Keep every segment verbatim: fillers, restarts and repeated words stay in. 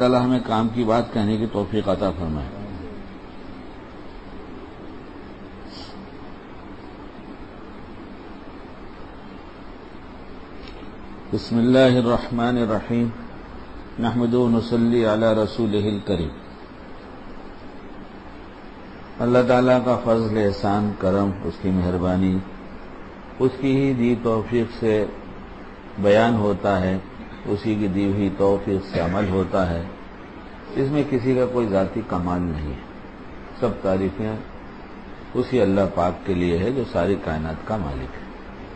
تعالیٰ ہمیں کام کی بات کہنے کی توفیق عطا فرمائے۔ بسم اللہ الرحمن الرحیم، نحمدہ و نصلی علی رسولہ الکریم۔ اللہ تعالیٰ کا فضل، احسان، کرم، اس کی مہربانی، اس کی ہی دی توفیق سے بیان ہوتا ہے، اسی کی دی ہوئی توفیق سے عمل ہوتا ہے۔ اس میں کسی کا کوئی ذاتی کمال نہیں ہے، سب تعریفیں اسی اللہ پاک کے لیے ہے جو ساری کائنات کا مالک ہے۔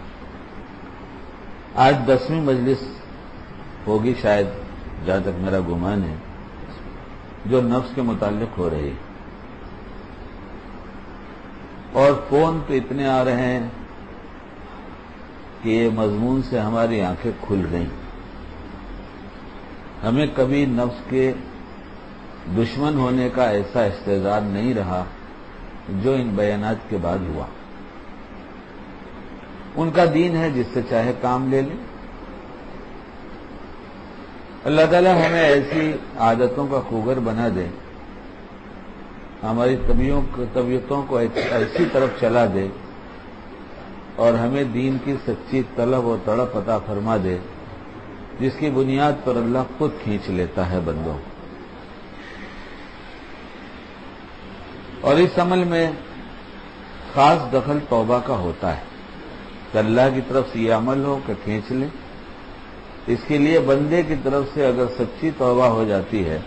آج دسویں مجلس ہوگی شاید، جہاں تک میرا گمان ہے، جو نفس کے متعلق ہو رہی ہے، اور فون تو اتنے آ رہے ہیں کہ یہ مضمون سے ہماری آنکھیں کھل گئیں۔ ہمیں کبھی نفس کے دشمن ہونے کا ایسا استعداد نہیں رہا جو ان بیانات کے بعد ہوا۔ ان کا دین ہے، جس سے چاہے کام لے لیں۔ اللہ تعالیٰ ہمیں ایسی عادتوں کا خوگر بنا دے، ہماری طبیعتوں کو ایسی طرف چلا دے، اور ہمیں دین کی سچی طلب و تڑپ عطا فرما دے، جس کی بنیاد پر اللہ خود کھینچ لیتا ہے بندوں۔ اور اس عمل میں خاص دخل توبہ کا ہوتا ہے کہ اللہ کی طرف سے یہ عمل ہو کہ کھینچ لے۔ اس کے لیے بندے کی طرف سے اگر سچی توبہ ہو جاتی ہے،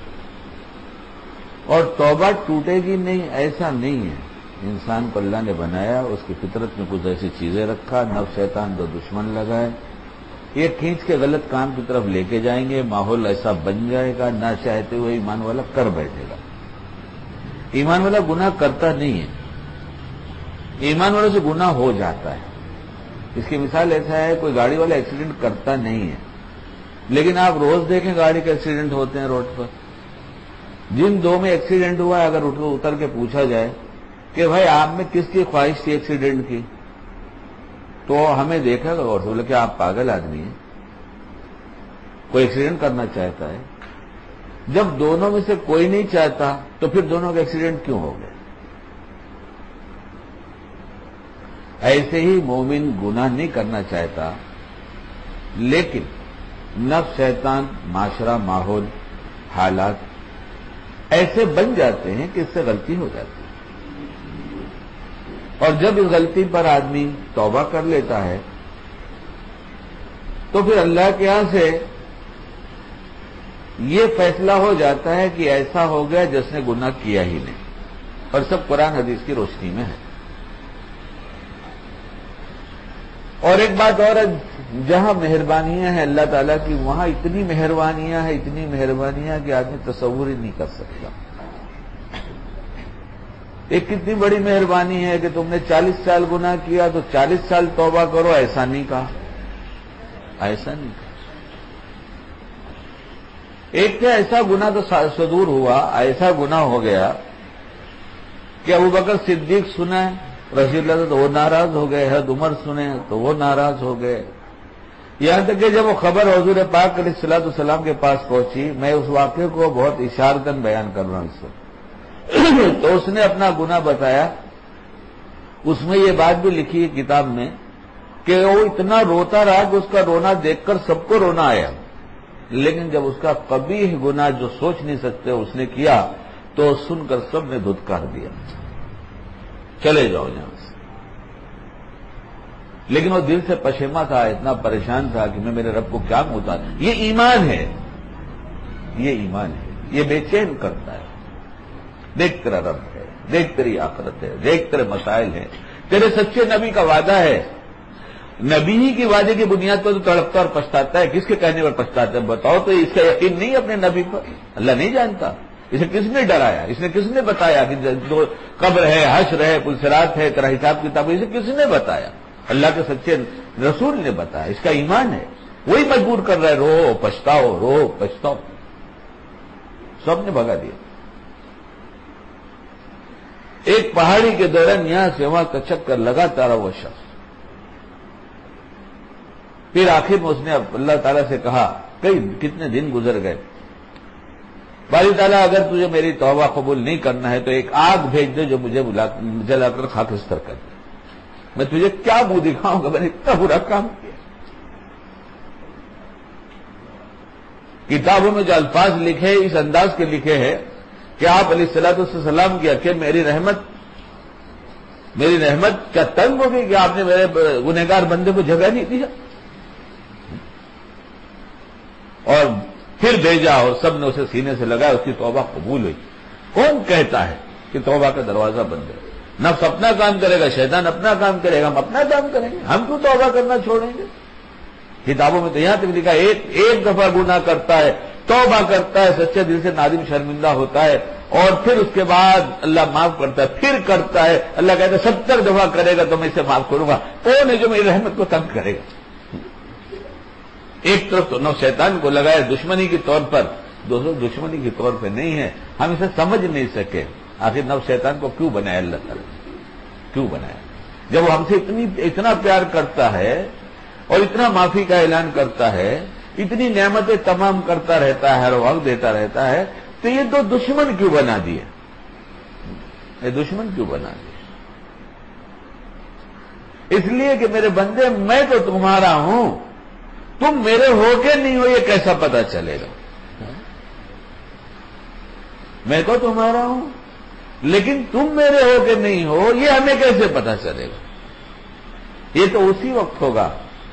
اور توبہ ٹوٹے گی نہیں، ایسا نہیں ہے۔ انسان کو اللہ نے بنایا، اس کی فطرت میں کچھ ایسی چیزیں رکھا، نفس شیطان دو دشمن لگائے، یہ کھینچ کے غلط کام کی طرف لے کے جائیں گے، ماحول ایسا بن جائے گا، نہ چاہتے ہوئے ایمان والا کر بیٹھے گا۔ ایمان والا گناہ کرتا نہیں ہے، ایمان والے سے گناہ ہو جاتا ہے۔ اس کی مثال ایسا ہے، کوئی گاڑی والا ایکسیڈنٹ کرتا نہیں ہے، لیکن آپ روز دیکھیں گاڑی کے ایکسیڈنٹ ہوتے ہیں روڈ پر۔ جن دو میں ایکسیڈنٹ ہوا ہے، اگر اتر کے پوچھا جائے کہ بھائی آپ میں کس کی خواہش تھی ایکسیڈنٹ کی، تو ہمیں دیکھا گا اور بولے کہ آپ پاگل آدمی ہیں، کوئی ایکسیڈنٹ کرنا چاہتا ہے۔ جب دونوں میں سے کوئی نہیں چاہتا تو پھر دونوں کے ایکسیڈنٹ کیوں ہو گئے؟ ایسے ہی مومن گناہ نہیں کرنا چاہتا، لیکن نفس، شیطان، معاشرہ، ماحول، حالات ایسے بن جاتے ہیں کہ اس سے غلطی ہو جاتی ہے۔ اور جب اس غلطی پر آدمی توبہ کر لیتا ہے تو پھر اللہ کے یہاں سے یہ فیصلہ ہو جاتا ہے کہ ایسا ہو گیا جس نے گناہ کیا ہی نہیں، اور سب قرآن حدیث کی روشنی میں ہے۔ اور ایک بات اور ہے، جہاں مہربانیاں ہیں اللہ تعالیٰ کی، وہاں اتنی مہربانیاں ہیں، اتنی مہربانیاں کہ آدمی تصور ہی نہیں کر سکتا۔ ایک کتنی بڑی مہربانی ہے کہ تم نے چالیس سال گناہ کیا تو چالیس سال توبہ کرو، ایسا نہیں کہا، ایسا نہیں کہا۔ ایک تو ایسا گناہ تو صدور ہوا، ایسا گناہ ہو گیا کہ ابو بکر صدیق سنا رضی اللہ عنہ تو وہ ناراض ہو گئے، حضرت عمر سنے تو وہ ناراض ہو گئے، یہاں تک کہ جب وہ خبر حضور پاک علیہ الصلوۃ والسلام کے پاس پہنچی، میں اس واقعے کو بہت اشارتاً بیان کر رہا ہوں اس وقت، تو اس نے اپنا گناہ بتایا۔ اس میں یہ بات بھی لکھی ہے کتاب میں کہ وہ اتنا روتا رہا کہ اس کا رونا دیکھ کر سب کو رونا آیا، لیکن جب اس کا قبیح گناہ جو سوچ نہیں سکتے اس نے کیا تو سن کر سب نے دھتکار دیا، چلے جاؤ یہاں سے۔ لیکن وہ دل سے پشیماں تھا، اتنا پریشان تھا کہ میں میرے رب کو کیا بتا دوں۔ یہ ایمان ہے، یہ ایمان ہے، یہ بے چین کرتا ہے۔ دیکھ تیرا رب ہے، دیکھ تیری آخرت ہے، دیکھ تیرے مسائل ہیں، تیرے سچے نبی کا وعدہ ہے، نبی ہی کی وعدے کی بنیاد پر تو تڑپتا اور پچھتاتا ہے۔ کس کے کہنے پر پچھتاتا ہے بتاؤ تو؟ اس کا یقین نہیں اپنے نبی پر، اللہ نہیں جانتا، اسے کس نے ڈرایا، اس نے کس نے بتایا کہ قبر ہے، حشر ہے، پلسرات ہے، تیرا حساب کتاب ہے، اسے کس نے بتایا؟ اللہ کے سچے رسول نے بتایا، اس کا ایمان ہے، وہی مجبور کر رہا ہے، رو پچھتاؤ، رو پچھتاؤ، سب نے بھگا دیا۔ ایک پہاڑی کے دوران یہاں سے وہاں کا چکر لگاتا رہا وہ شخص، پھر آخر میں اس نے اللہ تعالیٰ سے کہا، کئی کتنے دن گزر گئے، باری تعالیٰ اگر تجھے میری توبہ قبول نہیں کرنا ہے تو ایک آگ بھیج دے جو مجھے بلا جلا کر خاکستر کر دے، میں تجھے کیا منہ دکھاؤں گا، میں نے اتنا برا کام کیا۔ کتابوں میں جو الفاظ لکھے اس انداز کے لکھے ہیں کہ آپ علیہ الصلوۃ والسلام کیا کہ میری رحمت میری رحمت کیا تنگ ہو گئی کہ آپ نے میرے گنہگار بندے کو جگہ نہیں دیا، اور پھر بھیجا اور سب نے اسے سینے سے لگایا، اس کی توبہ قبول ہوئی۔ کون کہتا ہے کہ توبہ کا دروازہ بند ہے؟ نفس اپنا کام کرے گا، شیطان اپنا کام کرے گا، ہم اپنا کام کریں گے، ہم کیوں توبہ کرنا چھوڑیں گے؟ کتابوں میں تو یہاں تک لکھا ایک ایک دفعہ گناہ کرتا ہے، توبہ کرتا ہے، سچے دل سے نادم شرمندہ ہوتا ہے، اور پھر اس کے بعد اللہ معاف کرتا ہے، پھر کرتا ہے، اللہ کہتا ہے ستر دفعہ کرے گا تو میں اسے معاف کروں گا، کون ہے جو میری رحمت کو تنگ کرے گا؟ ایک طرف تو نو شیطان کو لگائے دشمنی کے طور پر، دوسروں دشمنی کے طور پہ نہیں ہے، ہم اسے سمجھ نہیں سکے آخر نو شیطان کو کیوں بنایا اللہ تعالیٰ، کیوں بنایا؟ جب وہ ہم سے اتنی اتنا پیار کرتا ہے اور اتنا معافی کا اعلان کرتا ہے، اتنی نعمتیں تمام کرتا رہتا ہے، ہر وقت دیتا رہتا ہے، تو یہ دو دشمن کیوں بنا دیے؟ یہ دشمن کیوں بنا دیے؟ اس لیے کہ میرے بندے میں تو تمہارا ہوں، تم میرے ہو کے نہیں ہو یہ کیسا پتا چلے گا؟ میں تو تمہارا ہوں لیکن تم میرے ہو کے نہیں ہو یہ ہمیں کیسے پتا چلے گا؟ یہ تو اسی وقت ہوگا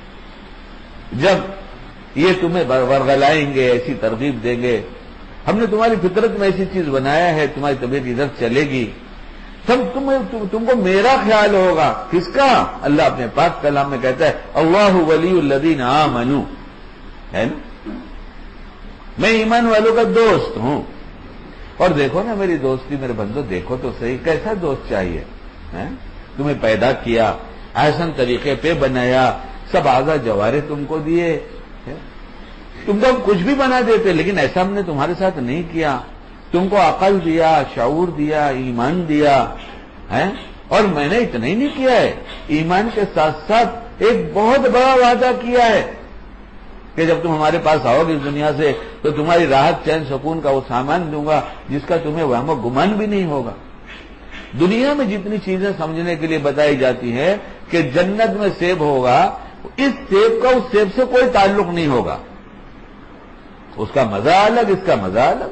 جب یہ تمہیں ورغلائیں گے، ایسی ترغیب دیں گے، ہم نے تمہاری فطرت میں ایسی چیز بنایا ہے، تمہاری طبیعت ادھر چلے گی، تب تمہیں تم کو میرا خیال ہوگا۔ کس کا؟ اللہ اپنے پاک کلام میں کہتا ہے اللہ ولی الذین آمنوا، ہے نا، میں ایمان والوں کا دوست ہوں۔ اور دیکھو نا میری دوستی، میرے بندو دیکھو تو صحیح کیسا دوست چاہیے، تمہیں پیدا کیا، احسن طریقے پہ بنایا، سب اعضاء جوارح تم کو دیے، تم کو کچھ بھی بنا دیتے، لیکن ایسا ہم نے تمہارے ساتھ نہیں کیا، تم کو عقل دیا، شعور دیا، ایمان دیا ہے، اور میں نے اتنا ہی نہیں کیا ہے، ایمان کے ساتھ ساتھ ایک بہت بڑا وعدہ کیا ہے کہ جب تم ہمارے پاس آؤ گے اس دنیا سے تو تمہاری راحت چین سکون کا وہ سامان دوں گا جس کا تمہیں وہم و گمان بھی نہیں ہوگا۔ دنیا میں جتنی چیزیں سمجھنے کے لیے بتائی جاتی ہے کہ جنت میں سیب ہوگا، اس سیب کا اس سیب سے کوئی تعلق نہیں ہوگا، اس کا مزہ الگ، اس کا مزہ الگ،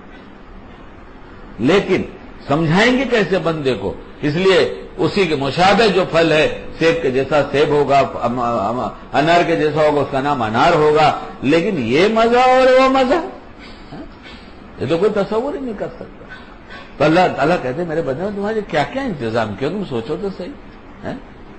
لیکن سمجھائیں گے کیسے بندے کو؟ اس لیے اسی کے مشابہ جو پھل ہے، سیب کے جیسا سیب ہوگا، انار کے جیسا ہوگا، اس کا نام انار ہوگا، لیکن یہ مزہ اور وہ مزہ یہ تو کوئی تصور ہی نہیں کر سکتا۔ تو اللہ تعالیٰ کہتے ہیں میرے بندے میں تمہارے کیا کیا انتظام کیا، تم سوچو تو صحیح ہے۔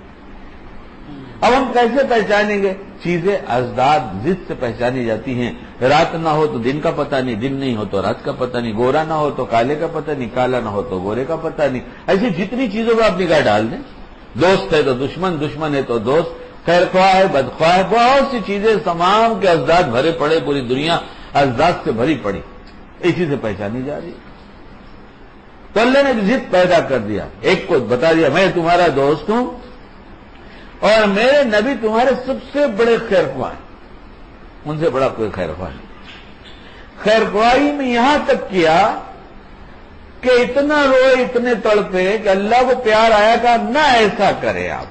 اب ہم کیسے پہچانیں گے؟ چیزیں ازداد ضد سے پہچانی جاتی ہیں، رات نہ ہو تو دن کا پتہ نہیں، دن نہیں ہو تو رات کا پتہ نہیں، گورا نہ ہو تو کالے کا پتہ نہیں، کالا نہ ہو تو گورے کا پتہ نہیں، ایسی جتنی چیزوں پہ آپ نگاہ ڈال دیں، دوست ہے تو دشمن، دشمن ہے تو دوست، خیر خواہ ہے بدخواہ ہے، بہت سی چیزیں تمام کے ازداد بھرے پڑے، پوری دنیا ازداد سے بھری پڑی، اسی سے پہچانی جا رہی ہے۔ تو اللہ نے ضد پیدا کر دیا، ایک کو بتا دیا میں تمہارا دوست ہوں اور میرے نبی تمہارے سب سے بڑے خیر خواہ ہیں، ان سے بڑا کوئی خیر خواہ نہیں۔ خیر خواہی میں یہاں تک کیا کہ اتنا روئے، اتنے تڑپے کہ اللہ کو پیار آیا کہ نہ ایسا کرے آپ،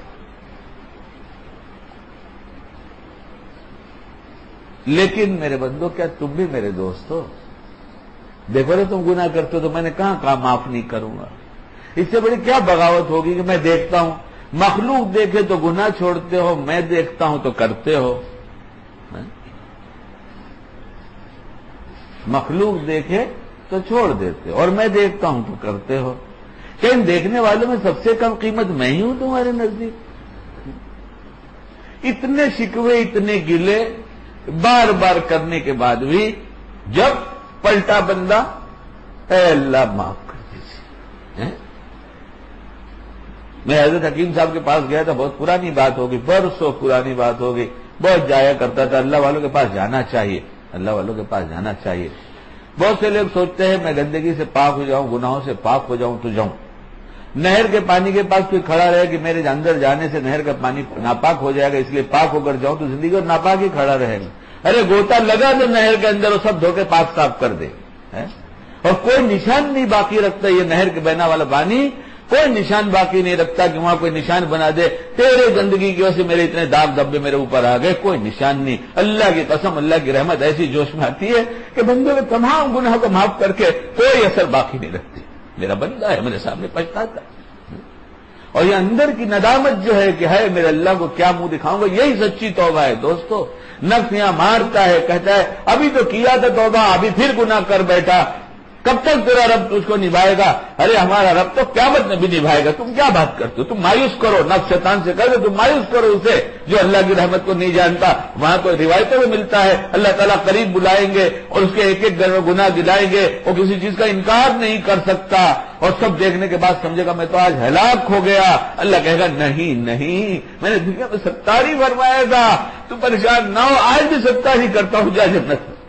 لیکن میرے بندو کیا تم بھی میرے دوست ہو؟ دیکھو نا تم گناہ کرتے ہو تو میں نے کہاں کہا معاف نہیں کروں گا؟ اس سے بڑی کیا بغاوت ہوگی کہ میں دیکھتا ہوں، مخلوق دیکھے تو گناہ چھوڑتے ہو، میں دیکھتا ہوں تو کرتے ہو۔ مخلوق دیکھے تو چھوڑ دیتے اور میں دیکھتا ہوں تو کرتے ہو، کہ ان دیکھنے والوں میں سب سے کم قیمت میں ہی ہوں تمہارے نزدیک؟ اتنے شکوے، اتنے گلے بار بار کرنے کے بعد بھی جب پلٹا بندہ، اے اللہ معاف کر دیجیے۔ میں حضرت حکیم صاحب کے پاس گیا تھا، بہت پرانی بات ہوگی، برسوں پرانی بات ہوگی، بہت جایا کرتا تھا، اللہ والوں کے پاس جانا چاہیے، اللہ والوں کے پاس جانا چاہیے۔ بہت سے لوگ سوچتے ہیں میں گندگی سے پاک ہو جاؤں، گناہوں سے پاک ہو جاؤں تو جاؤں۔ نہر کے پانی کے پاس کوئی کھڑا رہے کہ میرے اندر جانے سے نہر کا پانی ناپاک ہو جائے گا، اس لیے پاک ہو کر جاؤں تو زندگی اور ناپاک ہی کھڑا رہے گا۔ ارے گوتا لگا تو نہر کے اندر وہ سب دھو کے پاک صاف کر دے، اور کوئی نشان نہیں باقی رکھتا یہ نہر کے بہنا والا پانی، کوئی نشان باقی نہیں رکھتا کہ وہاں کوئی نشان بنا دے تیرے گندگی کی وجہ سے میرے اتنے داغ دھبے میرے اوپر آ گئے، کوئی نشان نہیں۔ اللہ کی قسم، اللہ کی رحمت ایسی جوش میں آتی ہے کہ بندوں کے تمام گناہوں کو معاف کر کے کوئی اثر باقی نہیں رکھتی۔ میرا بندہ ہے میرے سامنے پچھتاتا ہے، اور یہ اندر کی ندامت جو ہے کہ ہے میرے اللہ کو کیا منہ دکھاؤں گا، یہی سچی توبہ ہے دوستو۔ نفس یہاں مارتا ہے، کہتا ہے ابھی تو کیا تھا توبہ، ابھی پھر گناہ کر بیٹھا، کب تک تیرا رب تجھ کو نبھائے گا؟ ارے ہمارا رب تو قیامت میں بھی نبھائے گا، تم کیا بات کرتے ہو؟ تم مایوس کرو، نفس شیطان سے کہہ دو تم مایوس کرو اسے جو اللہ کی رحمت کو نہیں جانتا۔ وہاں تو روایتوں میں ملتا ہے اللہ تعالیٰ قریب بلائیں گے اور اس کے ایک ایک گھر میں گناہ دلائیں گے، وہ کسی چیز کا انکار نہیں کر سکتا، اور سب دیکھنے کے بعد سمجھے گا میں تو آج ہلاک ہو گیا۔ اللہ کہے گا نہیں نہیں، میں نے دنیا میں ستاری فرمایا تھا، تم پریشان نہ ہو، آج بھی ستاری کرتا ہوں، جا جنت میں۔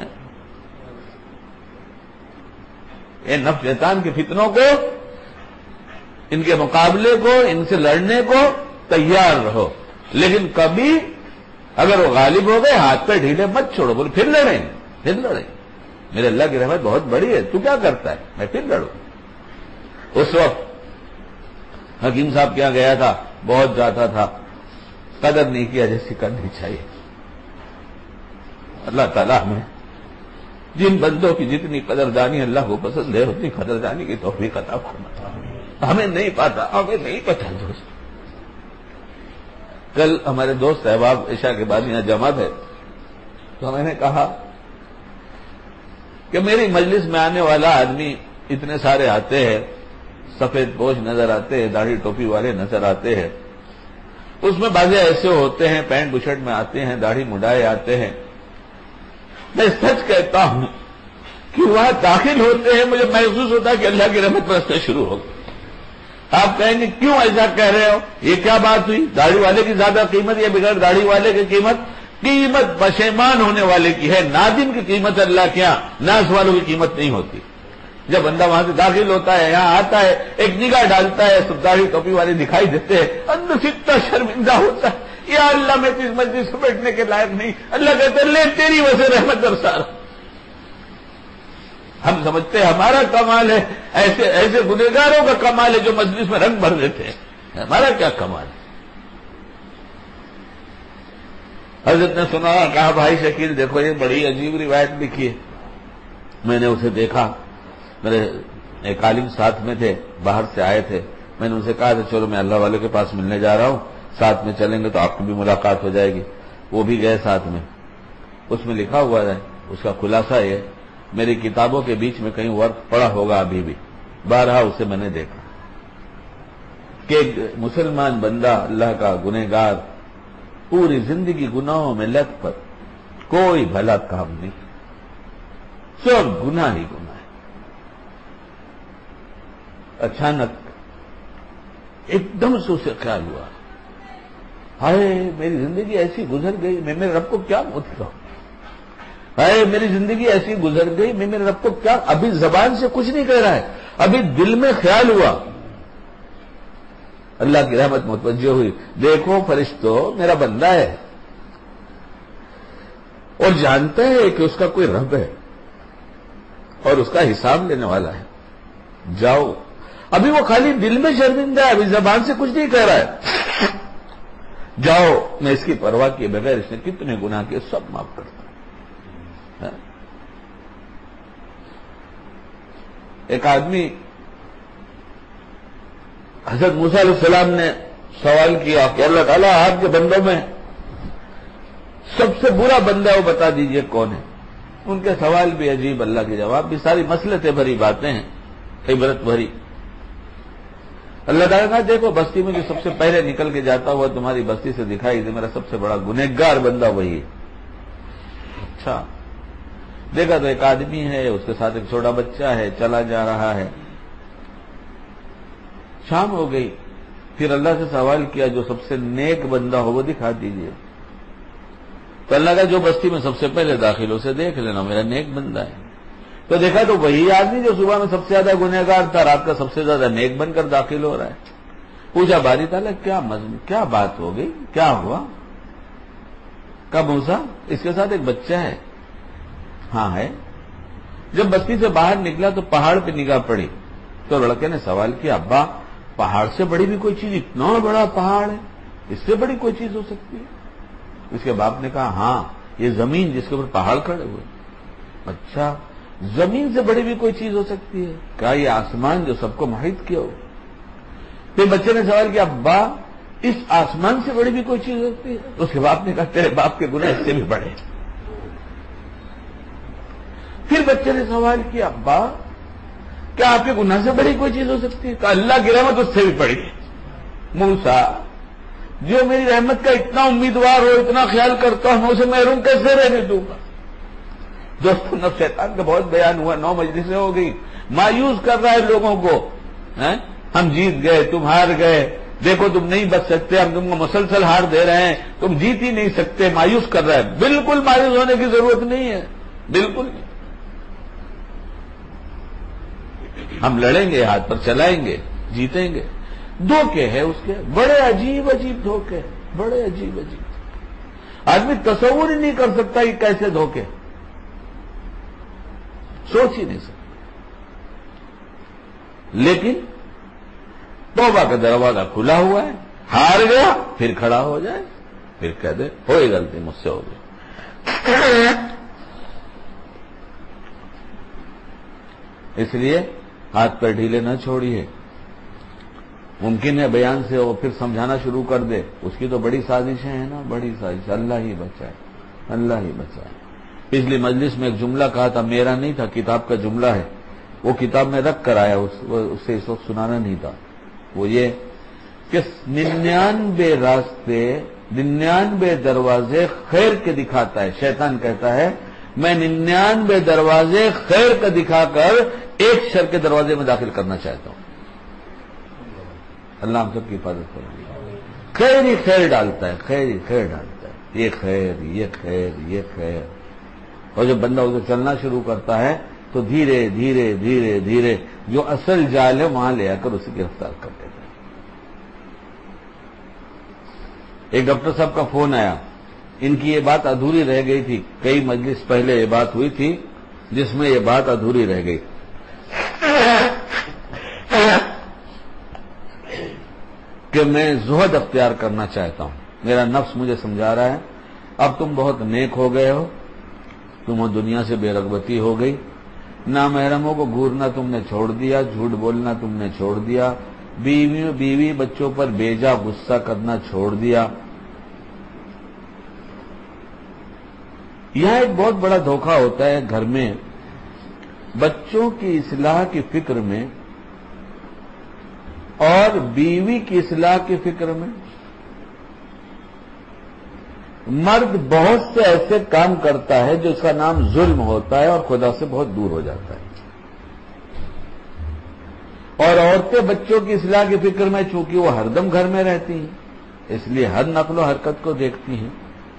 اے نفس شیطان کے فتنوں کو، ان کے مقابلے کو، ان سے لڑنے کو تیار رہو، لیکن کبھی اگر وہ غالب ہو گئے ہاتھ پہ ڈھیلے مت چھوڑو، بولے پھر لڑیں پھر لڑیں میرے اللہ کی رحمت بہت بڑی ہے، تو کیا کرتا ہے، میں پھر لڑوں۔ اس وقت حکیم صاحب کیا گیا تھا، بہت جاتا تھا، قدر نہیں کیا جیسی کرنی چاہیے۔ اللہ تعالیٰ ہمیں جن بندوں کی جتنی قدردانی اللہ کو پسند ہے اتنی قدردانی کی توفیق عطا فرمائے۔ ہمیں نہیں پاتا، ہمیں نہیں پتا دوست۔ کل ہمارے دوست احباب عشاء کے بعد یہاں جمع تھے، تو میں نے کہا کہ میری مجلس میں آنے والا آدمی اتنے سارے آتے ہیں، سفید پوش نظر آتے ہیں، داڑھی ٹوپی والے نظر آتے ہیں، اس میں بعض ایسے ہوتے ہیں پینٹ بشرٹ میں آتے ہیں، داڑھی مڈائے آتے ہیں۔ میں سچ کہتا ہوں کہ وہاں داخل ہوتے ہیں مجھے محسوس ہوتا ہے کہ اللہ کی رحمت برسنا شروع ہو گئی۔ آپ کہیں گے کیوں ایسا کہہ رہے ہو، یہ کیا بات ہوئی؟ داڑھی والے کی زیادہ قیمت یا بغیر داڑھی والے کی قیمت؟ قیمت پشیمان ہونے والے کی ہے، نادم کی قیمت اللہ کیا، ناس والوں کی قیمت نہیں ہوتی۔ جب بندہ وہاں سے داخل ہوتا ہے، یہاں آتا ہے، ایک نگاہ ڈالتا ہے، سب داڑھی ٹوپی والے دکھائی دیتے ہیں، اندر سے اتنا شرمندہ ہوتا ہے، یا اللہ میں تو اس مجلس سے بیٹھنے کے لائق نہیں۔ اللہ کہتے لے تیری وجہ سے رحمت برسا رہا۔ ہم سمجھتے ہیں ہمارا کمال ہے، ایسے ایسے گنہگاروں کا کمال ہے جو مجلس میں رنگ بھر دیتے ہیں، ہمارا کیا کمال ہے؟ حضرت نے سنا، کہا بھائی شکیل دیکھو یہ بڑی عجیب روایت لکھی ہے۔ میں نے اسے دیکھا، میرے ایک عالم ساتھ میں تھے، باہر سے آئے تھے، میں نے ان سے کہا تھا چلو میں اللہ والے کے پاس ملنے جا رہا ہوں، ساتھ میں چلیں گے تو آپ کی بھی ملاقات ہو جائے گی۔ وہ بھی گئے ساتھ میں۔ اس میں لکھا ہوا ہے، اس کا خلاصہ یہ، میری کتابوں کے بیچ میں کہیں ورق پڑا ہوگا ابھی بھی، بارہا اسے میں نے دیکھا کہ ایک مسلمان بندہ اللہ کا گنہگار پوری زندگی گناہوں میں لت پت، کوئی بھلا کام نہیں، سب گناہ ہی گناہ ہے۔ اچانک ایک دم سے اسے خیال ہوا، ہائے میری زندگی ایسی گزر گئی، میں میرے رب کو کیا بولتا ہوں، ہائے میری زندگی ایسی گزر گئی، میں میرے رب کو کیا، ابھی زبان سے کچھ نہیں کہہ رہا ہے، ابھی دل میں خیال ہوا۔ اللہ کی رحمت متوجہ ہوئی، دیکھو فرشتوں میرا بندہ ہے اور جانتا ہے کہ اس کا کوئی رب ہے اور اس کا حساب لینے والا ہے، جاؤ۔ ابھی وہ خالی دل میں شرمندہ ہے، ابھی زبان سے کچھ نہیں کہہ رہا ہے، جاؤ میں اس کی پرواہ کیے بغیر اس نے کتنے گناہ کیے سب معاف کرتا ہوں۔ ایک آدمی حضرت موسیٰ علیہ السلام نے سوال کیا کہ اللہ تعالیٰ آپ کے بندوں میں سب سے برا بندہ وہ بتا دیجئے کون ہے۔ ان کے سوال بھی عجیب، اللہ کے جواب بھی، ساری مصلحتیں بھری باتیں ہیں، عبرت بھری۔ اللہ تعالیٰ نے دیکھو بستی میں جو سب سے پہلے نکل کے جاتا ہوا تمہاری بستی سے دکھائی دے، میرا سب سے بڑا گنہگار بندہ وہی ہے۔ اچھا دیکھا تو ایک آدمی ہے، اس کے ساتھ ایک چھوٹا بچہ ہے، چلا جا رہا ہے۔ شام ہو گئی، پھر اللہ سے سوال کیا جو سب سے نیک بندہ ہو وہ دکھا دیجئے۔ تو اللہ کا جو بستی میں سب سے پہلے داخل ہو اسے دیکھ لینا، میرا نیک بندہ ہے۔ تو دیکھا تو وہی آدمی جو صبح میں سب سے زیادہ گنہگار تھا، رات کا سب سے زیادہ نیک بن کر داخل ہو رہا ہے۔ پوچھا باری تعالیٰ کیا مضمون، کیا بات ہو گئی، کیا ہوا؟ کہا موسیٰ اس کے ساتھ ایک بچہ ہے۔ ہاں ہے۔ جب بستی سے باہر نکلا تو پہاڑ پہ نگاہ پڑی تو لڑکے نے سوال کیا، ابا پہاڑ سے بڑی بھی کوئی چیز، اتنا بڑا پہاڑ ہے، اس سے بڑی کوئی چیز ہو سکتی ہے؟ اس کے باپ نے کہا ہاں، یہ زمین جس کے اوپر پہاڑ کھڑے ہوئے۔ اچھا، زمین سے بڑی بھی کوئی چیز ہو سکتی ہے؟ کہا یہ آسمان جو سب کو محیط کیا ہو۔ پھر بچے نے سوال کیا، ابا اس آسمان سے بڑی بھی کوئی چیز ہوتی ہے؟ اس کے باپ نے کہا تیرے باپ کے گناہ اس سے بھی بڑے۔ پھر بچے نے سوال کیا، ابا کیا آپ کے گناہ سے بڑی کوئی چیز ہو سکتی ہے؟ کہا اللہ کی رحمت اس سے بھی بڑی ہے۔ موسیٰ، جو میری رحمت کا اتنا امیدوار ہو، اتنا خیال کرتا ہوں، اسے محروم کیسے رہنے دوں گا؟ دوستوں، نفس شیطان کا بہت بیان ہوا، نو مجلسیں ہو گئی، مایوس کر رہا ہے لوگوں کو، ہم جیت گئے، تم ہار گئے، دیکھو تم نہیں بچ سکتے، ہم تم کو مسلسل ہار دے رہے ہیں، تم جیت ہی نہیں سکتے، مایوس کر رہا ہے۔ بالکل مایوس ہونے کی ضرورت نہیں ہے، بالکل نہیں۔ ہم لڑیں گے، ہاتھ پر چلائیں گے، جیتیں گے۔ دھوکے ہیں اس کے، بڑے عجیب عجیب دھوکے، بڑے عجیب عجیب، آدمی تصور ہی نہیں کر سکتا کہ کیسے دھوکے، سوچ ہی نہیں سکتا۔ لیکن توبہ کا دروازہ کھلا ہوا ہے، ہار گیا پھر کھڑا ہو جائے، پھر کہہ دے ہوئی غلطی مجھ سے ہو گئی۔ اس لیے ہاتھ پیر ڈھیلے نہ چھوڑیے۔ ممکن ہے بیان سے وہ پھر سمجھانا شروع کر دے، اس کی تو بڑی سازشیں ہیں نا، بڑی سازش، اللہ ہی بچائے، اللہ ہی بچائے۔ پچھلی مجلس میں ایک جملہ کہا تھا، میرا نہیں تھا، کتاب کا جملہ ہے، وہ کتاب میں رکھ کر آیا، اس سے اس وقت سنانا نہیں تھا۔ وہ یہ کہ ننیانوے راستے، ننیانوے دروازے خیر کے دکھاتا ہے، شیطان کہتا ہے میں ننیانوے دروازے خیر کا دکھا کر ایک شر کے دروازے میں داخل کرنا چاہتا ہوں۔ اللہ ہم سب کی حفاظت کرے۔ خیر ہی خیر ڈالتا ہے، خیر ہی خیر ڈالتا ہے، یہ خیر یہ خیر یہ خیر، اور جب بندہ اسے چلنا شروع کرتا ہے تو دھیرے دھیرے دھیرے دھیرے جو اصل جال ہے وہاں لے آ کر اسے گرفتار کر دیتا ہے۔ ایک ڈاکٹر صاحب کا فون آیا، ان کی یہ بات ادھوری رہ گئی تھی، کئی مجلس پہلے یہ بات ہوئی تھی جس میں یہ بات ادھوری رہ گئی کہ میں زہد اختیار کرنا چاہتا ہوں، میرا نفس مجھے سمجھا رہا ہے اب تم بہت نیک ہو گئے ہو، تمہیں دنیا سے بے رغبتی ہو گئی، نامحرموں کو گھورنا تم نے چھوڑ دیا، جھوٹ بولنا تم نے چھوڑ دیا، بیوی بیوی بچوں پر بیجا غصہ کرنا چھوڑ دیا۔ یہاں ایک بہت بڑا دھوکہ ہوتا ہے گھر میں، بچوں کی اصلاح کی فکر میں اور بیوی کی اصلاح کی فکر میں مرد بہت سے ایسے کام کرتا ہے جو اس کا نام ظلم ہوتا ہے اور خدا سے بہت دور ہو جاتا ہے، اور عورتیں بچوں کی اصلاح کی فکر میں چونکہ وہ ہر دم گھر میں رہتی ہیں اس لیے ہر نقل و حرکت کو دیکھتی ہیں،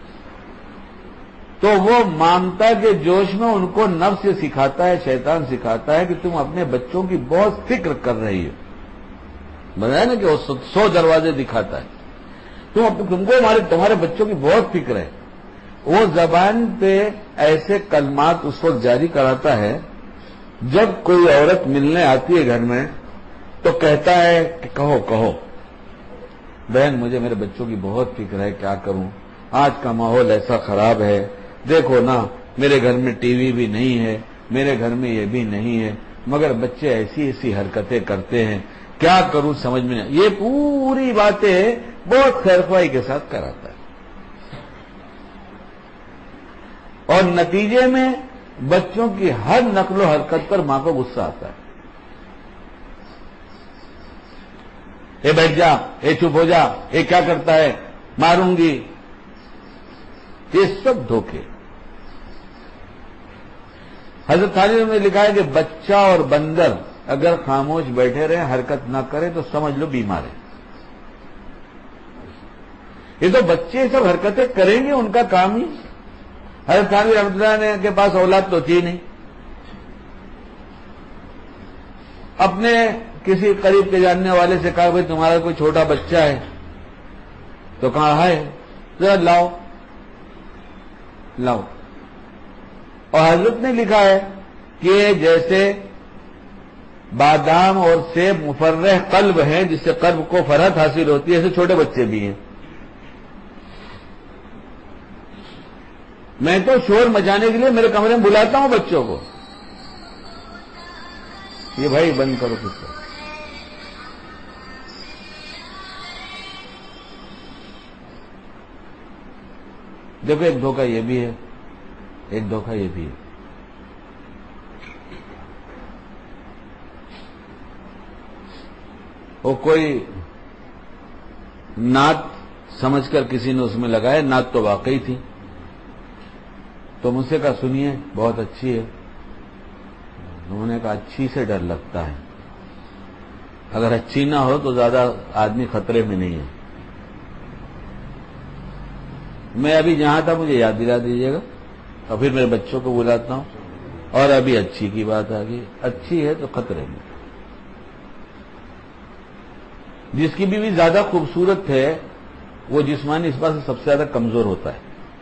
تو وہ مامتا کے جوش میں ان کو نفس یہ سکھاتا ہے، شیطان سکھاتا ہے کہ تم اپنے بچوں کی بہت فکر کر رہی ہو، بتایا نا کہ وہ سو دروازے دکھاتا ہے، تم تم کو ہمارے تمہارے بچوں کی بہت فکر ہے۔ وہ زبان پہ ایسے کلمات اس وقت جاری کراتا ہے جب کوئی عورت ملنے آتی ہے گھر میں تو کہتا ہے کہ کہو کہو بہن مجھے میرے بچوں کی بہت فکر ہے، کیا کروں، آج کا ماحول ایسا خراب ہے، دیکھو نا میرے گھر میں ٹی وی بھی نہیں ہے، میرے گھر میں یہ بھی نہیں ہے، مگر بچے ایسی ایسی حرکتیں کرتے ہیں، کیا کروں سمجھ میں نہیں۔ یہ پوری باتیں بہت خیرخواہی کے ساتھ کراتا ہے، اور نتیجے میں بچوں کی ہر نقل و حرکت پر ماں کو غصہ آتا ہے، اے بیٹھ جا، اے چپ ہو جا، اے کیا کرتا ہے، ماروں گی۔ یہ سب دھوکے۔ حضرت خالد نے لکھا ہے کہ بچہ اور بندر اگر خاموش بیٹھے رہے حرکت نہ کرے تو سمجھ لو بیمار ہے۔ یہ تو بچے سب حرکتیں کریں گے، ان کا کام ہی۔ حضرت خالد رحمۃ اللہ نے کے پاس اولاد تو تھی نہیں، اپنے کسی قریب کے جاننے والے سے کہا بھائی تمہارا کوئی چھوٹا بچہ ہے، تو کہا ہے ذرا لاؤ لاؤ، اور حضرت نے لکھا ہے کہ جیسے بادام اور سیب مفرح قلب ہیں، جس سے قلب کو فرحت حاصل ہوتی ہے، ایسے چھوٹے بچے بھی ہیں۔ میں تو شور مچانے کے لیے میرے کمرے میں بلاتا ہوں بچوں کو، یہ بھائی بند کرو کس طرح۔ دیکھو ایک دھوکہ یہ بھی ہے، ایک دھوکہ یہ بھی ہے۔ وہ کوئی نعت سمجھ کر کسی نے اس میں لگایا، نعت تو واقعی تھی، تو مجھ سے کہا سنیے بہت اچھی ہے۔ انہوں نے کہا اچھی سے ڈر لگتا ہے، اگر اچھی نہ ہو تو زیادہ آدمی خطرے میں نہیں ہے۔ میں ابھی جہاں تھا مجھے یاد دلا دیجیے گا، اور پھر میرے بچوں کو بلاتا ہوں۔ اور ابھی اچھی کی بات آ گئی، اچھی ہے تو خطرے میں۔ جس کی بیوی زیادہ خوبصورت ہے وہ جسمانی اس بات سے سب سے زیادہ کمزور ہوتا ہے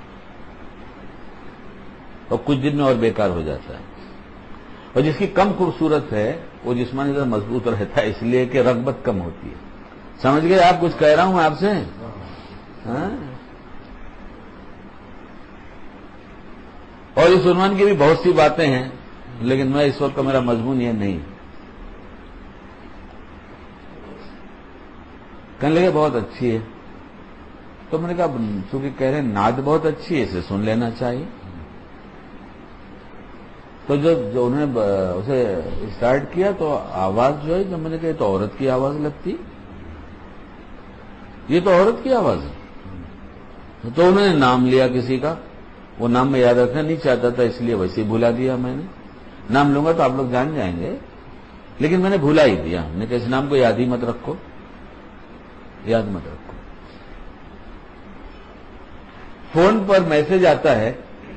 اور کچھ دن میں اور بیکار ہو جاتا ہے، اور جس کی کم خوبصورت ہے وہ جسمانی زیادہ مضبوط رہتا ہے، اس لیے کہ رغبت کم ہوتی ہے۔ سمجھ گئے آپ کچھ کہہ رہا ہوں میں آپ سے؟ ہاں؟ اور اس عنوان کی بھی بہت سی باتیں ہیں، لیکن میں اس وقت کا میرا مضمون یہ نہیں۔ کہنے لگے بہت اچھی ہے، تو میں نے کہا چونکہ کہہ رہے ہیں نعت بہت اچھی ہے، اسے سن لینا چاہیے۔ تو جو جو انہوں نے اسے اسٹارٹ کیا تو آواز جو ہے، جو میں نے کہا یہ تو عورت کی آواز لگتی، یہ تو عورت کی آواز ہے۔ تو انہوں نے نام لیا کسی کا، وہ نام میں یاد رکھنا نہیں چاہتا تھا، اس لیے ویسے ہی بھلا دیا میں نے۔ نام لوں گا تو آپ لوگ جان جائیں گے، لیکن میں نے بھلا ہی دیا۔ میں نے کہا اس نام کو یاد ہی مت رکھو، یاد مت رکھو۔ فون پر میسج آتا ہے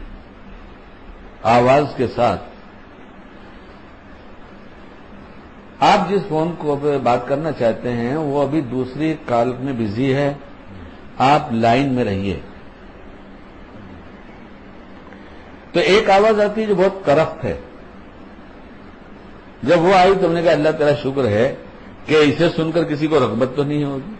آواز کے ساتھ، آپ جس فون کو پہ بات کرنا چاہتے ہیں وہ ابھی دوسری کال میں بزی ہے، آپ لائن میں رہیے۔ تو ایک آواز آتی ہے جو بہت کرخت ہے، جب وہ آئی تو ہم نے کہا اللہ تعالیٰ شکر ہے کہ اسے سن کر کسی کو رغبت تو نہیں ہوگی۔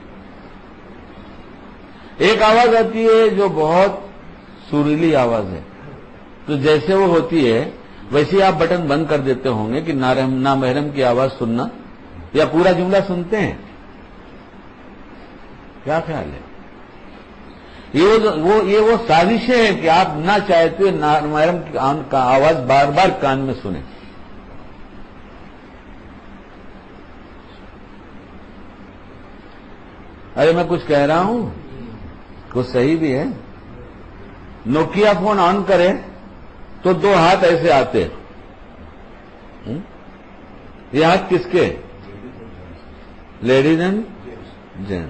ایک آواز آتی ہے جو بہت سریلی آواز ہے، تو جیسے وہ ہوتی ہے ویسے آپ بٹن بند کر دیتے ہوں گے کہ نامحرم کی آواز سننا، یا پورا جملہ سنتے ہیں؟ کیا خیال ہے؟ یہ وہ سازشیں ہیں کہ آپ نہ چاہتے ہوئے نامحرم کی آواز بار بار کان میں سنیں۔ ارے میں کچھ کہہ رہا ہوں، کچھ صحیح بھی ہے۔ نوکیا فون آن کریں تو دو ہاتھ ایسے آتے، یہ ہاتھ کس کے؟ Ladies and gents.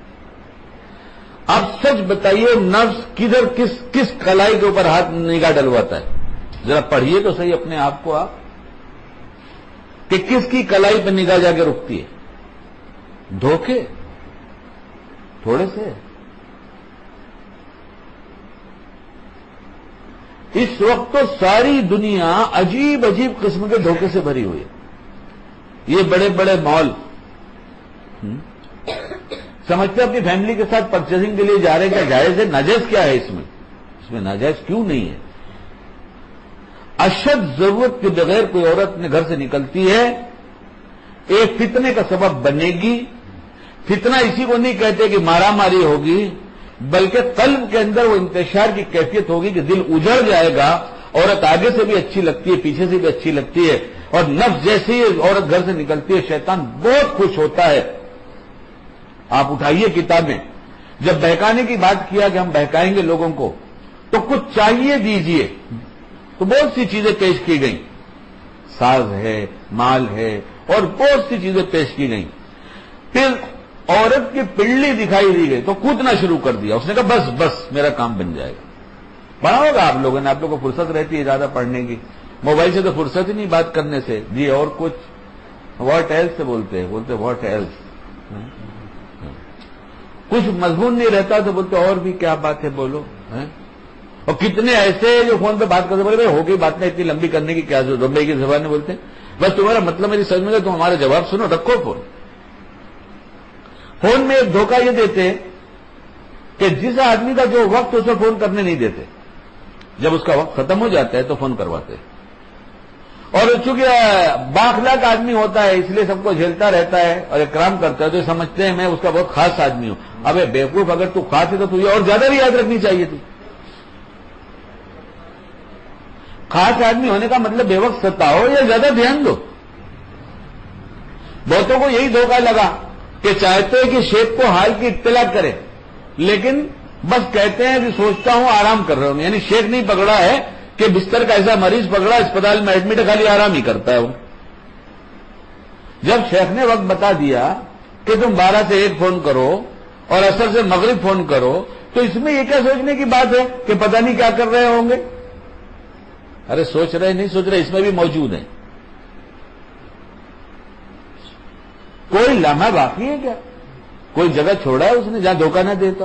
اب سچ بتائیے نفس کدھر کس کس کلائی کے اوپر ہاتھ نگاہ ڈلواتا ہے؟ ذرا پڑھیے تو صحیح اپنے آپ کو آپ، کہ کس کی کلائی پہ نگاہ جا کے رکتی ہے؟ دھوکے تھوڑے سے۔ اس وقت تو ساری دنیا عجیب عجیب قسم کے دھوکے سے بھری ہوئی ہے۔ یہ بڑے بڑے مال سمجھتے اپنی فیملی کے ساتھ پرچیزنگ کے لیے جا رہے ہیں، کیا جائز ہے؟ ناجائز کیا ہے اس میں؟ اس میں ناجائز کیوں نہیں ہے؟ اشد ضرورت کے بغیر کوئی عورت اپنے گھر سے نکلتی ہے، ایک فتنے کا سبب بنے گی۔ فتنہ اسی کو نہیں کہتے کہ مارا ماری ہوگی، بلکہ قلب کے اندر وہ انتشار کی کیفیت ہوگی کہ دل اجڑ جائے گا، عورت آگے سے بھی اچھی لگتی ہے، پیچھے سے بھی اچھی لگتی ہے، اور نفس جیسے ہی عورت گھر سے نکلتی ہے شیطان بہت خوش ہوتا ہے۔ آپ اٹھائیے کتابیں، جب بہکانے کی بات کیا کہ ہم بہکائیں گے لوگوں کو تو کچھ چاہیے دیجئے، تو بہت سی چیزیں پیش کی گئیں، ساز ہے، مال ہے، اور بہت سی چیزیں پیش کی گئیں۔ پھر عورت کی پنڈلی دکھائی دی گئی تو کودنا شروع کر دیا، اس نے کہا بس بس میرا کام بن جائے گا۔ پڑھا ہوگا آپ لوگوں نے، آپ لوگوں کو فرصت رہتی ہے زیادہ پڑھنے کی، موبائل سے تو فرصت ہی نہیں بات کرنے سے۔ جی اور کچھ واٹ ایلس سے بولتے ہیں، بولتے واٹ ایلس، کچھ مضمون نہیں رہتا تو بولتے اور بھی کیا بات ہے بولو، اور کتنے ایسے جو فون پہ بات کرتے بولے ہو گئی بات نہیں، اتنی لمبی کرنے کی کیا ضرورت، بمبئی کی زبان میں بولتے ہیں بس تمہارا مطلب میری سمجھ میں گیا، تم ہمارا جواب سنو، رکھو فون۔ فون میں ایک دھوکہ یہ دیتے کہ جس آدمی کا جو وقت اسے فون کرنے نہیں دیتے، جب اس کا وقت ختم ہو جاتا ہے تو فون کرواتے، اور چونکہ بااخلاق آدمی ہوتا ہے اس لیے سب کو جھیلتا رہتا ہے اور اکرام کرتا ہے، تو سمجھتے ہیں میں اس کا بہت خاص آدمی ہوں۔ ابے بیوقوف، اگر تو خاص ہے تو تجھے اور زیادہ بھی یاد رکھنی چاہیے تھی۔ خاص آدمی ہونے کا مطلب بے وقت ستاؤ یا زیادہ دھیان دو۔ بہتوں کو یہی دھوکہ لگا کہ چاہتے ہیں کہ شیخ کو حال کی اطلاع کرے، لیکن بس کہتے ہیں کہ سوچتا ہوں آرام کر رہا ہوں، یعنی شیخ نہیں پکڑا ہے کہ بستر کا ایسا مریض پکڑا اسپتال میں ایڈمٹ ہے، خالی آرام ہی کرتا ہے وہ۔ جب شیخ نے وقت بتا دیا کہ تم بارہ سے ایک فون کرو اور عصر سے مغرب فون کرو، تو اس میں یہ کیا سوچنے کی بات ہے کہ پتہ نہیں کیا کر رہے ہوں گے؟ ارے سوچ رہے نہیں سوچ رہے، اس میں بھی موجود ہیں۔ کوئی لمحہ باقی ہے کیا؟ کوئی جگہ چھوڑا ہے اس نے جہاں دھوکہ نہ دیتا؟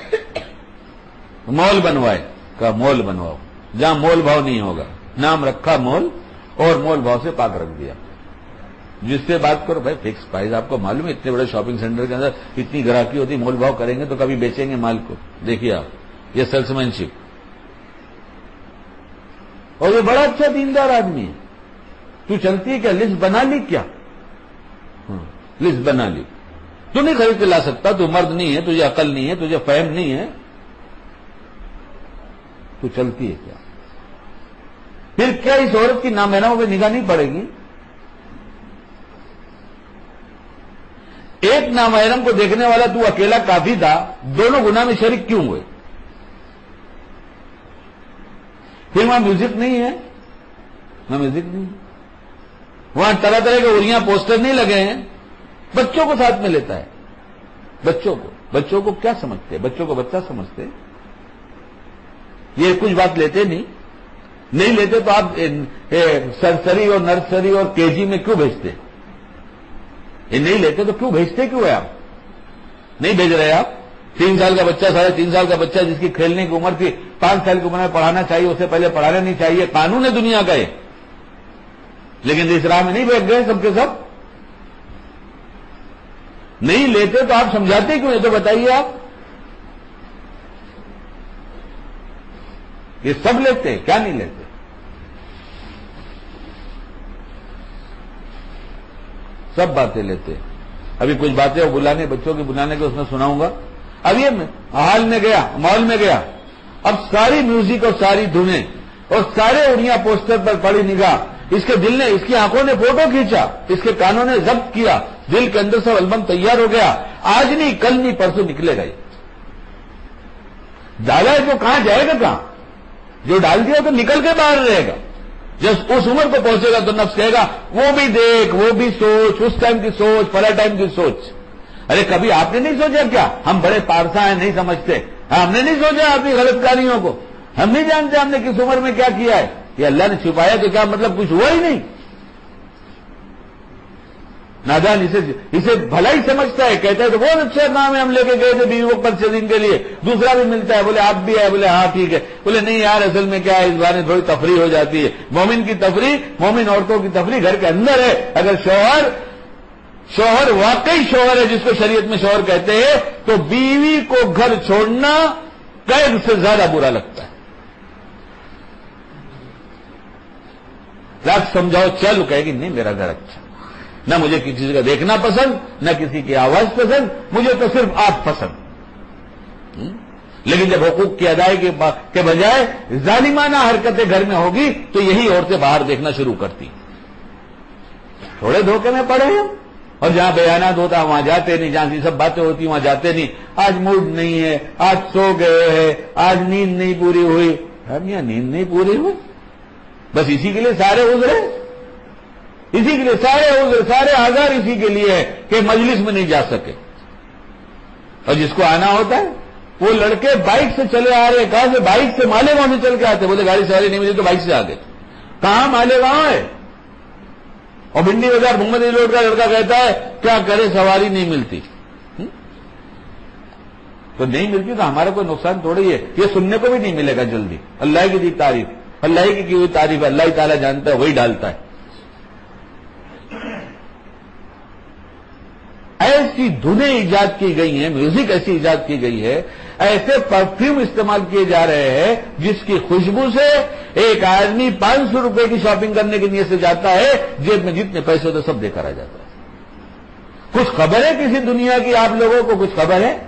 مول بنوائے، کہا مول بنواؤ، جہاں مول بھاؤ نہیں ہوگا، نام رکھا مول، اور مول بھاؤ سے پاک رکھ دیا۔ جس سے بات کرو بھائی فکس پرائز، آپ کو معلوم ہے اتنے بڑے شاپنگ سینٹر کے اندر اتنی گراہکی ہوتی، مول بھاؤ کریں گے تو کبھی بیچیں گے مال کو؟ دیکھیے آپ، یہ سیلس مین شپ، اور یہ بڑا اچھا دیندار آدمی ہے۔ تو چلتی ہے کیا؟ لسٹ بنا لی کیا؟ لسٹ بنا لی، تو نہیں خرید کے لا سکتا، تو مرد نہیں ہے، تجھے عقل نہیں ہے، تجھے فہم نہیں ہے، تو چلتی ہے کیا؟ پھر کیا اس عورت کی نامحرموں پہ نگاہ نہیں پڑے گی؟ ایک نامحرم کو دیکھنے والا تو اکیلا کافی تھا، دونوں گناہ میں شریک کیوں ہوئے؟ پھر وہاں میوزک نہیں ہے، وہاں میوزک نہیں ہے، وہاں طرح طرح کے اریاں پوسٹر نہیں لگے ہیں، بچوں کو ساتھ میں لیتا ہے۔ بچوں کو بچوں کو کیا سمجھتے؟ بچوں کو بچہ سمجھتے؟ یہ کچھ بات لیتے نہیں نہیں لیتے تو آپ سرسری اور نرسری اور کے جی میں کیوں بھیجتے؟ یہ نہیں لیتے تو کیوں بھیجتے کیوں ہے؟ آپ نہیں بھیج رہے، آپ تین سال کا بچہ، ساڑھے تین سال کا بچہ جس کی کھیلنے کی عمر تھی، پانچ سال کی عمر میں پڑھانا چاہیے، اسے پہلے پڑھانا نہیں چاہیے، قانون ہے دنیا کا یہ، لیکن اس راہ میں نہیں بیٹھ گئے سب کے سب؟ نہیں لیتے تو آپ سمجھاتے کیوں؟ یہ تو بتائیے آپ۔ یہ سب لیتے کیا نہیں لیتے؟ سب باتیں لیتے۔ ابھی کچھ باتیں وہ بلانے بچوں کی بلانے کے اس میں سناؤں گا۔ اب یہ ہال میں گیا، مال میں گیا، اب ساری میوزک اور ساری دھنیں اور سارے اڑیاں پوسٹر پر پڑی نگاہ، اس کے دل نے، اس کی آنکھوں نے فوٹو کھینچا، اس کے کانوں نے ضبط کیا، دل کے اندر سے البم تیار ہو گیا، آج نہیں کل نہیں پرسوں نکلے گا۔ ڈالا ہے تو کہاں جائے گا؟ کہاں؟ جو ڈال دیا تو نکل کے باہر رہے گا۔ جب اس عمر کو پہنچے گا تو نفس کہے گا وہ بھی دیکھ، وہ بھی سوچ، اس ٹائم کی سوچ، فلاں ٹائم کی سوچ۔ ارے کبھی آپ نے نہیں سوچا کیا؟ ہم بڑے پارسا ہیں، نہیں سمجھتے، ہم نے نہیں سوچا اپنی غلط کاریوں کو، ہم نہیں جانتے ہم نے کس عمر میں کیا کیا ہے۔ یہ اللہ نے چھپایا تو کیا مطلب کچھ ہوا ہی نہیں؟ نادان اسے اسے بھلا ہی سمجھتا ہے، کہتا ہے تو بہت اچھا کام ہے، ہم لے کے گئے تھے بیوی کو پچیس دن کے لیے، دوسرا بھی ملتا ہے، بولے آپ بھی ہے، بولے ہاں ٹھیک ہے، بولے نہیں یار اصل میں کیا ہے، اس بارے میں تھوڑی تفریح ہو جاتی ہے۔ مومن کی تفریح، مومن عورتوں کی تفریح گھر کے اندر ہے۔ اگر شوہر شوہر واقعی شوہر ہے جس کو شریعت میں شوہر کہتے ہیں، تو بیوی کو گھر چھوڑنا قید سے زیادہ برا لگتا ہے۔ رات سمجھاؤ چل، کہے گی نہیں میرا گھر اچھا، نہ مجھے کسی کا دیکھنا پسند، نہ کسی کی آواز پسند، مجھے تو صرف آپ پسند۔ لیکن جب حقوق کی ادائیگی کے بجائے ظالمانہ حرکتیں گھر میں ہوگی تو یہی عورتیں باہر دیکھنا شروع کرتی۔ تھوڑے دھوکے میں پڑے ہیں، اور جہاں بیانات ہوتا وہاں جاتے نہیں، جہاں یہ سب باتیں ہوتی وہاں جاتے نہیں۔ آج موڈ نہیں ہے، آج سو گئے ہیں، آج نیند نہیں پوری ہوئی۔ ہم یہاں نیند نہیں پوری ہوئی، بس اسی کے لیے سارے عذر ہیں، اسی کے لیے سارے عذر، سارے آزار اسی کے لیے ہے کہ مجلس میں نہیں جا سکے۔ اور جس کو آنا ہوتا ہے وہ لڑکے بائک سے چلے آ رہے، کہاں سے؟ بائک سے، مالیگاؤں سے چل کے آتے، بولے گاڑی سواری نہیں ملی تو بائک سے آ گئے۔ کہاں مالیگاؤں ہے؟ اور بھنڈی بازار محمد علی روڈ کا لڑکا کہتا ہے کیا کرے سواری نہیں ملتی۔ تو نہیں ملتی تو ہمارا کوئی نقصان تھوڑی ہے، یہ سننے کو بھی نہیں ملے گا جلدی. اللہ کی دی تعریف، اللہ کی کی ہوئی تعریف اللہ تعالیٰ جانتا ہے، وہی ڈالتا ہے. ایسی دھنیں ایجاد کی گئی ہیں، میوزک ایسی ایجاد کی گئی ہے، ایسے پرفیوم استعمال کیے جا رہے ہیں جس کی خوشبو سے ایک آدمی پانچ سو روپے کی شاپنگ کرنے کی نیت سے جاتا ہے، جیب میں جتنے پیسے ہوتے سب دے کر آ جاتا ہے. کچھ خبر ہے کسی دنیا کی آپ لوگوں کو؟ کچھ خبر ہے؟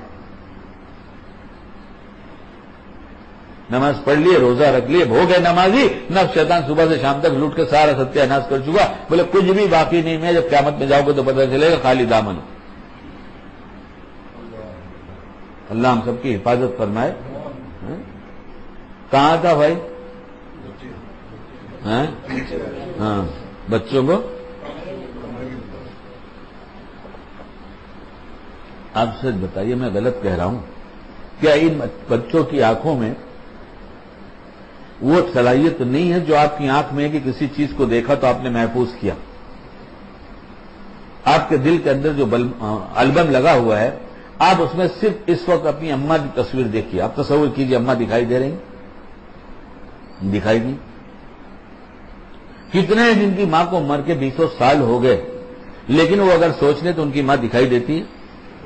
نماز پڑھ لیے، روزہ رکھ لیے، ہو گئے نمازی، نفس شیطان صبح سے شام تک لوٹ کے سارا ستیہ ناش کر چکا. بولے کچھ بھی باقی نہیں، میں جب قیامت میں جاؤ گے تو پتہ چلے گا خالی دامن. اللہ ہم سب کی حفاظت فرمائے. کہاں تھا بھائی؟ ہاں بچوں کو آپ سچ بتائیے، میں غلط کہہ رہا ہوں کیا؟ ان بچوں کی آنکھوں میں وہ صلاحیت نہیں ہے جو آپ کی آنکھ میں ہے کہ کسی چیز کو دیکھا تو آپ نے محفوظ کیا. آپ کے دل کے اندر جو البم لگا ہوا ہے، آپ اس میں صرف اس وقت اپنی اماں کی تصویر دیکھیے. آپ تصور کیجئے اماں دکھائی دے رہی، دکھائی نہیں. کتنے جن کی ماں کو مر کے بیسوں سال ہو گئے، لیکن وہ اگر سوچ لیں تو ان کی ماں دکھائی دیتی ہے.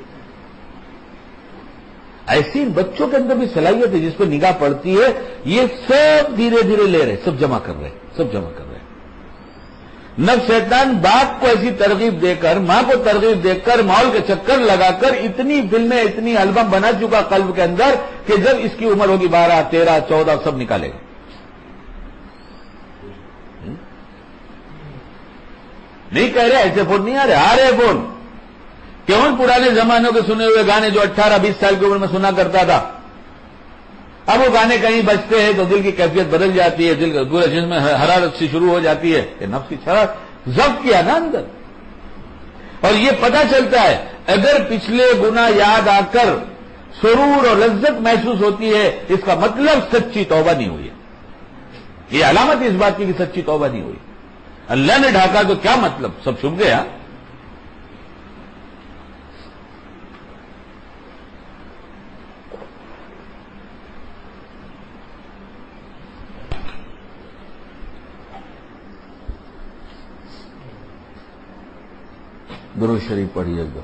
ایسی بچوں کے اندر بھی صلاحیت ہے جس پہ نگاہ پڑتی ہے. یہ سب دھیرے دھیرے لے رہے، سب جمع کر رہے، سب جمع کر رہے. نفس شیطان باپ کو ایسی ترغیب دے کر، ماں کو ترغیب دے کر، ماحول کے چکر لگا کر اتنی فلمیں، اتنی البم بنا چکا قلب کے اندر کہ جب اس کی عمر ہوگی بارہ تیرہ چودہ سب نکالے گا. نہیں کہہ رہے ایسے فون نہیں آ رہے، آ رہے فون. کیوں پرانے زمانوں کے سنے ہوئے گانے جو اٹھارہ بیس سال کی عمر میں سنا کرتا تھا، اب وہ گانے کہیں بجتے ہیں تو دل کی کیفیت بدل جاتی ہے، دل پورے جسم میں حرارت سی شروع ہو جاتی ہے. یہ نفس کی شرارت ضبط کیا نا اندر. اور یہ پتہ چلتا ہے اگر پچھلے گناہ یاد آ کر سرور اور لذت محسوس ہوتی ہے، اس کا مطلب سچی توبہ نہیں ہوئی ہے. یہ علامت اس بات کی کہ سچی توبہ نہیں ہوئی. اللہ نے ڈھاکا تو کیا مطلب، سب چھپ گیا. درود شریف پڑھیے گا.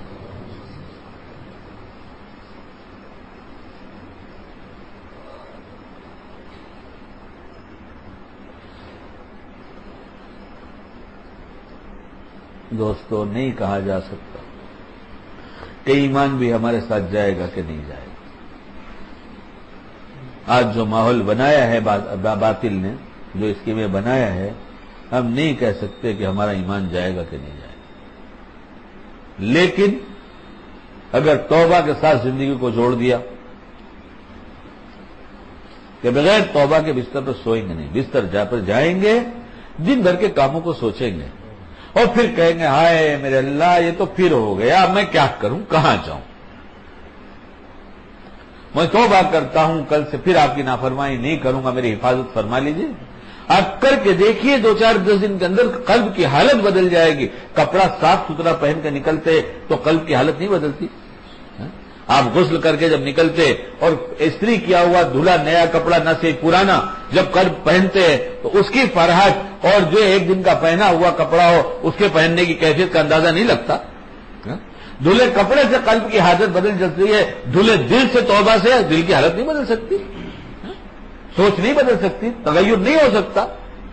دوستو نہیں کہا جا سکتا کہ ایمان بھی ہمارے ساتھ جائے گا کہ نہیں جائے گا. آج جو ماحول بنایا ہے باطل نے، جو اس کے میں بنایا ہے، ہم نہیں کہہ سکتے کہ ہمارا ایمان جائے گا کہ نہیں جائے گا. لیکن اگر توبہ کے ساتھ زندگی کو جوڑ دیا کہ بغیر توبہ کے بستر پر سوئیں گے نہیں، بستر جا پر جائیں گے، دن بھر کے کاموں کو سوچیں گے اور پھر کہیں گے ہائے میرے اللہ یہ تو پھر ہو گیا، اب میں کیا کروں، کہاں جاؤں، میں توبہ کرتا ہوں، کل سے پھر آپ کی نافرمانی نہیں کروں گا، میری حفاظت فرما لیجیے. آپ کر کے دیکھیے دو چار دس دن کے اندر قلب کی حالت بدل جائے گی. کپڑا صاف ستھرا پہن کے نکلتے تو قلب کی حالت نہیں بدلتی. آپ غسل کر کے جب نکلتے اور استری کیا ہوا دھلا نیا کپڑا نہ سے پرانا جب قلب پہنتے تو اس کی فرحت اور جو ایک دن کا پہنا ہوا کپڑا ہو اس کے پہننے کی کیفیت کا اندازہ نہیں لگتا. دھلے کپڑے سے قلب کی حالت بدل جاتی ہے، دھلے دل سے توبہ سے دل کی حالت نہیں بدل سکتی، سوچ نہیں بدل سکتی، تغیر نہیں ہو سکتا.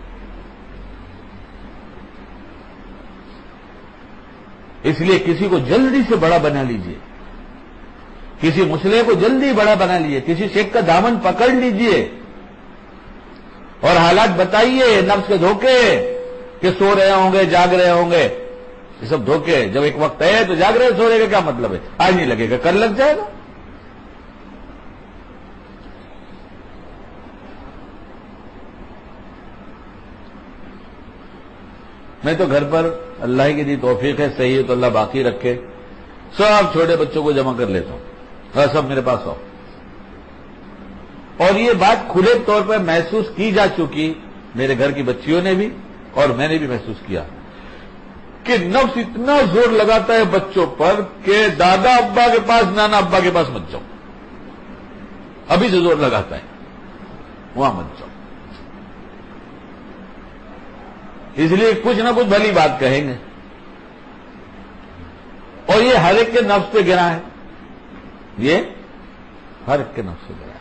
اس لیے کسی کو جلدی سے بڑا بنا لیجئے، کسی مسئلے کو جلدی بڑا بنا لیجئے، کسی شیخ کا دامن پکڑ لیجئے اور حالات بتائیے. نفس کے دھوکے کہ سو رہے ہوں گے، جاگ رہے ہوں گے، یہ سب دھوکے. جب ایک وقت ہے تو جاگ رہے سو رہے کا کیا مطلب ہے؟ آج نہیں لگے گا کل لگ جائے گا. میں تو گھر پر اللہ کی دی توفیق ہے، صحیح ہے تو اللہ باقی رکھے، سب چھوٹے بچوں کو جمع کر لیتا ہوں، ہاں سب میرے پاس آؤ. اور یہ بات کھلے طور پر محسوس کی جا چکی، میرے گھر کی بچیوں نے بھی اور میں نے بھی محسوس کیا کہ نفس اتنا زور لگاتا ہے بچوں پر کہ دادا ابا کے پاس، نانا ابا کے پاس مت جاؤ. ابھی سے زور لگاتا ہے وہاں مت جاؤ. اس لیے کچھ نہ کچھ بھلی بات کہیں گے. اور یہ ہر ایک کے نفس پہ گرا ہے, یہ ہر ایک کے نفس پہ گرا ہے.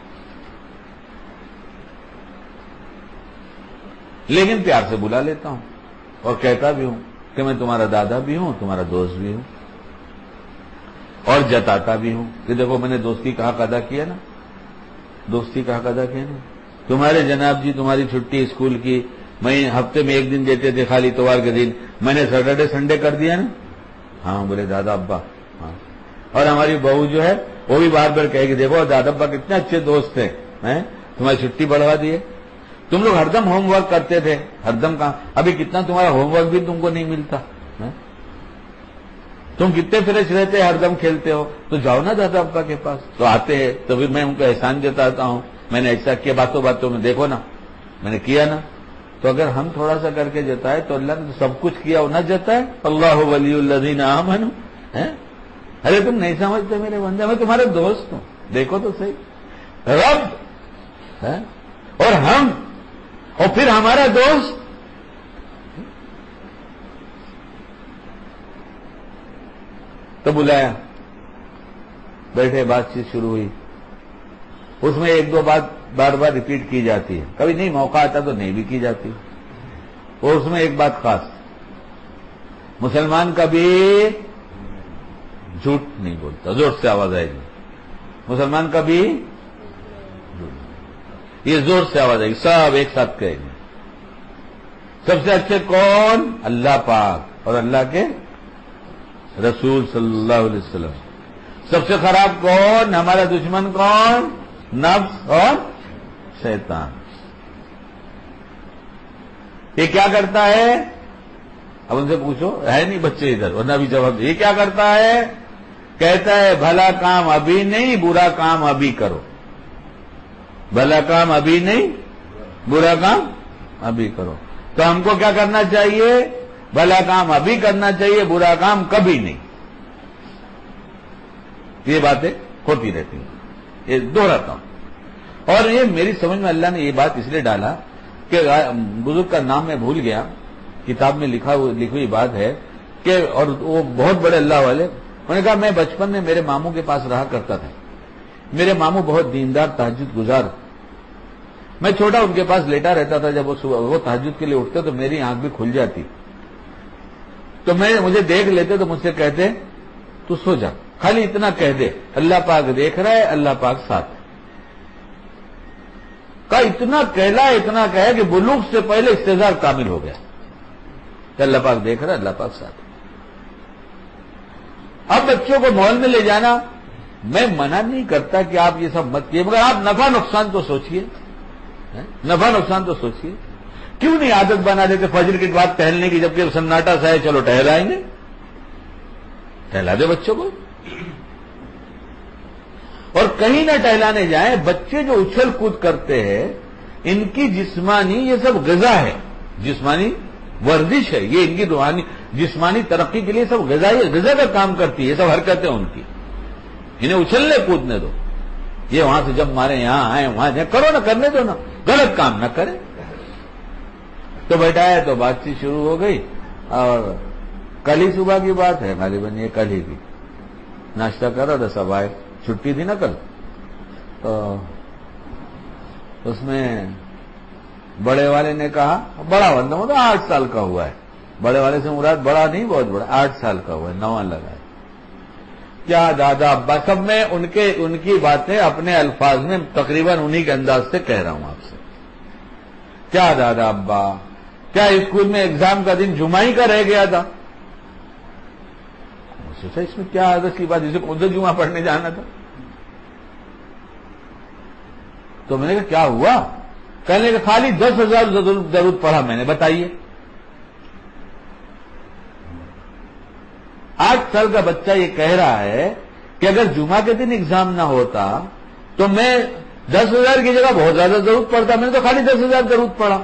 لیکن پیار سے بلا لیتا ہوں اور کہتا بھی ہوں کہ میں تمہارا دادا بھی ہوں, تمہارا دوست بھی ہوں, اور جتاتا بھی ہوں کہ دیکھو میں نے دوستی کا حق ادا کیا نا, دوستی کا حق ادا کیا نا. تمہارے جناب جی تمہاری چھٹی اسکول کی میں ہفتے میں ایک دن دیتے تھے خالی اتوار کے دن, میں نے سیٹرڈے سنڈے کر دیا نا. ہاں بولے دادا ابا. ہاں, اور ہماری بہو جو ہے وہ بھی بار بار کہے گی دیکھو دادا ابا کتنے اچھے دوست تھے, تمہاری چھٹی بڑھوا دیے. تم لوگ ہردم ہوم ورک کرتے تھے, ہردم کہاں, ابھی کتنا تمہارا ہوم ورک بھی تم کو نہیں ملتا. تم کتنے فریش رہتے, ہردم کھیلتے ہو, تو جاؤ نا دادا ابا کے پاس. تو آتے ہیں تو پھر میں ان کو احسان جتاتا ہوں, میں نے ایسا کیا, باتوں باتوں میں دیکھو نا میں نے کیا نا. تو اگر ہم تھوڑا سا کر کے جتائے تو اللہ نے سب کچھ کیا, وہ نہ جتائے. اللہ ولی الذین آمنوا. ارے تم نہیں سمجھتے میرے بندے, میں تمہارے دوست ہوں, دیکھو تو صحیح. رب اور ہم اور پھر ہمارا دوست. تو بلایا, بیٹھے, بات چیت شروع ہوئی. اس میں ایک دو بات بار بار ریپیٹ کی جاتی ہے, کبھی نہیں موقع آتا تو نہیں بھی کی جاتی. اور اس میں ایک بات خاص, مسلمان کبھی جھوٹ نہیں بولتا. زور سے آواز آئے گی, مسلمان کبھی یہ زور سے آواز آئے گی, سب ایک ساتھ کہیں گے. سب سے اچھے کون؟ اللہ پاک اور اللہ کے رسول صلی اللہ علیہ وسلم. سب سے خراب کون؟ ہمارا دشمن کون؟ نفس اور شیطان. یہ کیا کرتا ہے؟ اب ان سے پوچھو, ہے نہیں بچے ادھر ورنہ بھی جواب. یہ کیا کرتا ہے؟ کہتا ہے بھلا کام ابھی نہیں, برا کام ابھی کرو. بھلا کام ابھی نہیں, برا کام ابھی کرو. تو ہم کو کیا کرنا چاہیے؟ بھلا کام ابھی کرنا چاہیے, برا کام کبھی نہیں. یہ باتیں ہوتی رہتی ہیں, یہ دوہراتا ہوں. اور یہ میری سمجھ میں اللہ نے یہ بات اس لیے ڈالا کہ بزرگ کا نام میں بھول گیا, کتاب میں لکھا لکھی ہوئی بات ہے کہ, اور وہ بہت بڑے اللہ والے, انہوں نے کہا میں بچپن میں میرے ماموں کے پاس رہا کرتا تھا. میرے ماموں بہت دیندار تہجد گزار. میں چھوٹا ان کے پاس لیٹا رہتا تھا, جب وہ صبح وہ تہجد کے لیے اٹھتے تو میری آنکھ بھی کھل جاتی. تو میں مجھے دیکھ لیتے تو مجھ سے کہتے تو سو جا, خالی اتنا کہہ دے اللہ پاک دیکھ رہا ہے, اللہ پاک ساتھ. کا اتنا کہلا اتنا کہا کہ بلوغ سے پہلے استظہار کامل ہو گیا کہ اللہ پاک دیکھ رہا ہے, اللہ پاک ساتھ. اب بچوں کو مال میں لے جانا, میں منع نہیں کرتا کہ آپ یہ سب مت کیے, مگر آپ نفع نقصان تو سوچئے, نفع نقصان تو سوچئے. کیوں نہیں عادت بنا دیتے فجر کے بعد ٹہلنے کی, جبکہ سناٹا سا ہے, چلو ٹہلائیں گے, ٹہلا دے بچوں کو. اور کہیں نہ ٹہلانے جائیں, بچے جو اچھل کود کرتے ہیں ان کی جسمانی یہ سب غذا ہے, جسمانی ورزش ہے, یہ ان کی روحانی جسمانی ترقی کے لیے سب غذا غذا کا کام کرتی ہے, یہ سب حرکتیں ان کی. انہیں اچھلنے کودنے دو, یہ وہاں سے جب مارے یہاں آئے وہاں جائیں, کرو نہ کرنے دو نا, غلط کام نہ کرے. تو بیٹھایا تو بات چیت شروع ہو گئی. اور کل ہی صبح کی بات ہے, غالباً یہ کل ہی کی, ناشتہ کرا تھا, سب آئے, چھٹی تھی نا کل. تو اس میں بڑے والے نے کہا, بڑا بندہ مطلب آٹھ سال کا ہوا ہے, بڑے والے سے مراد بڑا نہیں بہت بڑا, آٹھ سال کا ہوا ہے, نواں لگا ہے. کیا دادا ابا, سب میں ان کے ان کی باتیں اپنے الفاظ میں تقریباً انہی کے انداز سے کہہ رہا ہوں آپ سے. کیا دادا ابا, کیا اسکول میں ایگزام کا دن جمعہ ہی کا رہ گیا تھا؟ سوچا اس میں کیا عادت کی بات, جسے کون سے جمعہ پڑھنے جانا تھا. تو میں نے کہا کیا ہوا؟ کہنے کہ خالی دس ہزار درود پڑھا میں نے. بتائیے, آٹھ سال کا بچہ یہ کہہ رہا ہے کہ اگر جمعہ کے دن ایگزام نہ ہوتا تو میں دس ہزار کی جگہ بہت زیادہ درود پڑھتا, میں نے تو خالی دس ہزار درود پڑھا.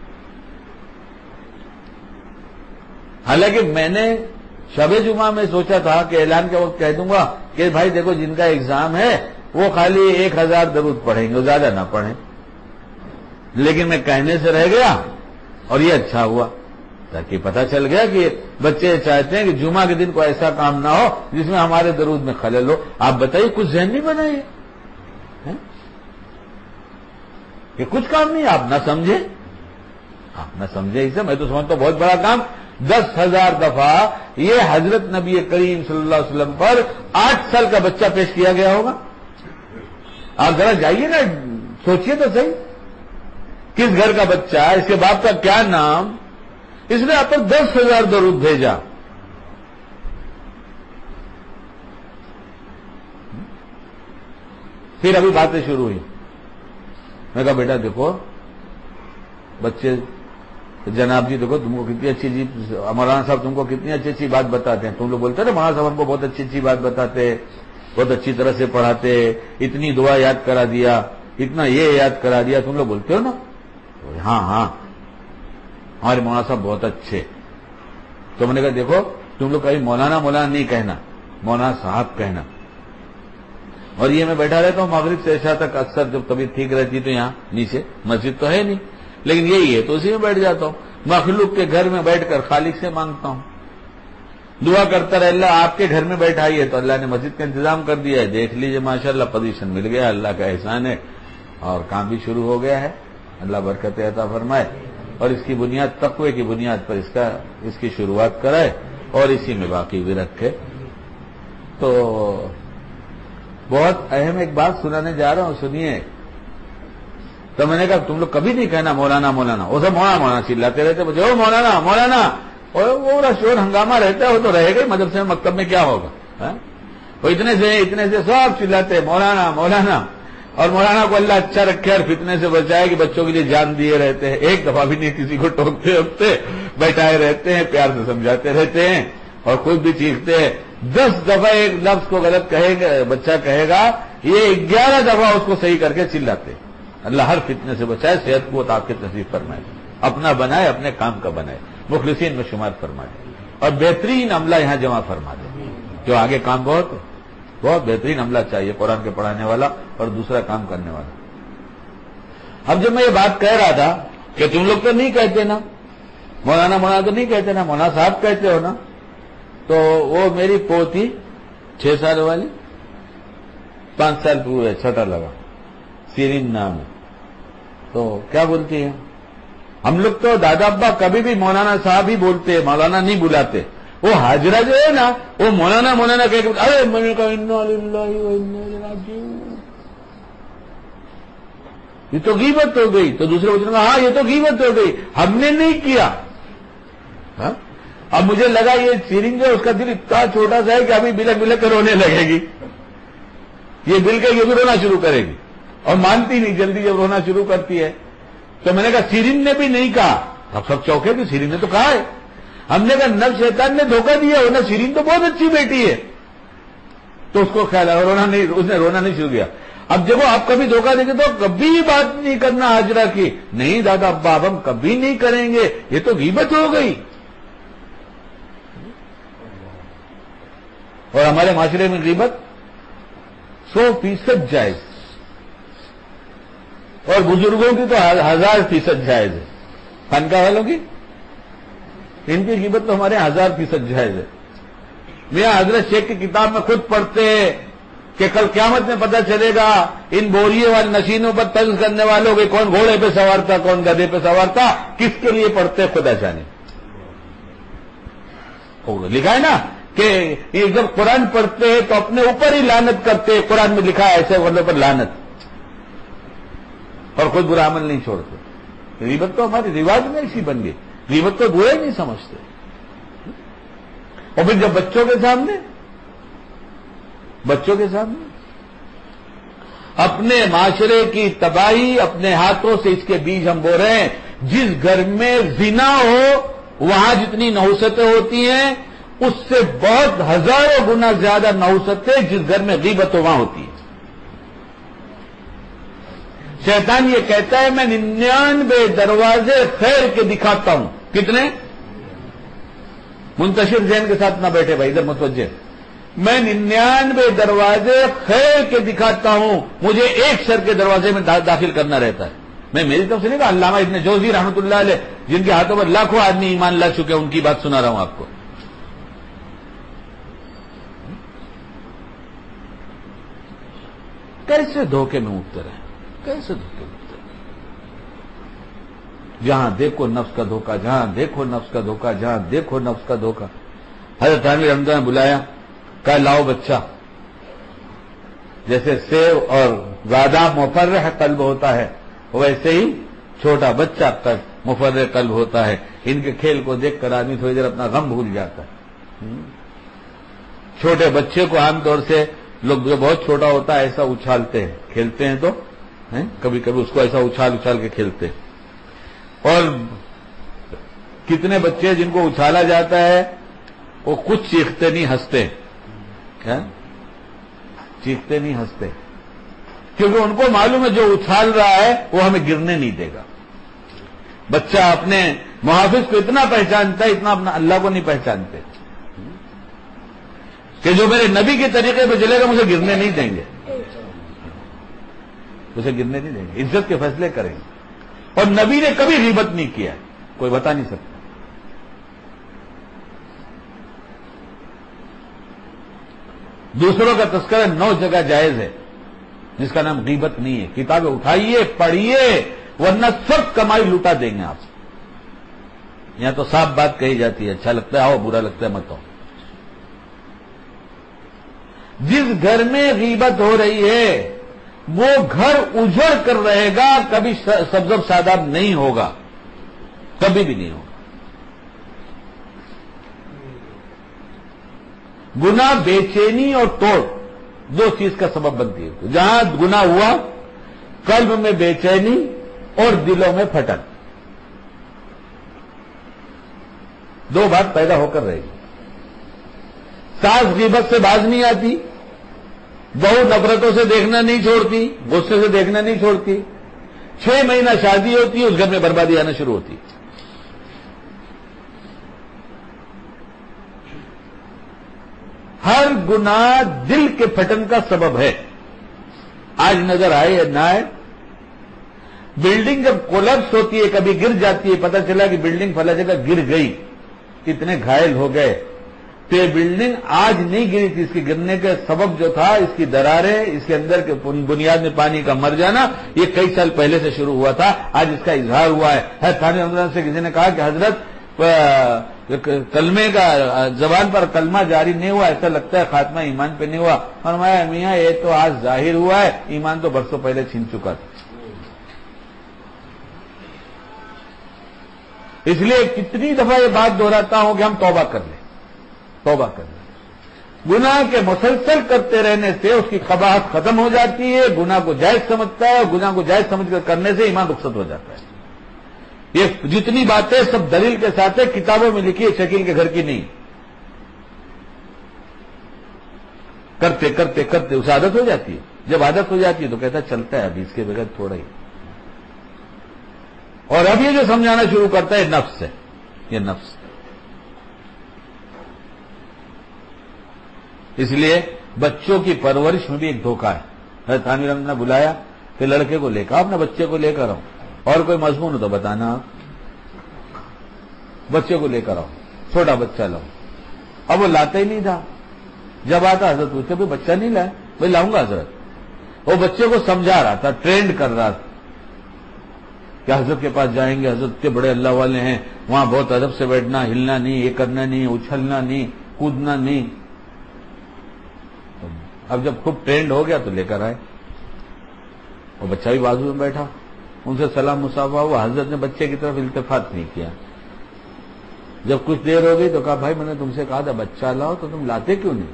حالانکہ میں نے شب جمعہ میں سوچا تھا کہ اعلان کے وقت کہہ دوں گا کہ بھائی دیکھو جن کا ایگزام ہے وہ خالی ایک ہزار درود پڑھیں گے، زیادہ نہ پڑھیں، لیکن میں کہنے سے رہ گیا اور یہ اچھا ہوا، تاکہ پتہ چل گیا کہ بچے چاہتے ہیں کہ جمعہ کے دن کوئی ایسا کام نہ ہو جس میں ہمارے درود میں خلل ہو۔ آپ بتائیے کچھ ذہن نہیں بنائیے کہ کچھ کام نہیں، آپ نہ سمجھے، آپ نہ سمجھے اسے، میں تو سمجھتا ہوں بہت بڑا کام۔ دس ہزار دفعہ یہ حضرت نبی کریم صلی اللہ علیہ وسلم پر آٹھ سال کا بچہ پیش کیا گیا ہوگا۔ آپ ذرا جائیے نا، سوچئے تو صحیح، کس گھر کا بچہ، اس کے باپ کا کیا نام، اس نے آپ پر دس ہزار درود بھیجا۔ پھر ابھی باتیں شروع ہوئی، میں کہا بیٹا دیکھو بچے، جناب جی دیکھو تم کو کتنی اچھی چیز، مولانا صاحب تم کو کتنی اچھی اچھی بات بتاتے ہیں، تم لوگ بولتے ہیں نا مولانا صاحب ہم کو بہت اچھی اچھی بات بتاتے، بہت اچھی طرح سے پڑھاتے، اتنی دعا یاد کرا دیا، اتنا یہ یاد کرا دیا، تم لوگ بولتے ہو نا؟ ہاں ہاں ہمارے مولانا صاحب بہت اچھے۔ تو میں نے کہا دیکھو تم لوگ کبھی مولانا مولانا نہیں کہنا، مولانا صاحب کہنا۔ اور یہ میں بیٹھا رہتا ہوں مغرب سے عشاء تک، اکثر جب طبیعت ٹھیک رہتی تو یہاں نیچے، مسجد تو ہے نہیں لیکن یہی ہے تو اسی میں بیٹھ جاتا ہوں، مخلوق کے گھر میں بیٹھ کر خالق سے مانگتا ہوں، دعا کرتا رہے اللہ آپ کے گھر میں بیٹھائیے تو اللہ نے مسجد کا انتظام کر دیا ہے، دیکھ لیجئے ماشاءاللہ پوزیشن مل گیا، اللہ کا احسان ہے اور کام بھی شروع ہو گیا ہے، اللہ برکت عطا فرمائے اور اس کی بنیاد تقوی کی بنیاد پر اس کا اس کی شروعات کرائے اور اسی میں باقی بھی رکھے۔ تو بہت اہم ایک بات سنانے جا رہا ہوں، سنیے۔ تو میں نے کہا تم لوگ کبھی نہیں کہنا مولانا مولانا، وہ سب مولانا مولانا چلاتے رہتے، مجھے او مولانا مولانا، اور وہ شور ہنگامہ رہتا ہے، وہ تو رہے گا ہی، مدرسے میں مکتب میں کیا ہوگا، وہ اتنے سے اتنے سے سب چلاتے مولانا مولانا، اور مولانا کو اللہ اچھا رکھے اور فتنے سے بچائے کہ بچوں کے لیے جان دیے رہتے ہیں، ایک دفعہ بھی نہیں کسی کو ٹوکتے وقتے، بیٹھائے رہتے ہیں، پیار سے سمجھاتے رہتے ہیں اور خود بھی چیختے ہیں۔ دس دفعہ ایک لفظ کو غلط کہے گا بچہ کہے گا، یہ گیارہ دفعہ اس کو صحیح کر کے چلاتے۔ اللہ ہر فتنے سے بچائے، صحت کو آپ کے نصیب فرمائے، اپنا بنائے، اپنے کام کا بنائے، مخلصین میں شمار فرمائے اور بہترین عملہ یہاں جمع فرما دے، جو آگے کام بہت بہت بہترین عملہ چاہیے، قرآن کے پڑھانے والا اور دوسرا کام کرنے والا۔ اب جب میں یہ بات کہہ رہا تھا کہ تم لوگ تو نہیں کہتے نا مولانا مولانا، تو نہیں کہتے نا مولانا صاحب کہتے ہو نا، تو وہ میری پوتی چھ سال والی، پانچ سال پورے چھٹا لگا، سیرین نام ہے، تو کیا بولتی ہے؟ ہم لوگ تو دادا ابا کبھی بھی مولانا صاحب ہی بولتے، مولانا نہیں بلاتے۔ وہ حاجرہ جو ہے نا وہ مولانا مولانا کہہ کے ارے میں نے کہا انا للہ و انا الیہ راجعون، یہ تو غیبت ہو گئی۔ تو دوسرے بچوں نے کہا ہاں یہ تو غیبت ہو گئی، ہم نے نہیں کیا۔ ہاں اب مجھے لگا یہ سیرین جو اس کا دل اتنا چھوٹا سا ہے کہ ابھی بلک بلک کر رونے لگے گی، یہ بل کے یہ بھی رونا شروع کرے گی اور مانتی نہیں جلدی جب رونا شروع کرتی ہے۔ تو میں نے کہا سیرین نے بھی نہیں کہا، اب سب چوکے کہ سیرین نے تو کہا ہے۔ ہم نے کہا نفس شیطان نے دھوکہ دیا ہو نا، سیرین تو بہت اچھی بیٹی ہے، تو اس کو خیال ہے رونا نہیں، اس نے رونا نہیں شروع کیا۔ اب دیکھو آپ کبھی دھوکہ دیں گے تو کبھی بات نہیں کرنا حاجرہ کی، نہیں دادا ابا اب ہم کبھی نہیں کریں گے، یہ تو غیبت ہو گئی۔ اور ہمارے معاشرے میں غیبت سو فیصد جائز، اور بزرگوں کی تو ہزار فیصد جائز ہے، خانقاہ والوں کی ان کی غیبت تو ہمارے ہزار فیصد جائز ہے۔ میاں حضرت شیخ کی کتاب میں خود پڑھتے ہیں کہ کل قیامت میں پتہ چلے گا ان بوریے والے نشینوں پر طنز کرنے والوں کے کون گھوڑے پہ سوار تھا کون گدھے پہ سوار تھا، کس کے لیے پڑھتے خدا جانے۔ لکھا ہے نا کہ یہ جب قرآن پڑھتے ہیں تو اپنے اوپر ہی لعنت کرتے ہیں، قرآن میں لکھا ہے ایسے والوں پر لعنت، اور خود برا عمل نہیں چھوڑتے۔ غیبت تو ہماری رواج میں ایسی بن گئی، غیبت تو برا ہی نہیں سمجھتے۔ اور پھر جب بچوں کے سامنے بچوں کے سامنے اپنے معاشرے کی تباہی اپنے ہاتھوں سے اس کے بیج ہم بو رہے ہیں۔ جس گھر میں زنا ہو وہاں جتنی نحوستیں ہوتی ہیں اس سے بہت ہزاروں گنا زیادہ نحوستیں جس گھر میں غیبت ہو وہاں ہوتی ہے۔ شیطان یہ کہتا ہے میں ننیانوے دروازے خیر کے دکھاتا ہوں، کتنے؟ منتشر ذہن کے ساتھ نہ بیٹھے بھائی، ادھر متوجہ۔ میں ننانوے دروازے خیر کے دکھاتا ہوں، مجھے ایک شر کے دروازے میں داخل کرنا رہتا ہے. میں میری طرف سے نہیں کہا، علامہ ابن جوزی رحمۃ اللہ علیہ جن کے ہاتھوں پر لاکھوں آدمی ایمان لا چکے ان کی بات سنا رہا ہوں آپ کو. کیسے دھوکے میں اٹھتے رہے، کیسے دھوکے میں اٹھتے رہے. جہاں دیکھو نفس کا دھوکہ، جہاں دیکھو نفس کا دھوکہ، جہاں دیکھو نفس کا دھوکہ. حضرت عامر حمزہ نے بلایا، کہا لاؤ بچہ. جیسے سیو اور زیادہ مفرح قلب ہوتا ہے ویسے ہی چھوٹا بچہ مفرح قلب ہوتا ہے. ان کے کھیل کو دیکھ کر آدمی تھوڑی دیر اپنا غم بھول جاتا ہے. چھوٹے بچے کو عام طور سے لوگ جو بہت چھوٹا ہوتا ہے ایسا اچھالتے ہیں، کھیلتے ہیں تو کبھی کبھی اس کو ایسا اچھال اچھال کے کھیلتے ہیں. اور کتنے بچے جن کو اچھالا جاتا ہے وہ کچھ چیختے نہیں ہنستے. کیا چیختے نہیں ہنستے؟ کیونکہ ان کو معلوم ہے جو اچھال رہا ہے وہ ہمیں گرنے نہیں دے گا. بچہ اپنے محافظ کو اتنا پہچانتا ہے اتنا اپنا اللہ کو نہیں پہچانتے کہ جو میرے نبی کے طریقے پہ چلے گا مجھے گرنے نہیں دیں گے، اسے گرنے نہیں دیں گے، عزت کے فیصلے کریں گے. اور نبی نے کبھی غیبت نہیں کیا، کوئی بتا نہیں سکتا. دوسروں کا تذکرہ نو جگہ جائز ہے جس کا نام غیبت نہیں ہے. کتابیں اٹھائیے پڑھیے ورنہ سب کمائی لوٹا دیں گے آپ سے. یہاں تو صاف بات کہی جاتی ہے، اچھا لگتا ہے آؤ، برا لگتا ہے مت آؤ. جس گھر میں غیبت ہو رہی ہے وہ گھر اجڑ کر رہے گا، کبھی سبز شاداب نہیں ہوگا، کبھی بھی نہیں ہوگا. گناہ بے چینی اور توڑ دو چیز کا سبب بنتی ہے. جہاں گناہ ہوا قلب میں بے چینی اور دلوں میں پھٹن، دو بات پیدا ہو کر رہے گی. ساس غیبت سے باز نہیں آتی، بہو نفرتوں سے دیکھنا نہیں چھوڑتی، غصے سے دیکھنا نہیں چھوڑتی. چھ مہینہ شادی ہوتی ہے اس گھر میں بربادی آنا شروع ہوتی. ہر گناہ دل کے پھٹن کا سبب ہے. آج نظر آئے یا نہ آئے، بلڈنگ جب کولپس ہوتی ہے کبھی گر جاتی ہے، پتہ چلا کہ بلڈنگ فلاں جگہ گر گئی، کتنے گھائل ہو گئے، تو یہ بلڈنگ آج نہیں گری تھی. اس کے گرنے کا سبب جو تھا اس کی دراریں، اس کے اندر کے بنیاد میں پانی کا مر جانا، یہ کئی سال پہلے سے شروع ہوا تھا. آج اس کا اظہار ہوا ہے. حضرت عامر حمزہ سے کسی نے کہا کہ حضرت کلمے کا زبان پر کلمہ جاری نہیں ہوا، ایسا لگتا ہے خاتمہ ایمان پہ نہیں ہوا. فرمایا میاں یہ تو آج ظاہر ہوا ہے، ایمان تو برسوں پہلے چھین چکا تھا. اس لیے کتنی دفعہ یہ بات دہراتا ہوں کہ ہم توبہ کر لیں، توبہ کر لیں. گناہ کے مسلسل کرتے رہنے سے اس کی قباحت ختم ہو جاتی ہے، گناہ کو جائز سمجھتا ہے اور گناہ کو جائز سمجھ کر کرنے سے ایمان رخصت ہو جاتا ہے. یہ جتنی باتیں سب دلیل کے ساتھ ہے، کتابوں میں لکھی ہے، شکیل کے گھر کی نہیں. کرتے کرتے کرتے اسے عادت ہو جاتی ہے. جب عادت ہو جاتی ہے تو کہتا ہے چلتا ہے ابھی اس کے بغیر تھوڑا ہی. اور اب یہ جو سمجھانا شروع کرتا ہے نفس ہے، یہ نفس. اس لیے بچوں کی پرورش میں بھی ایک دھوکہ ہے. حضرت عامر حمزہ نے بلایا کہ لڑکے کو لے کر اپنے بچے کو لے کر آؤ، اور کوئی مضمون ہو تو بتانا. بچے کو لے کر آؤ، چھوٹا بچہ لاؤ. اب وہ لاتا ہی نہیں تھا. جب آتا حضرت پوچھتے بھائی بچہ نہیں لائے؟ بھائی لاؤں گا حضرت. وہ بچے کو سمجھا رہا تھا، ٹرینڈ کر رہا تھا کہ حضرت کے پاس جائیں گے، حضرت کے بڑے اللہ والے ہیں، وہاں بہت ادب سے بیٹھنا، ہلنا نہیں، یہ کرنا نہیں، اچھلنا نہیں، کودنا نہیں. اب جب خوب ٹرینڈ ہو گیا تو لے کر آئے. وہ بچہ بھی بازو میں بیٹھا، ان سے سلام مصافحہ ہوا. حضرت نے بچے کی طرف التفات نہیں کیا. جب کچھ دیر ہو گئی تو کہا بھائی میں نے تم سے کہا تھا بچہ لاؤ تو تم لاتے کیوں نہیں؟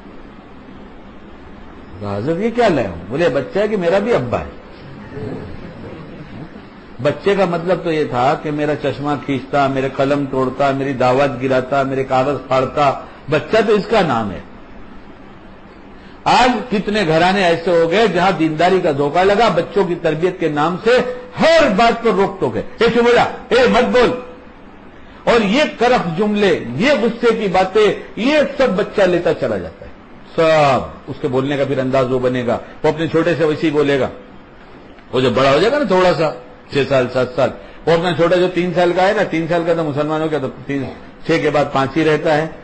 کہا حضرت یہ کیا لائے ہوں؟ بولے بچہ ہے کہ میرا بھی ابا ہے. بچے کا مطلب تو یہ تھا کہ میرا چشمہ کھینچتا، میرے قلم توڑتا، میری دعوت گراتا، میرے کاغذ پھاڑتا. بچہ تو اس کا نام ہے. آج کتنے گھرانے ایسے ہو گئے جہاں دینداری کا دھوکہ لگا، بچوں کی تربیت کے نام سے ہر بات پر روک ٹوک ہے. اے چپ ہو جا، اے مت بول. اور یہ کرخ جملے، یہ غصے کی باتیں، یہ سب بچہ لیتا چلا جاتا ہے. सब اس کے بولنے کا پھر انداز وہ بنے گا، وہ اپنے چھوٹے سے ویسے ہی بولے گا. وہ جب بڑا ہو جائے گا نا تھوڑا سا، چھ سال سات سال، وہ اپنا چھوٹا جو تین سال کا ہے نا، تین سال کا تو مسلمانوں کا تو تین چھ کے بعد پانچ ہی رہتا ہے،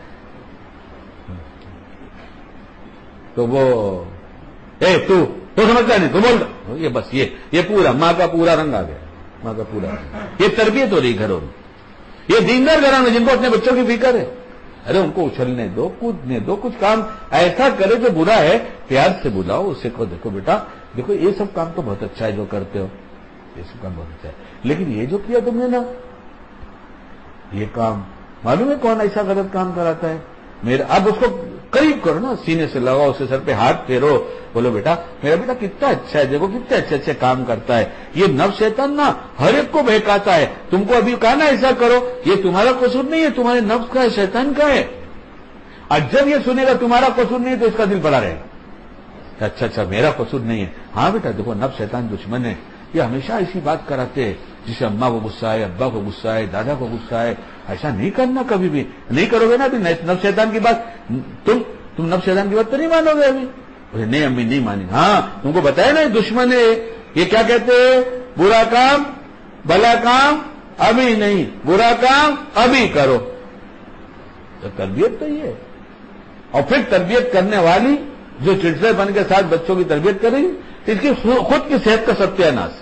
تو وہ اے تو تو سمجھتا نہیں تو بول، یہ بس یہ یہ پورا ماں کا پورا رنگ آ گیا، ماں کا پورا رنگ. یہ تربیت ہو رہی گھروں میں. یہ دیندار گھروں میں جن کو اپنے بچوں کی فکر ہے، ارے ان کو اچھلنے دو، کودنے دو، کچھ کام ایسا کرے جو برا ہے پیار سے بلاؤ اسے کو، دیکھو بیٹا دیکھو یہ سب کام تو بہت اچھا ہے جو کرتے ہو، یہ سب کام بہت اچھا ہے، لیکن یہ جو کیا تم نے نا یہ کام معلوم ہے کون ایسا غلط کام کراتا ہے میرا. اب اس کو قریب کرو نا، سینے سے لگاؤ، اس کے سر پہ ہاتھ پھیرو، بولو بیٹا میرا بیٹا کتنا اچھا ہے، دیکھو کتنے اچھے اچھے کام کرتا ہے. یہ نفس شیطان نا ہر ایک کو بہکاتا ہے. تم کو ابھی کہا نا ایسا کرو، یہ تمہارا قصور نہیں ہے، تمہارے نفس کا ہے، شیطان کا ہے. اور جب یہ سنے گا تمہارا قصور نہیں ہے تو اس کا دل بڑا رہے گا، اچھا اچھا میرا قصور نہیں ہے. ہاں بیٹا دیکھو نفس شیطان دشمن ہے، یہ ہمیشہ ایسی بات کراتے ہیں جسے اماں کو غصہ ہے، ابا کو غصہ ہے، دادا کو غصہ ہے. ایسا نہیں کرنا کبھی بھی، نہیں کرو گے نا ابھی نفس شیطان کی بات، تم تم نفس شیطان کی بات تو نہیں مانو گے ابھی. نہیں امی نہیں مانی. ہاں تم کو بتایا نا دشمن ہے. یہ کیا کہتے ہیں؟ برا کام بھلا کام ابھی نہیں، برا کام ابھی کرو. تو تربیت تو یہ ہے. اور پھر تربیت کرنے والی جو چڑچڑے بن کے ساتھ بچوں کی تربیت کرے گی، اس کی خود کی صحت کا ستیہ ناش.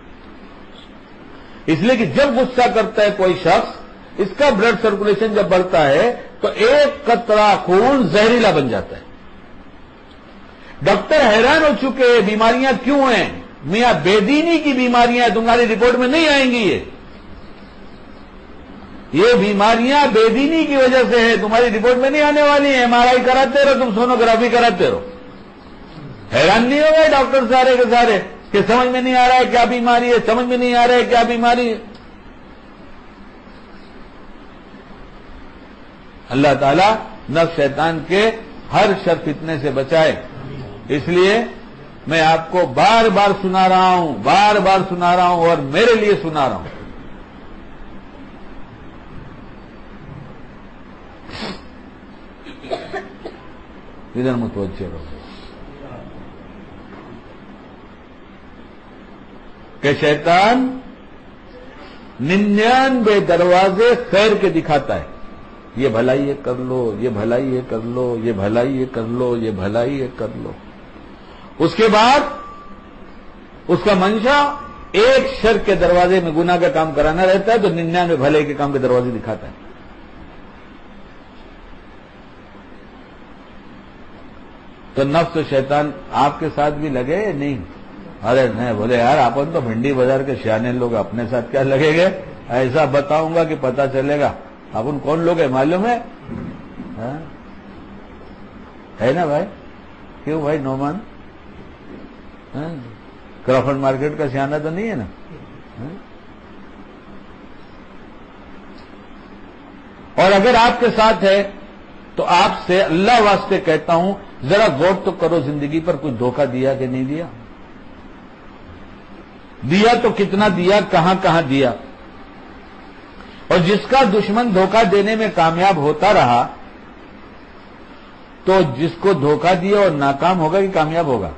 اس لیے کہ جب غصہ کرتا ہے کوئی شخص، اس کا بلڈ سرکولیشن جب بڑھتا ہے تو ایک قطرہ خون زہریلا بن جاتا ہے. ڈاکٹر حیران ہو چکے ہیں بیماریاں کیوں ہیں. میاں بے دینی کی بیماریاں تمہاری رپورٹ میں نہیں آئیں گی. یہ یہ بیماریاں بے دینی کی وجہ سے ہے، تمہاری رپورٹ میں نہیں آنے والی ہیں. ایم آر آئی کراتے رہو، تم سونوگرافی کراتے رہو. حیران نہیں ہو گئے ڈاکٹر سارے کے سارے کہ سمجھ میں نہیں آ رہا ہے کیا بیماری ہے، سمجھ میں نہیں آ رہا ہے کیا بیماری ہے. اللہ تعالیٰ نفس شیطان کے ہر شر فتنے سے بچائے. اس لیے میں آپ کو بار بار سنا رہا ہوں، بار بار سنا رہا ہوں اور میرے لیے سنا رہا ہوں. ادھر متوجہ رہو کہ شیطان ننیانوے دروازے خیر کے دکھاتا ہے. یہ بھلائی یہ کر لو، یہ بھلائی یہ کر لو، یہ بھلائی یہ کر لو، یہ بھلائی یہ کر لو. اس کے بعد اس کا منشا ایک شر کے دروازے میں گناہ کا کام کرانا رہتا ہے، تو ننیانوے بھلے کے کام کے دروازے دکھاتا ہے. تو نفس و شیطان آپ کے ساتھ بھی لگے نہیں؟ ارے نہیں بولے یار اپن تو بھنڈی بازار کے سیانے لوگ، اپنے ساتھ کیا لگے گے؟ ایسا بتاؤں گا کہ پتا چلے گا اپن کون لوگ ہیں معلوم ہے؟ ہے نا بھائی؟ کیوں بھائی نعمان؟ کرافٹ مارکیٹ کا سیانہ تو نہیں ہے نا؟ اور اگر آپ کے ساتھ ہے تو آپ سے اللہ واسطے کہتا ہوں ذرا غور تو کرو زندگی پر کچھ دھوکہ دیا کہ نہیں دیا؟ دیا تو کتنا دیا، کہاں کہاں دیا؟ اور جس کا دشمن دھوکہ دینے میں کامیاب ہوتا رہا تو جس کو دھوکہ دیا اور ناکام ہوگا کہ کامیاب ہوگا؟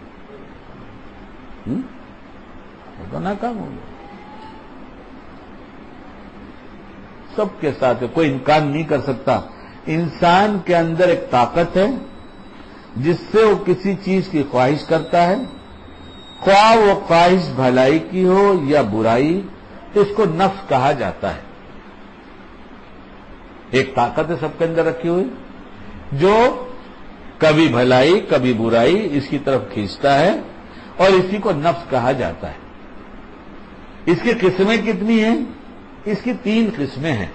وہ تو ناکام ہوگا. سب کے ساتھ ہے، کوئی انکار نہیں کر سکتا. انسان کے اندر ایک طاقت ہے جس سے وہ کسی چیز کی خواہش کرتا ہے، خواہ وہ خواہش بھلائی کی ہو یا برائی، تو اس کو نفس کہا جاتا ہے. ایک طاقت ہے سب کے اندر رکھی ہوئی جو کبھی بھلائی کبھی برائی اس کی طرف کھینچتا ہے، اور اسی کو نفس کہا جاتا ہے. اس کی قسمیں کتنی ہیں؟ اس کی تین قسمیں ہیں.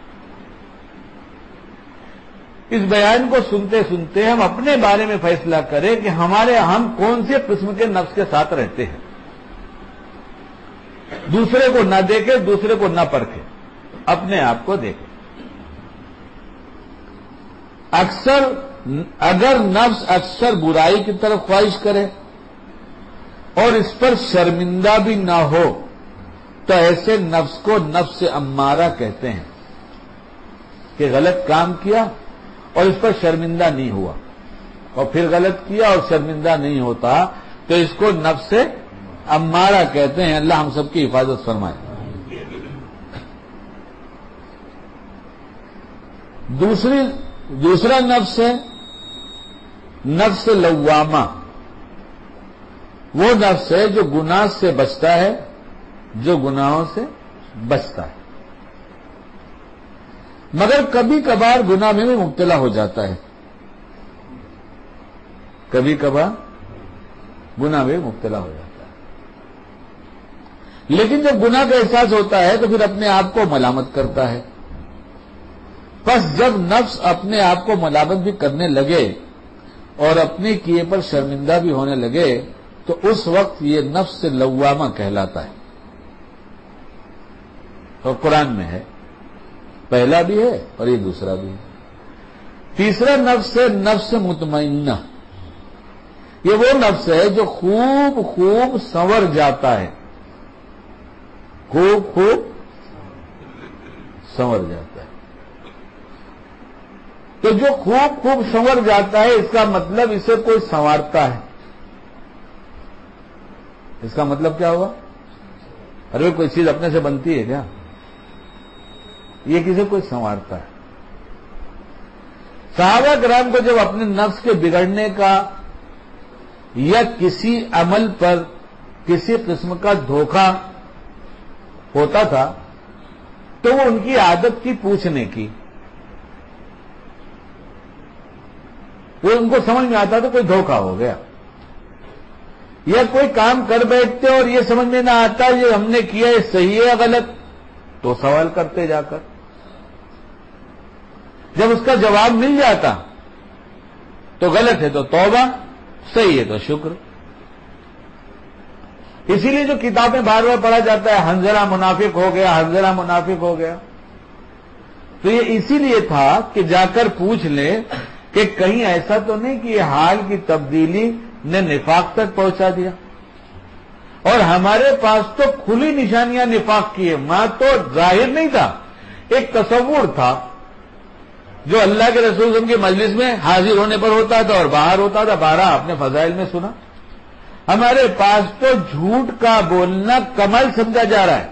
اس بیان کو سنتے سنتے ہم اپنے بارے میں فیصلہ کریں کہ ہمارے ہم کون سے قسم کے نفس کے ساتھ رہتے ہیں. دوسرے کو نہ دیکھیں، دوسرے کو نہ پرکھیں، اپنے آپ کو دیکھیں. اکثر اگر نفس اکثر برائی کی طرف خواہش کرے اور اس پر شرمندہ بھی نہ ہو تو ایسے نفس کو نفس امارہ کہتے ہیں کہ غلط کام کیا اور اس پر شرمندہ نہیں ہوا. اور پھر غلط کیا اور شرمندہ نہیں ہوتا تو اس کو نفس امارہ کہتے ہیں. اللہ ہم سب کی حفاظت فرمائے. دوسری دوسرا نفس ہے نفس لوامہ. وہ نفس ہے جو گناہ سے بچتا ہے، جو گناہوں سے بچتا ہے، مگر کبھی کبھار گناہ میں بھی مبتلا ہو جاتا ہے. کبھی کبھار گناہ میں مبتلا ہو جاتا ہے، لیکن جب گناہ کا احساس ہوتا ہے تو پھر اپنے آپ کو ملامت کرتا ہے. بس جب نفس اپنے آپ کو ملامت بھی کرنے لگے اور اپنے کیے پر شرمندہ بھی ہونے لگے تو اس وقت یہ نفس لوامہ کہلاتا ہے. اور قرآن میں ہے، پہلا بھی ہے اور یہ دوسرا بھی ہے. تیسرا نفس ہے نفس مطمئنہ. یہ وہ نفس ہے جو خوب خوب سنور جاتا ہے، خوب خوب سنور جاتا ہے. تو جو خوب خوب سنور جاتا ہے اس کا مطلب اسے کوئی سنوارتا ہے. اس کا مطلب کیا ہوا؟ ارے کوئی چیز اپنے سے بنتی ہے کیا؟ یہ کسی کوئی سنوارتا ہے. صحابہ کرام کو جب اپنے نفس کے بگڑنے کا یا کسی عمل پر کسی قسم کا دھوکہ ہوتا تھا تو وہ ان کی عادت تھی پوچھنے کی. وہ ان کو سمجھ میں آتا تھا کوئی دھوکہ ہو گیا، یا کوئی کام کر بیٹھتے اور یہ سمجھ میں نہ آتا یہ ہم نے کیا یہ صحیح ہے غلط، تو سوال کرتے جا کر. جب اس کا جواب مل جاتا تو غلط ہے تو توبہ، صحیح ہے تو شکر. اسی لیے جو کتابیں بار بار پڑھا جاتا ہے حنظلہ منافق ہو گیا، حنظلہ منافق ہو گیا، تو یہ اسی لیے تھا کہ جا کر پوچھ لیں کہ کہیں ایسا تو نہیں کہ یہ حال کی تبدیلی نے نفاق تک پہنچا دیا. اور ہمارے پاس تو کھلی نشانیاں نفاق کی ہے. ماں تو ظاہر نہیں تھا، ایک تصور تھا جو اللہ کے رسول صلی اللہ علیہ وسلم کی مجلس میں حاضر ہونے پر ہوتا تھا اور باہر ہوتا تھا. بارہ آپ نے فضائل میں سنا. ہمارے پاس تو جھوٹ کا بولنا کمال سمجھا جا رہا ہے،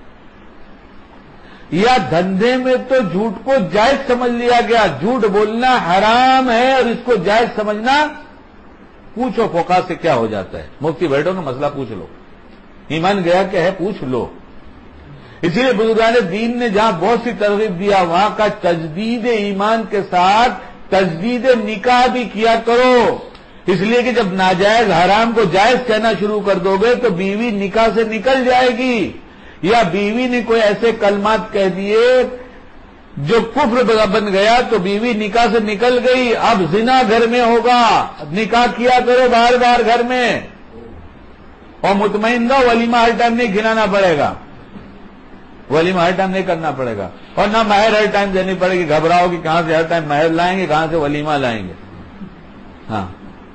یا دھندے میں تو جھوٹ کو جائز سمجھ لیا گیا. جھوٹ بولنا حرام ہے اور اس کو جائز سمجھنا، پوچھو فقہا سے کیا ہو جاتا ہے. مفتی بیٹھو نا مسئلہ پوچھ لو، ایمان گیا کہ ہے پوچھ لو. اسی لیے بزرگان دین نے جہاں بہت سی ترغیب دیا وہاں کا تجدید ایمان کے ساتھ تجدید نکاح بھی کیا کرو. اس لیے کہ جب ناجائز حرام کو جائز کہنا شروع کر دو گے تو بیوی نکاح سے نکل جائے گی، یا بیوی نے کوئی ایسے کلمات کہہ دیے جو کفر بن گیا تو بیوی نکاح سے نکل گئی. اب زنا گھر میں ہوگا. نکاح کیا کرو بار بار گھر میں، اور مطمئن رہو ولیمہ ہر ٹائم نہیں گھنانا پڑے گا، ولیمہ ہر ٹائم نہیں کرنا پڑے گا، اور نہ مہر ہر ٹائم دینی پڑے گی. گھبراؤ کہ کہاں سے ہر ٹائم مہر لائیں گے، کہاں سے ولیمہ لائیں گے. ہاں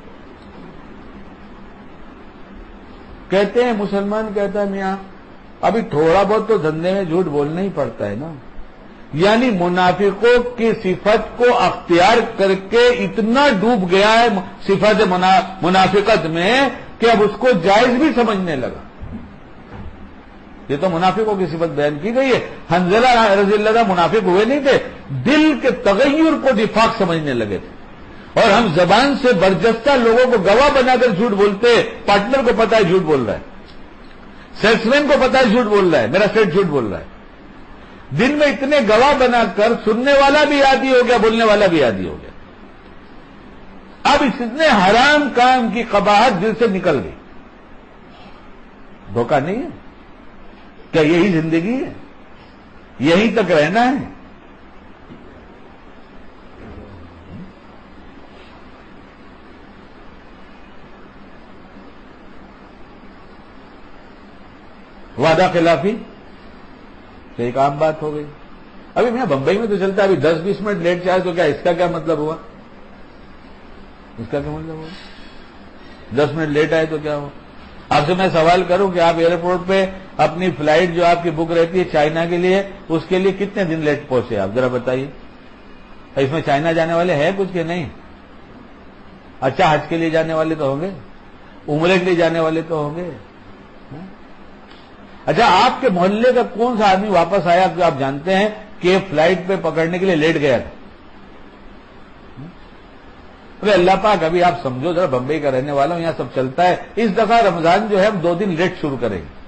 کہتے ہیں مسلمان کہتا ہے میاں ابھی تھوڑا بہت تو دھندے میں جھوٹ بولنا ہی پڑتا ہے نا. یعنی منافقوں کی صفت کو اختیار کر کے اتنا ڈوب گیا ہے صفت منافقت میں کہ اب اس کو جائز بھی سمجھنے لگا. یہ تو منافقوں کی صفت بیان کی گئی ہے. حنظلہ رضی اللہ عنہ منافق ہوئے نہیں تھے، دل کے تغیر کو نفاق سمجھنے لگے تھے. اور ہم زبان سے برجستہ لوگوں کو گواہ بنا کر جھوٹ بولتے. پارٹنر کو پتا ہے جھوٹ بول رہا ہے، سیلسمین کو پتا ہے جھوٹ بول رہا ہے، میرا سیٹ جھوٹ بول رہا ہے. دن میں اتنے گواہ بنا کر سننے والا بھی عادی ہو گیا، بولنے والا بھی عادی ہو گیا. اب اس اتنے حرام کام کی قباحت دل سے نکل گئی. دھوکہ نہیں ہے کیا؟ یہی زندگی ہے، یہیں تک رہنا ہے. وعدہ خلافی تو ایک عام بات ہو گئی. ابھی میں بمبئی میں تو چلتا ہے ابھی دس بیس منٹ لیٹ چاہے تو کیا اس کا کیا مطلب ہوا؟ اس کا کیا مطلب ہوا؟ دس منٹ لیٹ آئے تو کیا ہوا؟ آپ سے میں سوال کروں کہ آپ ایئرپورٹ پہ اپنی فلائٹ جو آپ کی بک رہتی ہے چائنا کے لیے، اس کے لیے کتنے دن لیٹ پہنچے آپ ذرا بتائیے. اس میں چائنا جانے والے ہیں کچھ کہ نہیں؟ اچھا حج کے لیے جانے والے تو ہوں گے، عمرے کے لیے جانے والے تو ہوں گے. اچھا آپ کے محلے کا کون سا آدمی واپس آیا کہ آپ جانتے ہیں کہ فلائٹ پہ پکڑنے کے لیے لیٹ گیا تھا؟ ارے اللہ پاک ابھی آپ سمجھو ذرا، بمبئی کا رہنے والا ہوں، یہاں سب چلتا ہے. اس دفعہ رمضان جو ہے ہم دو دن لیٹ شروع کریں گے،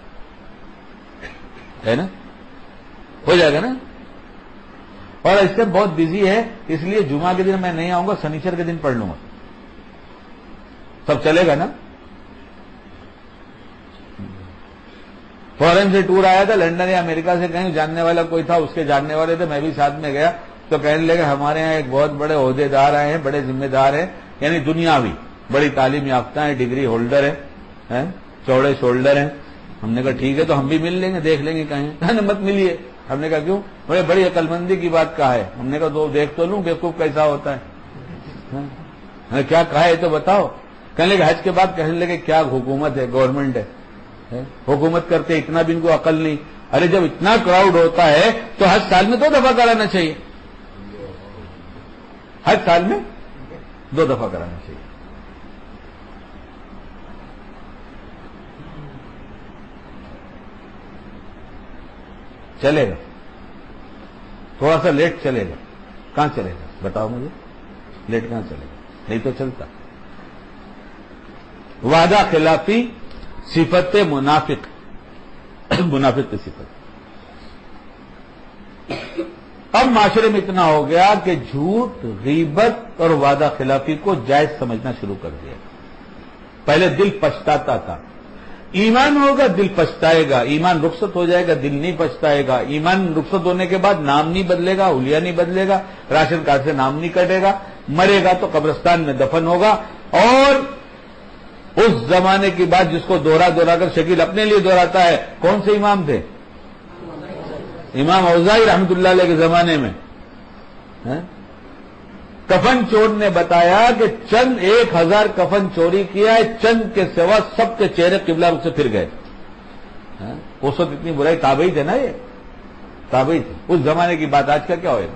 ہے نا؟ ہو جائے گا نا؟ اور اس سے بہت بزی ہے، اس لیے جمعہ کے دن میں نہیں آؤں گا، سنیچر کے دن پڑھ لوں گا. سب چلے گا نا؟ فورن سے ٹور آیا تھا، لنڈن یا امریکہ سے کہیں جاننے والا کوئی تھا، اس کے جاننے والے تھے، میں بھی ساتھ میں گیا تو کہنے لگے ہمارے یہاں ایک بہت بڑے عہدے دار آئے ہیں، بڑے ذمہ دار ہیں، یعنی دنیاوی بڑی تعلیم یافتہ ہیں، ڈگری ہولڈر ہیں، چوڑے شولڈر ہیں. ہم نے کہا ٹھیک ہے تو ہم بھی مل لیں گے، دیکھ لیں گے کہیں. کہنے مت ملیے. ہم نے کہا کیوں؟ بڑے بڑی عقل مندی کی بات کہا ہے. ہم نے کہا تو دیکھ تو لوں بیوقوف کیسا ہوتا ہے. کیا کہا ہے تو بتاؤ. کہنے لگے حج کے بعد کہنے لگے کیا حکومت ہے، گورنمنٹ ہے، حکومت کرتے اتنا بھی ان کو عقل نہیں. ارے جب اتنا کراؤڈ ہوتا ہے تو حج سال میں دو دفعہ کرانا چاہیے، حج سال میں دو دفعہ کرانا چاہیے. چلے گا تھوڑا سا لیٹ چلے گا. کہاں چلے گا بتاؤ مجھے، لیٹ کہاں چلے گا؟ نہیں تو چلتا. وعدہ خلافی صفت منافق، منافق کی صفت. اب معاشرے میں اتنا ہو گیا کہ جھوٹ، غیبت اور وعدہ خلافی کو جائز سمجھنا شروع کر دیا. پہلے دل پچھتاتا تھا، ایمان ہوگا دل پچھتائے گا، ایمان رخصت ہو جائے گا دل نہیں پچھتائے گا. ایمان رخصت ہونے کے بعد نام نہیں بدلے گا، حلیہ نہیں بدلے گا، راشن کارڈ سے نام نہیں کٹے گا، مرے گا تو قبرستان میں دفن ہوگا. اور اس زمانے کی بات جس کو دوہرا دوہرا کر شکیل اپنے لیے دہراتا ہے، کون سے امام تھے؟ امام اوزاعی رحمت اللہ علیہ کے زمانے میں کفن چور نے بتایا کہ چند ایک ہزار کفن چوری کیا ہے، چند کے سوا سب کے چہرے قبلہ رخ سے پھر گئے. اس وقت اتنی برائی تابعی تھے نا، یہ تابعی تھے اس زمانے کی بات. آج کا کیا ہوئے گا؟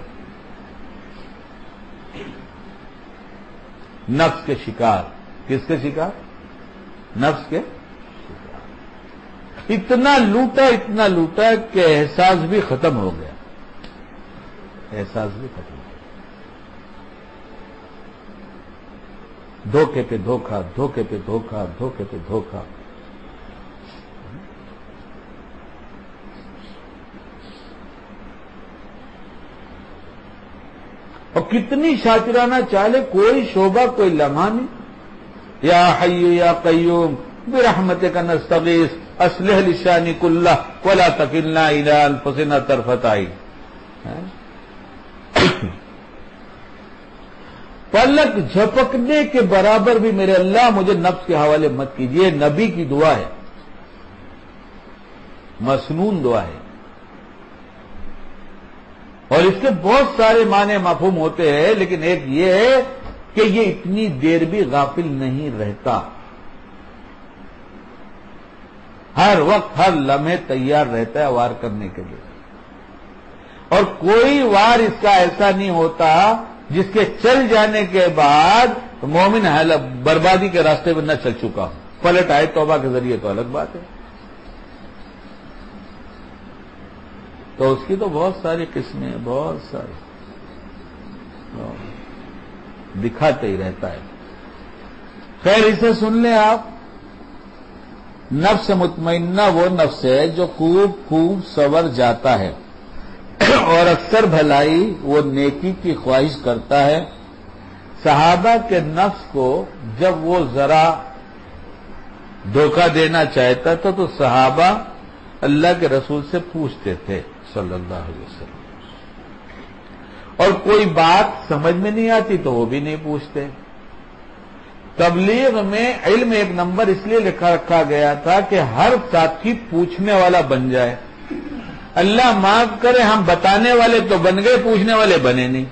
نفس کے شکار. کس کے شکار؟ نفس کے شکار. اتنا لوٹا اتنا لوٹا کہ احساس بھی ختم ہو گیا، احساس بھی ختم ہو گیا. دھوکے پہ دھوکا، دھوکے پہ دھوکا، دھوکے پہ دھوکا. اور کتنی شاکرانہ چالے، کوئی شعبہ کوئی لمحہ نہیں. یا حی یا قیوم برحمتک نستغیث اصلح لشانی کلہ ولا تکلنا الی انفسنا طرفۃ عین. پلک جھپکنے کے برابر بھی میرے اللہ مجھے نفس کے حوالے مت کیجیے. نبی کی دعا ہے، مسنون دعا ہے. اور اس کے بہت سارے معنی مفہوم ہوتے ہیں، لیکن ایک یہ ہے کہ یہ اتنی دیر بھی غافل نہیں رہتا، ہر وقت ہر لمحے تیار رہتا ہے وار کرنے کے لیے. اور کوئی وار اس کا ایسا نہیں ہوتا جس کے چل جانے کے بعد مومن بربادی کے راستے میں نہ چل چکا ہو. پلٹ آئے توبہ کے ذریعے تو الگ بات ہے. تو اس کی تو بہت ساری قسمیں، بہت ساری دکھاتے ہی رہتا ہے. خیر اسے سن لیں آپ. نفس مطمئنہ وہ نفس ہے جو خوب خوب سور جاتا ہے اور اکثر بھلائی وہ نیکی کی خواہش کرتا ہے. صحابہ کے نفس کو جب وہ ذرا دھوکہ دینا چاہتا تھا تو صحابہ اللہ کے رسول سے پوچھتے تھے صلی اللہ علیہ وسلم، اور کوئی بات سمجھ میں نہیں آتی تو وہ بھی نہیں پوچھتے. تبلیغ میں علم ایک نمبر اس لیے لکھا رکھا گیا تھا کہ ہر ساتھی پوچھنے والا بن جائے. اللہ معاف کرے ہم بتانے والے تو بن گئے، پوچھنے والے بنے نہیں.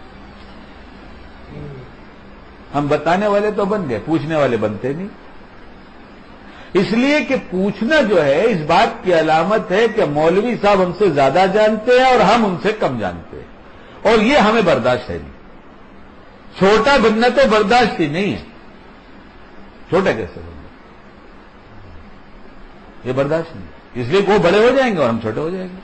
ہم بتانے والے تو بن گئے، پوچھنے والے بنتے نہیں. اس لیے کہ پوچھنا جو ہے اس بات کی علامت ہے کہ مولوی صاحب ہم سے زیادہ جانتے ہیں اور ہم ان سے کم جانتے ہیں، اور یہ ہمیں برداشت ہے نہیں. چھوٹا بننا تو برداشت ہی نہیں ہے. چھوٹے کیسے ہوں گے؟ یہ برداشت نہیں، اس لیے وہ بڑے ہو جائیں گے اور ہم چھوٹے ہو جائیں گے.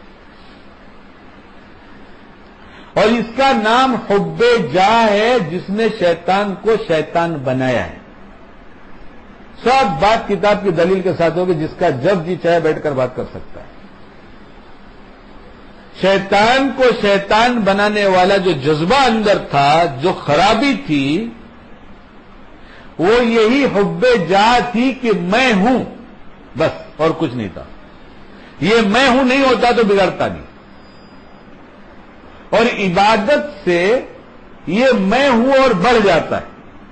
اور اس کا نام حب جاہ ہے، جس نے شیطان کو شیطان بنایا ہے. سب بات کتاب کی دلیل کے ساتھ ہوگی، جس کا جب جی چاہے بیٹھ کر بات کر سکتا ہے. شیطان کو شیطان بنانے والا جو جذبہ اندر تھا، جو خرابی تھی، وہ یہی حب جاہ تھی کہ میں ہوں بس، اور کچھ نہیں تھا. یہ میں ہوں نہیں ہوتا تو بگڑتا نہیں. اور عبادت سے یہ میں ہوں اور بڑھ جاتا ہے.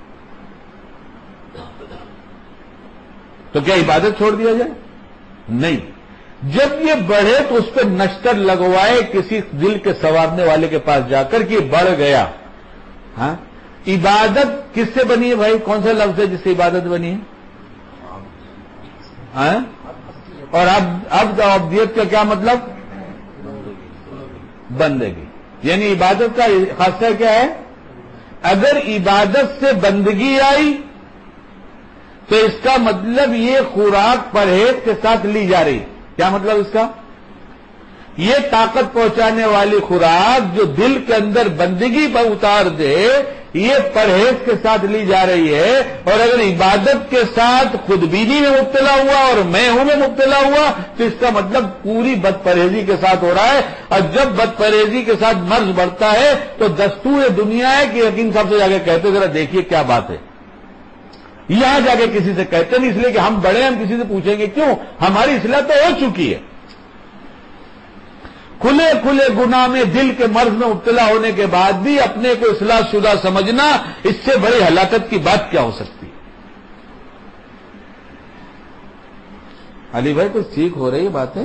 تو کیا عبادت چھوڑ دیا جائے؟ نہیں. جب یہ بڑھے تو اس پہ نشتر لگوائے کسی دل کے سنوارنے والے کے پاس جا کر کہ بڑھ گیا. ہاں، عبادت کس سے بنی ہے بھائی؟ کون سا لفظ ہے جس سے عبادت بنی ہے؟ ہاں؟ اور اب اب عبدیت کا کیا مطلب؟ بندگی. یعنی عبادت کا خاصہ کیا ہے؟ اگر عبادت سے بندگی آئی تو اس کا مطلب یہ خوراک پرہیز کے ساتھ لی جا رہی. کیا مطلب اس کا؟ یہ طاقت پہنچانے والی خوراک جو دل کے اندر بندگی پر اتار دے، یہ پرہیز کے ساتھ لی جا رہی ہے. اور اگر عبادت کے ساتھ خودبینی میں مبتلا ہوا اور میں ہوں میں مبتلا ہوا تو اس کا مطلب پوری بد پرہیزی کے ساتھ ہو رہا ہے. اور جب بد پرہیزی کے ساتھ مرض بڑھتا ہے تو دستور دنیا ہے کہ یقین صاحب سے جا کے کہتے ذرا دیکھیے کیا بات ہے. یہاں جا کے کسی سے کہتے نہیں، اس لیے کہ ہم بڑے ہیں، ہم کسی سے پوچھیں گے کیوں؟ ہماری اصلاح تو ہو چکی ہے. کھلے کھلے گناہ میں دل کے مرض میں مبتلا ہونے کے بعد بھی اپنے کو اصلاح شدہ سمجھنا، اس سے بڑی ہلاکت کی بات کیا ہو سکتی ہے؟ علی بھائی کچھ ٹھیک ہو رہی ہے باتیں؟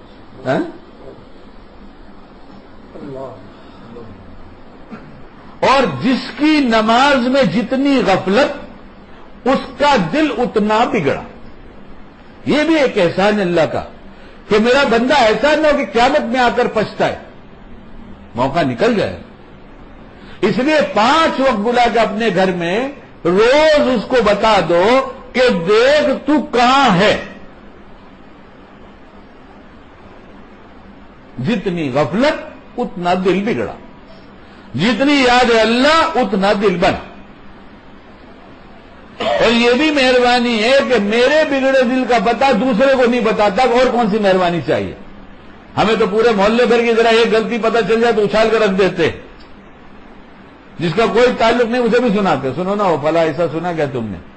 اور جس کی نماز میں جتنی غفلت، اس کا دل اتنا بگڑا. یہ بھی ایک احسان اللہ کا کہ میرا بندہ ایسا نہ ہو کہ قیامت میں آ کر پچھتائے. موقع نکل جائے. اس لیے پانچ وقت بلا کے اپنے گھر میں روز اس کو بتا دو کہ دیکھ تو کہاں ہے. جتنی غفلت اتنا دل بگڑا، جتنی یاد اللہ اتنا دل بنا. اور یہ بھی مہربانی ہے کہ میرے بگڑے دل کا پتہ دوسرے کو نہیں بتاتا. اور کون سی مہربانی چاہیے ہمیں؟ تو پورے محلے بھر کی ذرا ایک غلطی پتہ چل جائے تو اچھال کر رکھ دیتے، جس کا کوئی تعلق نہیں اسے بھی سناتے، سنو نا وہ فلاں ایسا سنا کیا تم نے.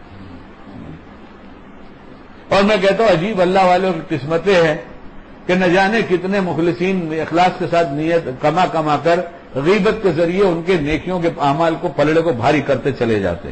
اور میں کہتا ہوں عجیب اللہ والوں کی قسمتیں ہیں کہ نہ جانے کتنے مخلصین اخلاص کے ساتھ نیت کما کما کر غیبت کے ذریعے ان کے نیکیوں کے اعمال کو پلڑے کو بھاری کرتے چلے جاتے.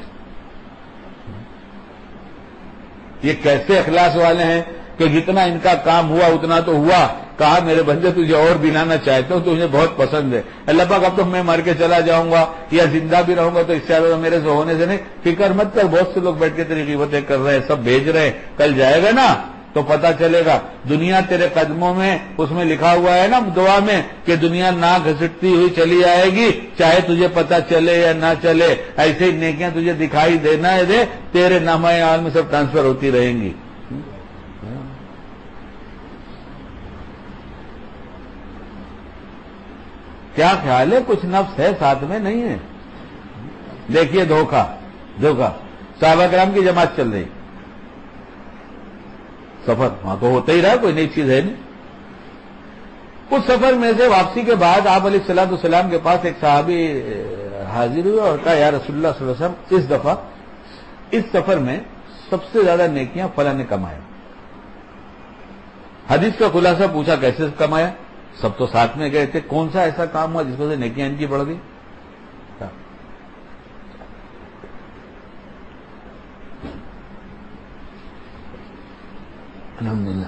یہ کیسے اخلاص والے ہیں کہ جتنا ان کا کام ہوا اتنا تو ہوا. کہا میرے بندے تجھے اور بنانا چاہتا ہوں، تجھے بہت پسند ہے. اللہ پاک اب تو میں مر کے چلا جاؤں گا یا زندہ بھی رہوں گا تو اس سے زیادہ میرے سے ہونے سے نہیں. فکر مت کر، بہت سے لوگ بیٹھ کے تیری غیبتیں کر رہے ہیں، سب بھیج رہے ہیں. کل جائے گا نا تو پتہ چلے گا. دنیا تیرے قدموں میں، اس میں لکھا ہوا ہے نا دعا میں کہ دنیا نہ گھسٹتی ہوئی چلی آئے گی، چاہے تجھے پتہ چلے یا نہ چلے. ایسے ہی نیکیاں تجھے دکھائی دینا ہے دے، تیرے نامہ اعمال میں سب ٹرانسفر ہوتی رہیں گی. کیا خیال ہے؟ کچھ نفس ہے ساتھ میں نہیں ہے؟ دیکھیے دھوکہ دھوکہ صحابہ کرام کی جماعت چل رہی، سفر وہاں تو ہوتا ہی رہا، کوئی نئی چیز ہے نہیں. اس سفر میں سے واپسی کے بعد آپ علیہ الصلوۃ والسلام کے پاس ایک صحابی حاضر ہوئے اور کہا یا رسول اللہ صلی اللہ علیہ وسلم اس دفعہ اس سفر میں سب سے زیادہ نیکیاں فلاں نے کمایا. حدیث کا خلاصہ پوچھا کیسے کمایا؟ سب تو ساتھ میں گئے تھے، کون سا ایسا کام ہوا جس وجہ سے نیکیاں ان کی بڑھ گئی؟ الحمدللہ.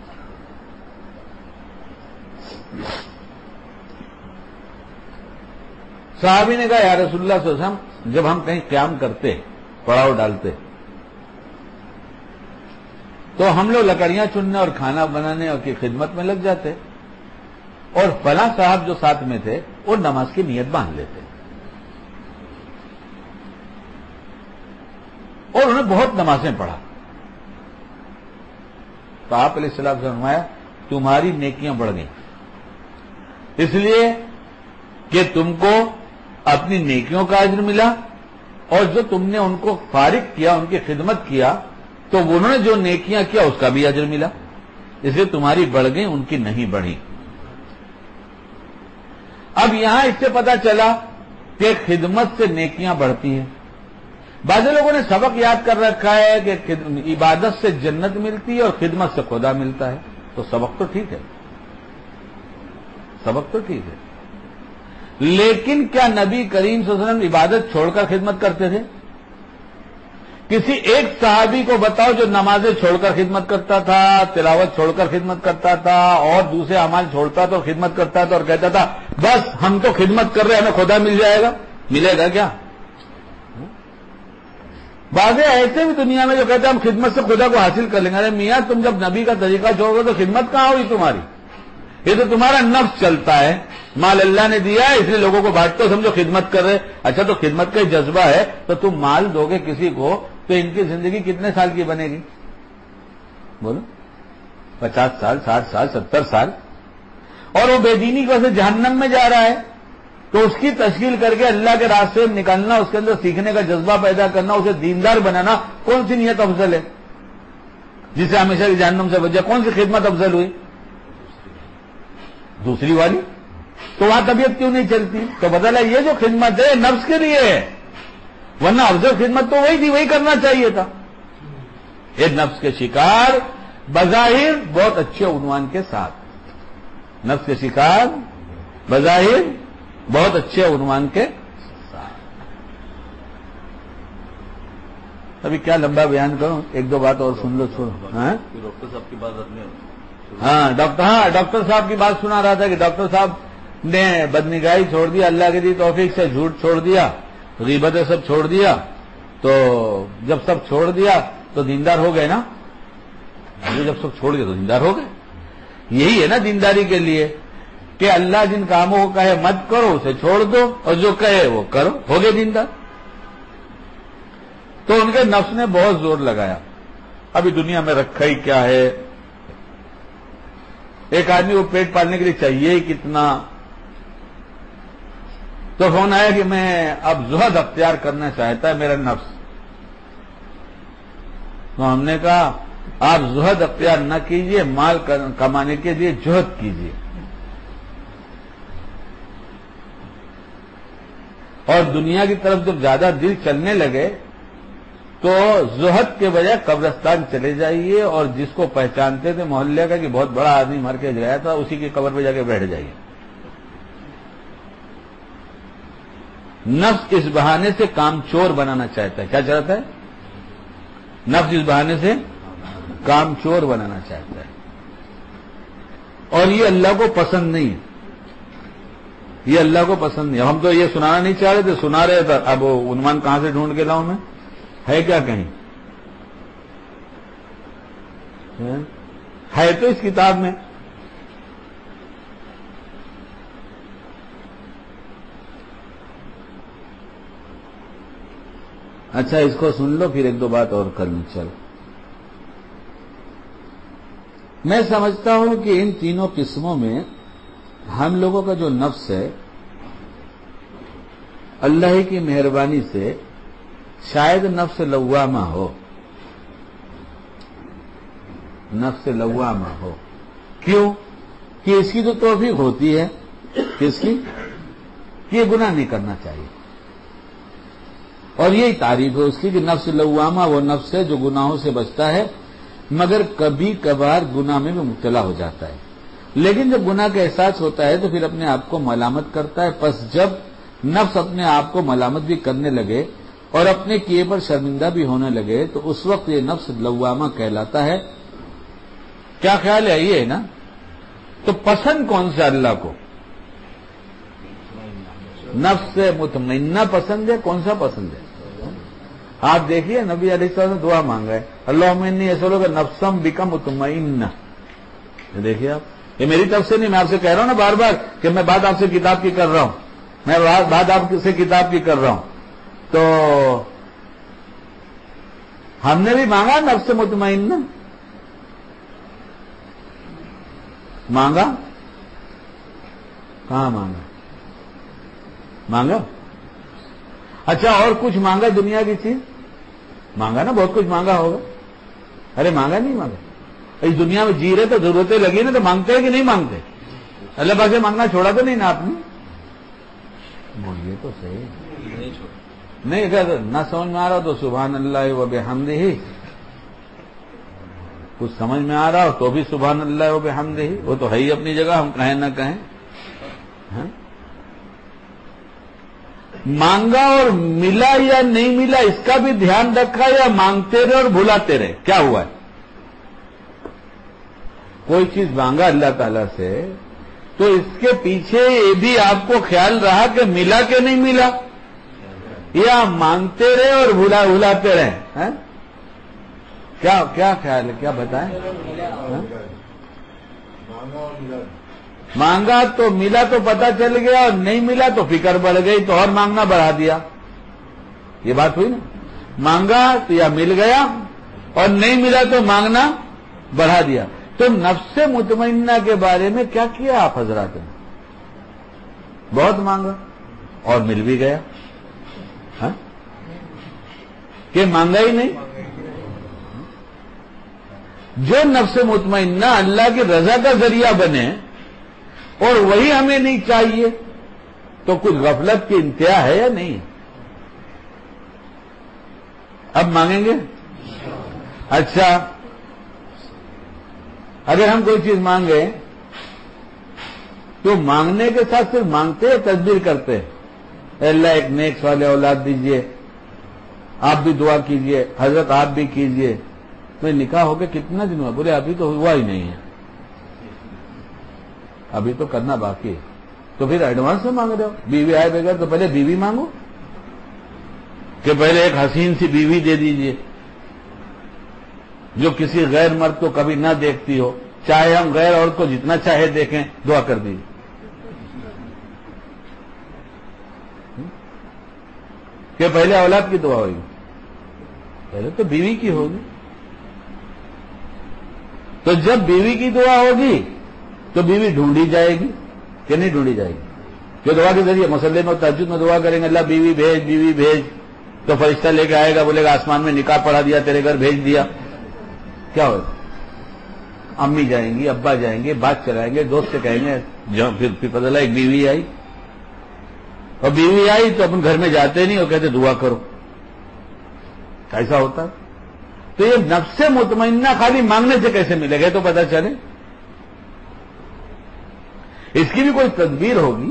صحابی نے کہا یا رسول اللہ صلی اللہ علیہ وسلم جب ہم کہیں قیام کرتے، پڑاؤ ڈالتے، تو ہم لوگ لکڑیاں چننے اور کھانا بنانے اور کی خدمت میں لگ جاتے، اور فلاں صاحب جو ساتھ میں تھے وہ نماز کی نیت باندھ لیتے. اور انہوں نے بہت نمازیں پڑھا. تو آپ علیہ السلام سے فرمایا تمہاری نیکیاں بڑھ گئیں اس لیے کہ تم کو اپنی نیکیوں کا اجر ملا اور جو تم نے ان کو فارغ کیا ان کی خدمت کیا تو انہوں نے جو نیکیاں کیا اس کا بھی اجر ملا. اس لیے تمہاری بڑھ گئی ان کی نہیں بڑھی. اب یہاں اس سے پتا چلا کہ خدمت سے نیکیاں بڑھتی ہیں. بعض لوگوں نے سبق یاد کر رکھا ہے کہ عبادت سے جنت ملتی ہے اور خدمت سے خدا ملتا ہے. تو سبق تو ٹھیک ہے سبق تو ٹھیک ہے لیکن کیا نبی کریم صلی اللہ علیہ وسلم عبادت چھوڑ کر خدمت کرتے تھے؟ کسی ایک صحابی کو بتاؤ جو نمازیں چھوڑ کر خدمت کرتا تھا, تلاوت چھوڑ کر خدمت کرتا تھا اور دوسرے اعمال چھوڑتا تھا اور خدمت کرتا تھا اور کہتا تھا بس ہم تو خدمت کر رہے ہیں ہمیں خدا مل جائے گا. ملے گا کیا؟ بعض ایسے بھی دنیا میں جو کہتے ہیں ہم خدمت سے خدا کو حاصل کر لیں گے. ارے میاں تم جب نبی کا طریقہ چھوڑ گے تو خدمت کہاں ہوئی تمہاری؟ یہ تو تمہارا نفس چلتا ہے. مال اللہ نے دیا ہے اس لیے لوگوں کو بانٹتے ہو سمجھو خدمت کر رہے. اچھا تو خدمت کا جذبہ ہے تو تم مال دو گے کسی کو تو ان کی زندگی کتنے سال کی بنے گی؟ بولو پچاس سال ساٹھ سال ستر سال. اور وہ بے دینی کی وجہ سے جہنم میں جا رہا ہے تو اس کی تشکیل کر کے اللہ کے راستے میں نکالنا, اس کے اندر سیکھنے کا جذبہ پیدا کرنا, اسے دیندار بنانا, کون سی نیت افضل ہے جسے ہمیشہ کی جہنم سے بچا؟ کون سی خدمت افضل ہوئی؟ دوسری والی. تو وہاں طبیعت کیوں نہیں چلتی؟ تو بدلا یہ جو خدمت ہے نفس کے لیے ہے, ورنہ افضل خدمت تو وہی تھی, وہی کرنا چاہیے تھا. یہ نفس کے شکار بظاہر بہت اچھے عنوان کے ساتھ, نفس کے شکار بظاہر بہت اچھے عنوان کے ساتھ. ابھی کیا لمبا بیان کروں, ایک دو بات اور سن لو. چھوڑو ڈاکٹر صاحب کی بات ہاں ڈاکٹر ہاں ڈاکٹر صاحب کی بات سنا رہا تھا کہ ڈاکٹر صاحب نے بدنگاہی چھوڑ دیا, اللہ کی دی توفیق سے جھوٹ چھوڑ دیا, غیبتیں سب چھوڑ دیا. تو جب سب چھوڑ دیا تو دیندار ہو گئے نا. جب سب چھوڑ گئے تو دیندار ہو گئے. یہی ہے نا دینداری کے لیے کہ اللہ جن کاموں کو کہے مت کرو اسے چھوڑ دو اور جو کہے وہ کرو, ہو گئے دیندار. تو ان کے نفس نے بہت زور لگایا. ابھی دنیا میں رکھا ہی کیا ہے, ایک آدمی کو پیٹ پالنے کے لیے چاہیے ہی کتنا. تو فون آیا کہ میں اب زہد اختیار کرنا چاہتا ہے میرا نفس. تو ہم نے کہا آپ زہد اختیار نہ کیجئے, مال کمانے کے لیے جہد کیجئے. اور دنیا کی طرف جب زیادہ دل چلنے لگے تو زہد کے بجائے قبرستان چلے جائیے اور جس کو پہچانتے تھے محلے کا کہ بہت بڑا آدمی مر کے گیا تھا اسی کی قبر پہ جا کے بیٹھ جائیے. نفس اس بہانے سے کام چور بنانا چاہتا ہے. کیا چاہتا ہے؟ نفس اس بہانے سے کام چور بنانا چاہتا ہے اور یہ اللہ کو پسند نہیں ہے. یہ اللہ کو پسند نہیں. ہم تو یہ سنانا نہیں چاہ رہے تھے, سنا رہے تھے. اب عنوان کہاں سے ڈھونڈ کے لاؤں میں؟ ہے کیا کہیں؟ ہے تو اس کتاب میں. اچھا اس کو سن لو پھر ایک دو بات اور کر لوں. چل میں سمجھتا ہوں کہ ان تینوں قسموں میں ہم لوگوں کا جو نفس ہے اللہ کی مہربانی سے شاید نفس لوامہ ہو. نفس لوامہ ہو کیوں؟ کہ اس کی تو توفیق ہوتی ہے کس کی کہ یہ گناہ نہیں کرنا چاہیے. اور یہی تعریف ہے اس کی کہ نفس لوامہ وہ نفس ہے جو گناہوں سے بچتا ہے مگر کبھی کبھار گناہ میں بھی مبتلا ہو جاتا ہے. لیکن جب گناہ کا احساس ہوتا ہے تو پھر اپنے آپ کو ملامت کرتا ہے. پس جب نفس اپنے آپ کو ملامت بھی کرنے لگے اور اپنے کیے پر شرمندہ بھی ہونے لگے تو اس وقت یہ نفس لوامہ کہلاتا ہے. کیا خیال ہے؟ یہ ہے نا. تو پسند کون سا اللہ کو؟ نفس مطمئنہ پسند ہے. کون سا پسند ہے؟ آپ دیکھیے نبی علیہ السلام نے دعا مانگا ہے اللہم انی اسألک نفسا بک مطمئنہ. دیکھیے آپ, یہ میری طرف سے نہیں, میں آپ سے کہہ رہا ہوں نا بار بار کہ میں بات آپ سے کتاب کی کر رہا ہوں, میں بات آپ سے کتاب کی کر رہا ہوں. تو ہم نے بھی مانگا نفس مطمئنہ، مانگا کہاں مانگا؟ مانگا؟ اچھا اور کچھ مانگا دنیا کی چیز؟ مانگا نا، بہت کچھ مانگا ہوگا. ارے مانگا نہیں مانگا؟ اس دنیا میں جی رہے تو ضرورتیں لگی نا، تو مانگتے ہیں کہ نہیں مانگتے؟ اللہ پاک سے مانگنا چھوڑا تو نہیں نا آپ نے؟ بولیے تو صحیح. نہیں اگر نہ سمجھ میں آ رہا تو سبحان اللہ و بحمدہ، کچھ سمجھ میں آ رہا ہو تو بھی سبحان اللہ و بحمدہ، وہ تو ہے ہی اپنی جگہ، ہم کہیں نہ کہیں. ہاں؟ مانگا اور ملا یا نہیں ملا اس کا بھی دھیان رکھا، یا مانگتے رہے اور بھلاتے رہے؟ کیا ہوا ہے؟ کوئی چیز مانگا اللہ تعالیٰ سے تو اس کے پیچھے یہ بھی آپ کو خیال رہا کہ ملا کہ نہیں ملا، یا مانگتے رہے اور بھلا بھلاتے رہے؟ ہاں؟ کیا کیا خیال ہے؟ کیا بتائیں؟ مانگا تو ملا تو پتہ چل گیا، اور نہیں ملا تو فکر بڑھ گئی تو اور مانگنا بڑھا دیا. یہ بات ہوئی نا؟ مانگا تو یا مل گیا، اور نہیں ملا تو مانگنا بڑھا دیا. تو نفس مطمئنہ کے بارے میں کیا کیا آپ حضرات نے؟ بہت مانگا اور مل بھی گیا، ہاں؟ کہ مانگا ہی نہیں. جو نفس مطمئنہ اللہ کی رضا کا ذریعہ بنے اور وہی ہمیں نہیں چاہیے، تو کچھ غفلت کی انتہا ہے یا نہیں؟ اب مانگیں گے؟ اچھا اگر ہم کوئی چیز مانگے تو مانگنے کے ساتھ صرف مانگتے ہیں، تدبیر کرتے ہیں؟ اے اللہ ایک نیک صالح اولاد دیجئے، آپ بھی دعا کیجئے، حضرت آپ بھی کیجئے. تو نکاح ہو کے کتنا دن ہوا؟ بولے ابھی تو ہوا ہی نہیں ہے، ابھی تو کرنا باقی ہے. تو پھر ایڈوانس میں مانگ رہے ہو؟ بیوی آئے بغیر تو پہلے بیوی مانگو، کہ پہلے ایک حسین سی بیوی دے دیجئے جو کسی غیر مرد کو کبھی نہ دیکھتی ہو. چاہے ہم غیر عورت کو جتنا چاہے دیکھیں، دعا کر دیجیے. کہ پہلے اولاد کی دعا ہوگی؟ پہلے تو بیوی کی ہوگی. تو جب بیوی کی دعا ہوگی تو بیوی ڈھونڈی جائے گی کہ نہیں ڈھونڈی جائے گی؟ جو دعا کے ذریعے مسلح میں تہجد میں دعا کریں گے اللہ بیوی بھیج بیوی بھیج، تو فرشتہ لے کے آئے گا، بولے گا آسمان میں نکاح پڑھا دیا، تیرے گھر بھیج دیا. کیا ہوگا؟ امی جائیں گی، ابا جائیں گے، بات چلائیں گے، دوست سے کہیں گے، جو پھر پھر پتہ چلا ایک بیوی آئی، اور بیوی آئی تو اپنے گھر میں جاتے نہیں اور کہتے دعا کرو. ایسا ہوتا ہے؟ تو یہ نفس مطمئنہ خالی مانگنے سے کیسے ملے گا؟ تو پتہ چلے اس کی بھی کوئی تدبیر ہوگی.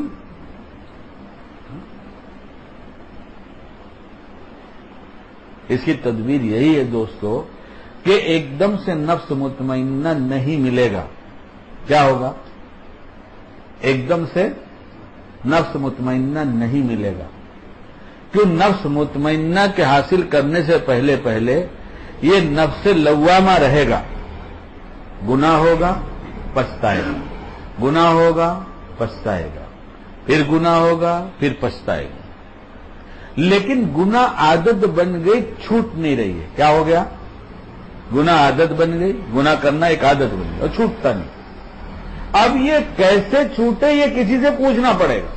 اس کی تدبیر یہی ہے دوستو کہ ایک دم سے نفس مطمئنہ نہیں ملے گا. کیا ہوگا؟ ایک دم سے نفس مطمئنہ نہیں ملے گا. کیوں؟ نفس مطمئنہ کے حاصل کرنے سے پہلے پہلے یہ نفس لوامہ رہے گا. گناہ ہوگا پچھتائے گا، گناہ ہوگا پچھتائے گا، پھر گناہ ہوگا پھر پچھتائے گا. لیکن گناہ عادت بن گئی، چھوٹ نہیں رہی ہے. کیا ہو گیا؟ گناہ عادت بن گئی، گناہ کرنا ایک عادت بن گئی اور چھوٹتا نہیں. اب یہ کیسے چھوٹے یہ کسی سے پوچھنا پڑے گا.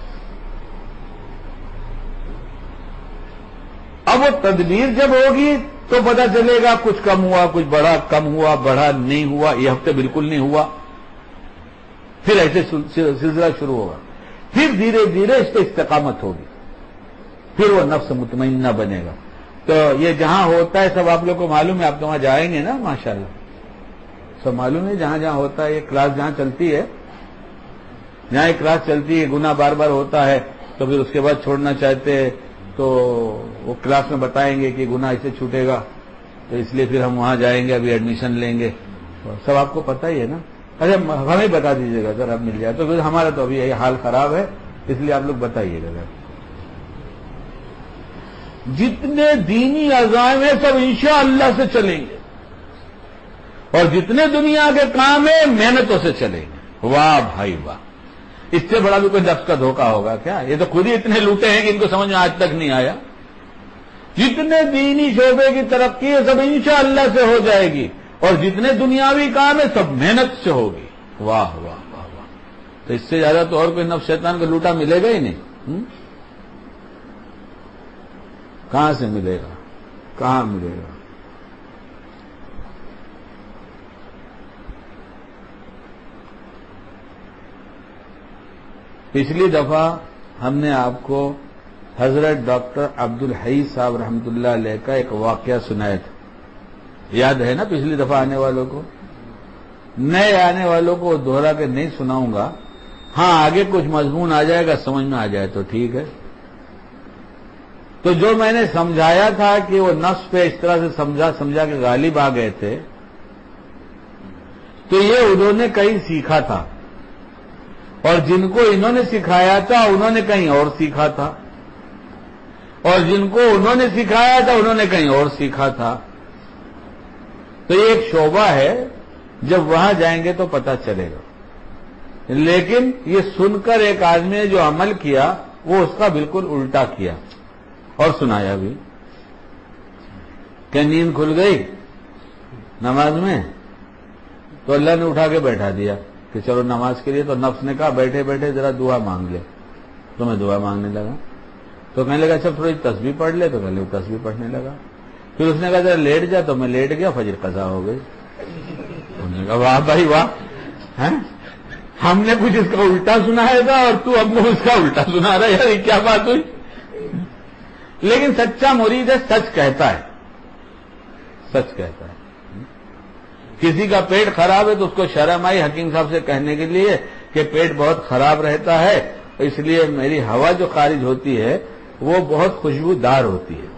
اب وہ تدبیر جب ہوگی تو پتہ چلے گا کچھ کم ہوا، کچھ بڑھا، کم ہوا بڑھا، نہیں ہوا، یہ ہفتے بالکل نہیں ہوا. پھر ایسے سلسلہ شروع ہوگا. پھر دھیرے دھیرے اس پہ استقامت ہوگی، پھر وہ نفس مطمئنہ بنے گا. تو یہ جہاں ہوتا ہے سب آپ لوگ کو معلوم ہے، آپ تو وہاں جائیں گے نا ماشاءاللہ، سب معلوم ہے جہاں جہاں ہوتا ہے. یہ کلاس جہاں چلتی ہے، جہاں ایک کلاس چلتی ہے، گناہ بار بار ہوتا ہے تو پھر اس کے بعد چھوڑنا چاہتے ہیں تو وہ کلاس میں بتائیں گے کہ گناہ اسے چھوٹے گا، تو اس لیے پھر ہم وہاں جائیں گے، ابھی ایڈمیشن لیں گے. سب آپ کو پتہ ہی ہے نا. اچھا ہمیں بتا دیجیے گا اگر اب مل جائے تو. پھر ہمارا تو ابھی یہ حال خراب ہے، اس لیے آپ لوگ بتائیے گا. جتنے دینی عزائم ہیں سب انشاءاللہ سے چلیں گے، اور جتنے دنیا کے کام ہیں محنتوں سے چلیں گے. واہ بھائی واہ! اس سے بڑا بھی کوئی نفس کا دھوکہ ہوگا کیا؟ یہ تو خود ہی اتنے لوٹے ہیں کہ ان کو سمجھ میں آج تک نہیں آیا. جتنے دینی شعبے کی ترقی ہے سب انشاءاللہ سے ہو جائے گی، اور جتنے دنیاوی کام ہے سب محنت سے ہوگی۔ واہ واہ واہ واہ، تو اس سے زیادہ تو اور کوئی نفس شیطان کا لوٹا ملے گا ہی نہیں۔ ہم؟ کہاں سے ملے گا، کہاں ملے گا؟ پچھلی دفعہ ہم نے آپ کو حضرت ڈاکٹر عبد الحی صاحب رحمۃ اللہ علیہ کا ایک واقعہ سنایا تھا، یاد ہے نا؟ پچھلی دفعہ آنے والوں کو، نئے آنے والوں کو دوہرا کے نہیں سناؤں گا، ہاں آگے کچھ مضمون آ جائے گا، سمجھ میں آ جائے تو ٹھیک ہے۔ تو جو میں نے سمجھایا تھا کہ وہ نفس پہ اس طرح سے سمجھا سمجھا کے غالب آ گئے تھے، تو یہ انہوں نے کہیں سیکھا تھا، اور جن کو انہوں نے سکھایا تھا انہوں نے کہیں اور سیکھا تھا، اور جن کو انہوں نے سکھایا تھا انہوں نے کہیں اور سیکھا تھا۔ تو یہ ایک شعبہ ہے، جب وہاں جائیں گے تو پتہ چلے گا۔ لیکن یہ سن کر ایک آدمی نے جو عمل کیا وہ اس کا بالکل الٹا کیا، اور سنایا بھی کہ نیند کھل گئی نماز میں تو اللہ نے اٹھا کے بیٹھا دیا کہ چلو نماز کے لیے، تو نفس نے کہا بیٹھے بیٹھے ذرا دعا مانگ لے، تو میں دعا مانگنے لگا، تو کہنے لگا اچھا تھوڑی تسبیح پڑھ لے، تو کہنے لگا تسبیح پڑھنے لگا، پھر اس نے کہا ذرا لیٹ جا، تو میں لیٹ گیا، فجر قضا ہو گئی۔ انہوں نے کہا واہ بھائی واہ، ہم نے کچھ اس کا الٹا سنایا تھا اور تو اب اس کا الٹا سنا رہا ہے، یار یہ کیا بات ہوئی؟ لیکن سچا مرید ہے، سچ کہتا ہے، سچ کہتا ہے۔ کسی کا پیٹ خراب ہے تو اس کو شرم آئی حکیم صاحب سے کہنے کے لیے کہ پیٹ بہت خراب رہتا ہے، اس لیے میری ہوا جو خارج ہوتی ہے وہ بہت خوشبودار ہوتی ہے۔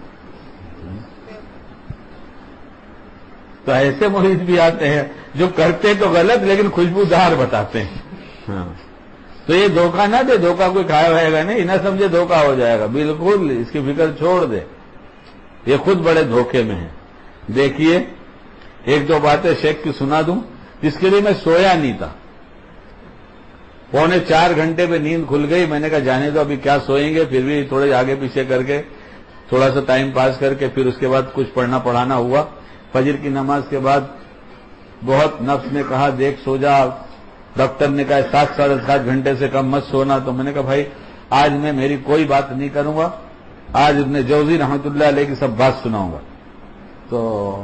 تو ایسے مرید بھی آتے ہیں جو کرتے تو غلط لیکن خوشبودار بتاتے ہیں۔ ہاں تو یہ دھوکہ نہ دے، دھوکہ کوئی کھایا ہوئے گا نہیں، نہ سمجھے دھوکہ ہو جائے گا، بالکل اس کی فکر چھوڑ دے، یہ خود بڑے دھوکے میں ہے۔ دیکھیے ایک دو باتیں شیخ کی سنا دوں، جس کے لیے میں سویا نہیں تھا، پونے چار گھنٹے میں نیند کھل گئی، میں نے کہا جانے دو ابھی کیا سوئیں گے، پھر بھی تھوڑے آگے پیچھے کر کے تھوڑا سا ٹائم پاس کر کے پھر اس کے بعد کچھ پڑھنا پڑھانا ہوا۔ فجر کی نماز کے بعد بہت نفس نے کہا دیکھ سو جا، ڈاکٹر نے کہا سات ساڑھے سات گھنٹے سے کم مت سونا، تو میں نے کہا بھائی آج میں میری کوئی بات نہیں کروں گا، آج ابن جوزی رحمۃ اللہ علیہ کی سب بات سناؤں گا۔ تو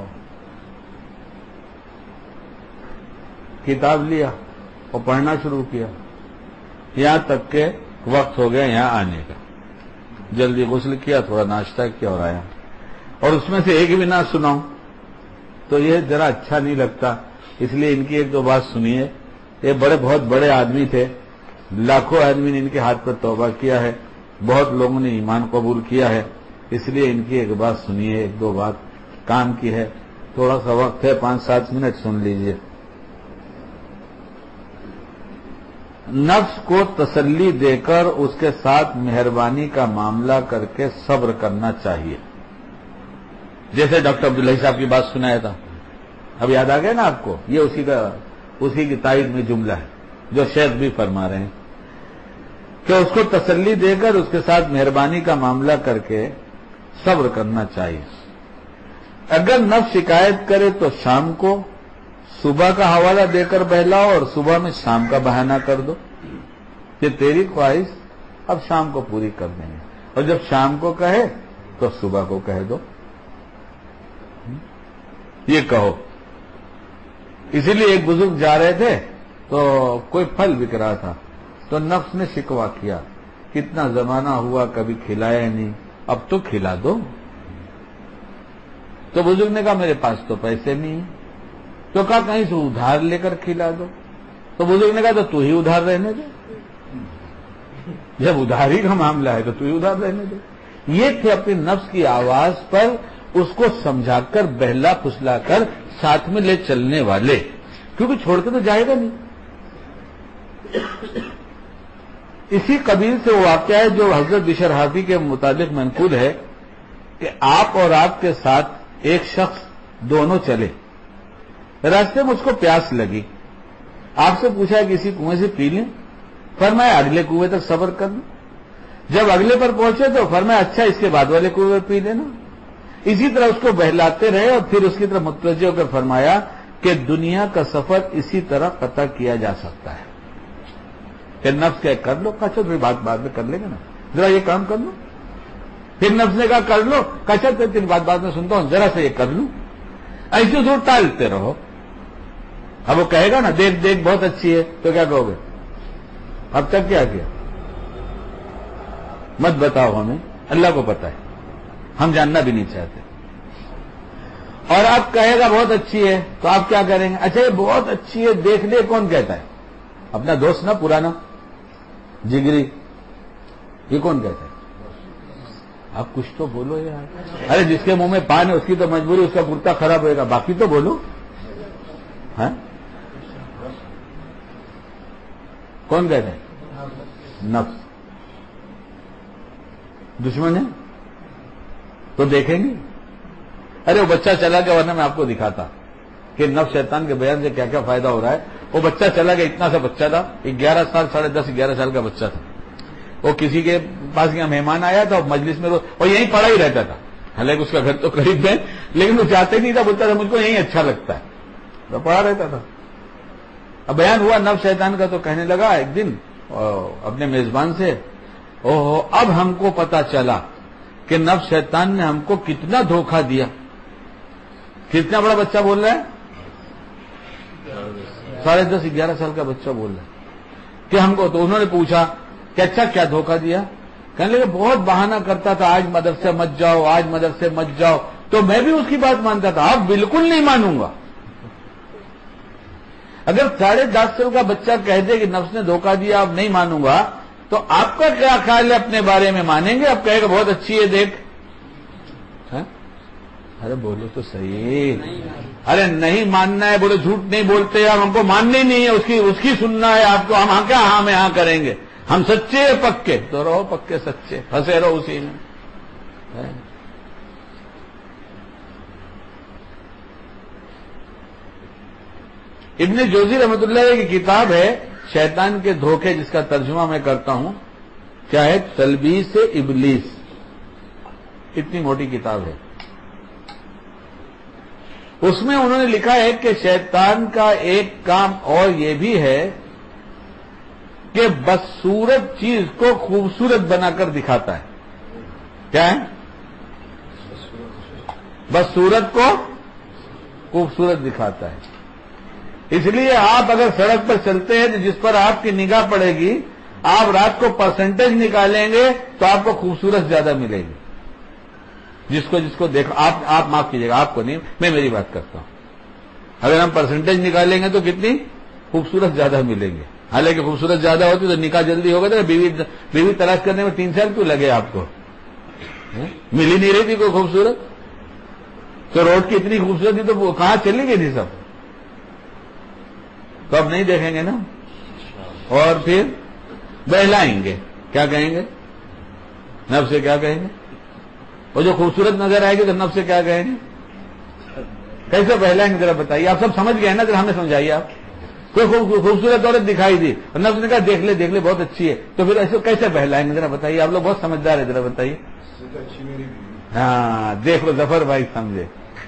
کتاب لیا اور پڑھنا شروع کیا، یہاں تک کہ وقت ہو گیا یہاں آنے کا، جلدی غسل کیا، تھوڑا ناشتہ کیا اور آیا، اور اس میں سے ایک بھی نہ سناؤں تو یہ ذرا اچھا نہیں لگتا، اس لیے ان کی ایک دو بات سنیے۔ یہ بڑے بہت بڑے آدمی تھے، لاکھوں آدمی نے ان کے ہاتھ پر توبہ کیا ہے، بہت لوگوں نے ایمان قبول کیا ہے، اس لیے ان کی ایک بات سنیے، ایک دو بات کام کی ہے، تھوڑا سا وقت ہے، پانچ سات منٹ سن لیجئے۔ نفس کو تسلی دے کر اس کے ساتھ مہربانی کا معاملہ کر کے صبر کرنا چاہیے، جیسے ڈاکٹر عبداللہ صاحب کی بات سنایا تھا، اب یاد آ گیا نا آپ کو، یہ اسی کا اسی کی تائید میں جملہ ہے جو شیخ بھی فرما رہے ہیں کہ اس کو تسلی دے کر اس کے ساتھ مہربانی کا معاملہ کر کے صبر کرنا چاہیے۔ اگر نفس شکایت کرے تو شام کو صبح کا حوالہ دے کر بہلاؤ اور صبح میں شام کا بہانہ کر دو کہ تیری خواہش اب شام کو پوری کر دیں گے، اور جب شام کو کہے تو صبح کو کہہ دو، یہ کہو۔ اسی لیے ایک بزرگ جا رہے تھے تو کوئی پھل بک رہا تھا، تو نفس نے شکوہ کیا کتنا زمانہ ہوا کبھی کھلایا نہیں، اب تو کھلا دو۔ تو بزرگ نے کہا میرے پاس تو پیسے نہیں ہیں، تو کہا کہیں سے ادھار لے کر کھلا دو، تو بزرگ نے کہا تو تو ہی ادھار رہنے دے، جب ادھاری کا معاملہ ہے تو تو ہی ادھار رہنے دے۔ یہ تھے اپنی نفس کی آواز پر اس کو سمجھا کر بہلا پھسلا کر ساتھ میں لے چلنے والے، کیونکہ چھوڑ کے تو جائے گا نہیں۔ اسی قبیل سے وہ واقعہ ہے جو حضرت بشر حافی کے متعلق منقول ہے کہ آپ اور آپ کے ساتھ ایک شخص دونوں چلے، راستے میں اس کو پیاس لگی، آپ سے پوچھا کسی کنویں سے پی لیں، فرمایا اگلے کنویں تک صبر کرنا، جب اگلے پر پہنچے تو فرمایا اچھا اس کے بعد والے کنویں پی لینا، اسی طرح اس کو بہلاتے رہے اور پھر اس کی طرف متوجہ ہو کر فرمایا کہ دنیا کا سفر اسی طرح قطع کیا جا سکتا ہے کہ نفس کہ کر لو، کہا چل بات بعد میں کر لیں گے نا، ذرا یہ کام کر لو. پھر نفس نے کہا کر لو، کہا چل تین بات بعد میں سنتا ہوں، ذرا سے یہ کر لوں. ایسے زور ٹالتے رہو. اب وہ کہے گا نا دیکھ دیکھ بہت اچھی ہے، تو کیا کہو گے؟ اب تک کیا کیا؟ مت بتاؤ ہمیں، اللہ کو پتا ہے، ہم جاننا بھی نہیں چاہتے. اور آپ کہے گا بہت اچھی ہے تو آپ کیا کریں گے؟ اچھا یہ بہت اچھی ہے دیکھ لے، کون کہتا ہے؟ اپنا دوست نا، پرانا جگری، یہ کون کہتا ہے؟ آپ کچھ تو بولو یار. ارے جس کے منہ میں پان ہے اس کی تو مجبوری، اس کا کرتا خراب ہوئے گا، باقی تو بولو. ہاں کون کہتا ہے؟ نفس. دشمن ہے تو دیکھیں گے. ارے وہ بچہ چلا گیا، ورنہ میں آپ کو دکھاتا کہ نفس شیطان کے بیان سے کیا کیا فائدہ ہو رہا ہے. وہ بچہ چلا گیا، اتنا سا بچہ تھا، گیارہ سال ساڑھے دس گیارہ سال کا بچہ تھا. وہ کسی کے پاس یہاں مہمان آیا تھا، مجلس میں وہ یہیں پڑا ہی رہتا تھا، حالانکہ اس کا گھر تو قریب ہے، لیکن وہ چاہتے نہیں تھا، بولتا تھا مجھ کو یہیں اچھا لگتا ہے، تو پڑا رہتا تھا. اب بیان ہوا نفس شیطان کا، تو کہنے لگا ایک دن اپنے میزبان سے، اوہ اب ہم کو پتا چلا کہ نفس شیطان نے ہم کو کتنا دھوکہ دیا. کتنا بڑا بچہ بول رہا ہے؟ ساڑھے دس گیارہ سال کا بچہ بول رہا ہے کہ ہم کو. تو انہوں نے پوچھا کہ اچھا کیا دھوکہ دیا؟ کہنے لگے بہت بہانہ کرتا تھا، آج مدرسے مت جاؤ، آج مدرسے مت جاؤ، تو میں بھی اس کی بات مانتا تھا. اب بالکل نہیں مانوں گا. اگر ساڑھے دس سال کا بچہ کہہ دے کہ نفس نے دھوکہ دیا اب نہیں مانوں گا، تو آپ کا کیا خیال ہے اپنے بارے میں؟ مانیں گے؟ اب کہے گا بہت اچھی ہے دیکھ. ارے بولو تو صحیح. ارے نہیں ماننا ہے، بولے جھوٹ نہیں بولتے، اب ہم کو ماننی نہیں ہے، اس کی اس کی سننا ہے آپ کو. ہم ہاں کیا ہاں میں ہاں کریں گے، ہم سچے ہیں پکے، تو رہو پکے سچے، پھنسے رہو اسی میں. ابن جوزی رحمۃ اللہ علیہ کی کتاب ہے شیطان کے دھوکے، جس کا ترجمہ میں کرتا ہوں، کیا ہے؟ تلبیس ابلیس. اتنی موٹی کتاب ہے. اس میں انہوں نے لکھا ہے کہ شیطان کا ایک کام اور یہ بھی ہے کہ بدصورت چیز کو خوبصورت بنا کر دکھاتا ہے. کیا ہے؟ بدصورت کو خوبصورت دکھاتا ہے. اس لیے آپ اگر سڑک پر چلتے ہیں تو جس پر آپ کی نگاہ پڑے گی، آپ رات کو پرسنٹیج نکالیں گے تو آپ کو خوبصورت زیادہ ملے گی. جس کو جس کو دیکھو، آپ آپ معاف کیجیے گا، آپ کو نہیں، میں میری بات کرتا ہوں. اگر ہم پرسنٹیج نکالیں گے تو کتنی خوبصورت زیادہ ملیں گے. حالانکہ خوبصورت زیادہ ہوتی تو نکاح جلدی ہوگا. تو بیوی بیوی تلاش کرنے میں تین سال کیوں لگے آپ کو؟ مل ہی نہیں رہی تھی کوئی خوبصورت. تو روڈ کی اتنی خوبصورتی تو وہ کہاں چلی گئی تھی سب. تو اب نہیں دیکھیں گے نا، اور پھر بہلائیں گے. کیا کہیں گے؟ نفس سے کیا کہیں گے؟ وہ جو خوبصورت نظر آئے گی تو نفس سے کیا کہیں گے؟ کیسے بہلائیں گے ذرا بتائیے. آپ سب سمجھ گئے نا، ذرا ہمیں سمجھائیے. آپ کوئی خوبصورت عورت دکھائی دی اور نفس نے کہا دیکھ لے دیکھ لے بہت اچھی ہے، تو پھر ایسے کیسے بہلائیں گے ذرا بتائیے. آپ لوگ بہت سمجھدار ہیں، ذرا بتائیے. ہاں دیکھ لو ظفر بھائی سمجھے.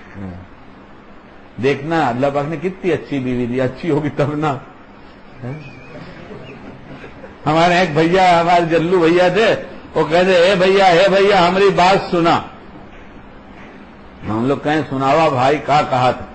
دیکھنا اللہ پاک نے کتنی اچھی بیوی دی، اچھی ہوگی تب نا. ہمارے ایک بھیا، ہمارے جلو بھیا تھے، وہ کہتے اے بھیا اے بھیا ہماری بات سنا. ہم لوگ کہیں سناوا بھائی کا کہا تھا؟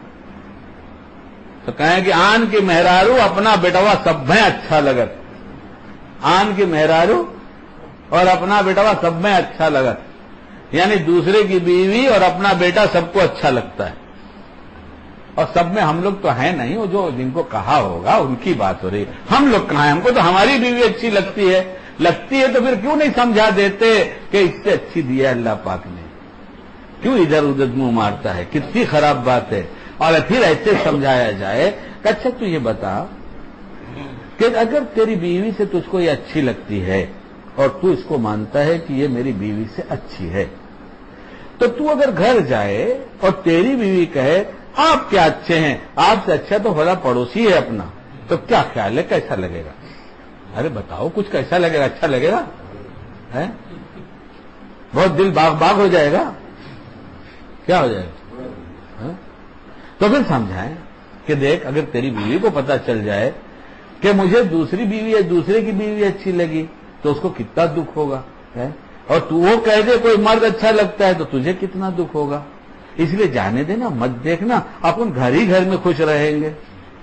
تو کہیں کہ آن کی مہرارو اپنا بیٹوا سب میں اچھا لگت. آن کی مہرارو اور اپنا بیٹوا سب میں اچھا لگت، یعنی دوسرے کی بیوی اور اپنا بیٹا سب کو اچھا لگتا ہے. اور سب میں ہم لوگ تو ہیں نہیں، وہ جو جن کو کہا ہوگا ان کی بات ہو رہی ہے. ہم لوگ کہاں ہیں؟ ہم کو تو ہماری بیوی اچھی لگتی ہے. لگتی ہے تو پھر کیوں نہیں سمجھا دیتے کہ اس سے اچھی دی ہے اللہ پاک نے؟ کیوں ادھر ادھر منہ مارتا ہے؟ کتنی خراب بات ہے. اور پھر ایسے سمجھایا جائے کہ اچھا تو یہ بتا کہ اگر تیری بیوی سے تجھ کو یہ اچھی لگتی ہے اور تو اس کو مانتا ہے کہ یہ میری بیوی سے اچھی ہے، تو تو اگر گھر جائے اور تیری بیوی کہے آپ کیا اچھے ہیں، آپ سے اچھا تو بڑا پڑوسی ہے اپنا، تو کیا خیال ہے کیسا لگے گا؟ ارے بتاؤ کچھ، کیسا لگے گا؟ اچھا لگے گا؟ بہت دل باغ باغ ہو جائے گا. کیا ہو جائے گا؟ تو پھر سمجھائیں کہ دیکھ اگر تیری بیوی کو پتا چل جائے کہ مجھے دوسری بیوی ہے دوسرے کی بیوی اچھی لگی تو اس کو کتنا دکھ ہوگا، اور تو وہ کہہ دے کوئی مرد اچھا لگتا ہے تو تجھے کتنا دکھ ہوگا. اس لیے جانے دینا، مت دیکھنا، اپن گھر ہی گھر میں خوش رہیں گے.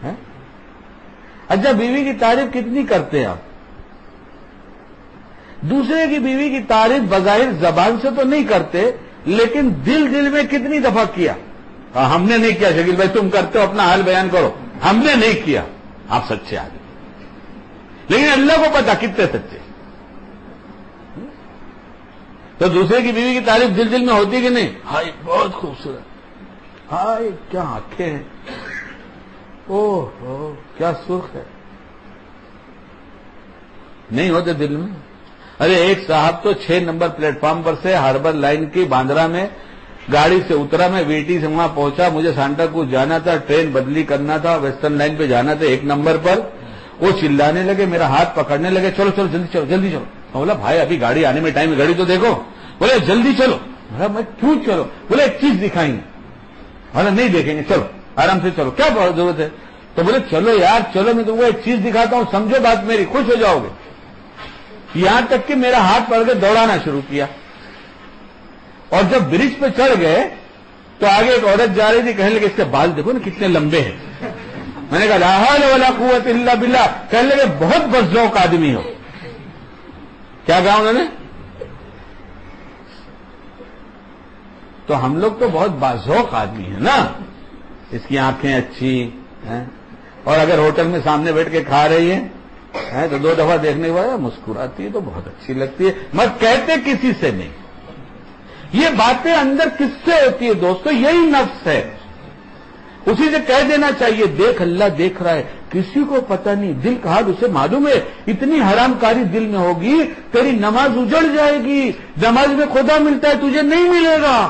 اچھا بیوی کی تعریف کتنی کرتے ہیں آپ؟ دوسرے کی بیوی کی تعریف بظاہر زبان سے تو نہیں کرتے، لیکن دل دل میں کتنی دفعہ کیا؟ ہم نے نہیں کیا شکیل بھائی، تم کرتے ہو اپنا حال بیان کرو. ہم نے نہیں کیا، آپ سچے آدمی، لیکن اللہ کو پتا کتنے سچے. تو دوسرے کی بیوی کی تعریف دل دل میں ہوتی کہ نہیں؟ ہائے بہت خوبصورت، ہائے کیا آنکھیں ہیں، اوہ اوہ کیا سرخ ہے. نہیں ہوتے دل میں؟ ارے ایک صاحب تو چھ نمبر پلیٹ فارم پر سے ہاربر لائن کی باندرا میں گاڑی سے اترا، میں ویٹی سے وہاں پہنچا، مجھے سانتا کروز جانا تھا، ٹرین بدلی کرنا تھا، ویسٹرن لائن پہ جانا تھا ایک نمبر پر. وہ چلانے لگے، میرا ہاتھ پکڑنے لگے، چلو چلو جلدی چلو جلدی چلو. بولا بھائی ابھی گاڑی آنے میں ٹائم ہے، گاڑی تو دیکھو. بولے جلدی چلو. میں کیوں چلو؟ بولے ایک چیز دکھائیں گے. بولا نہیں دیکھیں گے، چلو آرام سے چلو، کیا ضرورت ہے؟ تو بولے چلو یار چلو، میں تم کو ایک چیز دکھاتا ہوں، سمجھو بات میری، خوش ہو جاؤ گے. یہاں تک کہ میرا ہاتھ پکڑ کے دوڑانا شروع کیا. اور جب برج پہ چڑھ گئے تو آگے ایک عورت جا رہی تھی، کہنے لگے اس کے بال دیکھو نا کتنے لمبے ہیں. میں نے کہا لا حول ولا قوت الا باللہ. کہنے لگے بہت بذوق آدمی ہو. کیا کہا انہوں نے؟ تو ہم لوگ تو بہت باذوق آدمی ہیں نا، اس کی آنکھیں اچھی ہیں، اور اگر ہوٹل میں سامنے بیٹھ کے کھا رہی ہے تو دو دفعہ دیکھنے کے بعد مسکراتی ہے تو بہت اچھی لگتی ہے. مگر کہتے کسی سے نہیں. یہ باتیں اندر کس سے ہوتی ہے دوستو؟ یہی نفس ہے. اسی سے کہہ دینا چاہیے دیکھ اللہ دیکھ رہا ہے، کسی کو پتہ نہیں. دل کا حال اسے معلوم ہے. اتنی حرام کاری دل میں ہوگی تیری نماز اجڑ جائے گی. نماز میں خدا ملتا ہے تجھے نہیں ملے گا.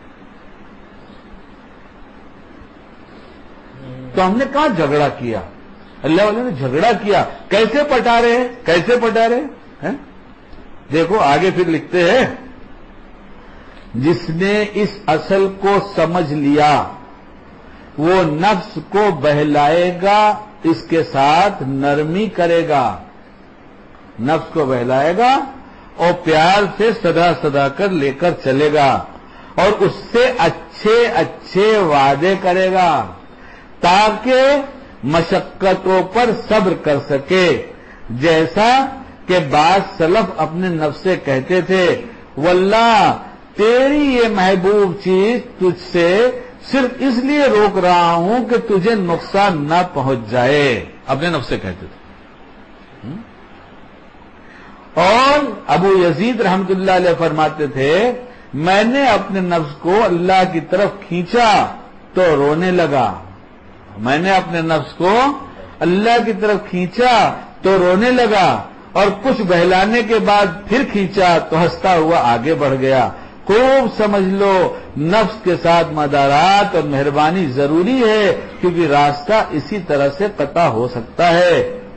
تو ہم نے کہاں جھگڑا کیا؟ اللہ والے نے جھگڑا کیا. کیسے پٹا رہے ہیں؟ کیسے پٹا رہے ہیں؟ دیکھو آگے پھر لکھتے ہیں، جس نے اس اصل کو سمجھ لیا وہ نفس کو بہلائے گا، اس کے ساتھ نرمی کرے گا. نفس کو بہلائے گا اور پیار سے صدا صدا کر لے کر چلے گا، اور اس سے اچھے اچھے وعدے کرے گا تاکہ مشقتوں پر صبر کر سکے. جیسا کہ بعض سلف اپنے نفس سے کہتے تھے، واللہ تیری یہ محبوب چیز تجھ سے صرف اس لیے روک رہا ہوں کہ تجھے نقصان نہ پہنچ جائے. اپنے نفس سے کہتے تھے. اور ابو یزید رحمت اللہ علیہ فرماتے تھے، میں نے اپنے نفس کو اللہ کی طرف کھینچا تو رونے لگا. میں نے اپنے نفس کو اللہ کی طرف کھینچا تو رونے لگا، اور کچھ بہلانے کے بعد پھر کھینچا تو ہنستا ہوا آگے بڑھ گیا. خوب سمجھ لو نفس کے ساتھ مدارات اور مہربانی ضروری ہے، کیونکہ راستہ اسی طرح سے قطع ہو سکتا ہے.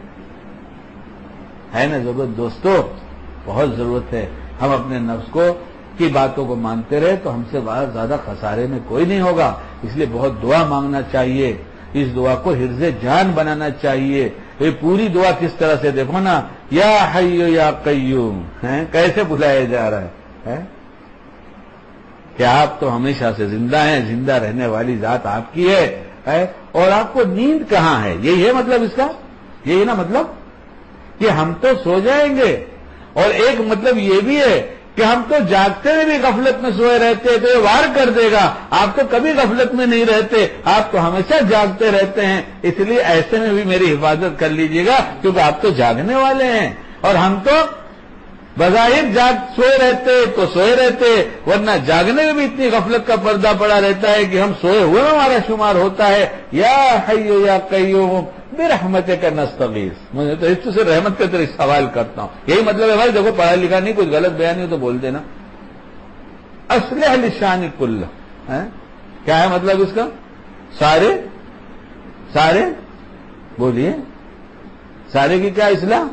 ہے نا ضرورت دوستو؟ بہت ضرورت ہے. ہم اپنے نفس کو کی باتوں کو مانتے رہے تو ہم سے بہت زیادہ خسارے میں کوئی نہیں ہوگا. اس لیے بہت دعا مانگنا چاہیے. اس دعا کو حرز جان بنانا چاہیے. یہ پوری دعا کس طرح سے دیکھو نا، یا حی یا قیوم، کیسے بلایا جا رہا ہے کہ آپ تو ہمیشہ سے زندہ ہیں، زندہ رہنے والی ذات آپ کی ہے، اور آپ کو نیند کہاں ہے؟ یہی ہے مطلب اس کا. یہی نا مطلب کہ ہم تو سو جائیں گے، اور ایک مطلب یہ بھی ہے کہ ہم تو جاگتے ہوئے بھی غفلت میں سوئے رہتے تو یہ وار کر دے گا. آپ تو کبھی غفلت میں نہیں رہتے، آپ تو ہمیشہ جاگتے رہتے ہیں. اس لیے ایسے میں بھی میری حفاظت کر لیجیے گا، کیونکہ آپ تو جاگنے والے ہیں، اور ہم تو بظاہر جاگ سوئے رہتے تو سوئے رہتے، ورنہ جاگنے میں بھی اتنی غفلت کا پردہ پڑا رہتا ہے کہ ہم سوئے ہوئے ہمارا شمار ہوتا ہے. یا حی یا قیوم برحمتک نستغیث. مجھے تو اس سے رحمت کے طرح سوال کرتا ہوں. یہی مطلب ہے بھائی. دیکھو پڑھا لکھا نہیں، کچھ غلط بیان نہیں تو بول دینا. اصلح للشان کلہ، کیا ہے مطلب اس کا؟ سارے سارے بولیے، سارے کی کیا اصلاح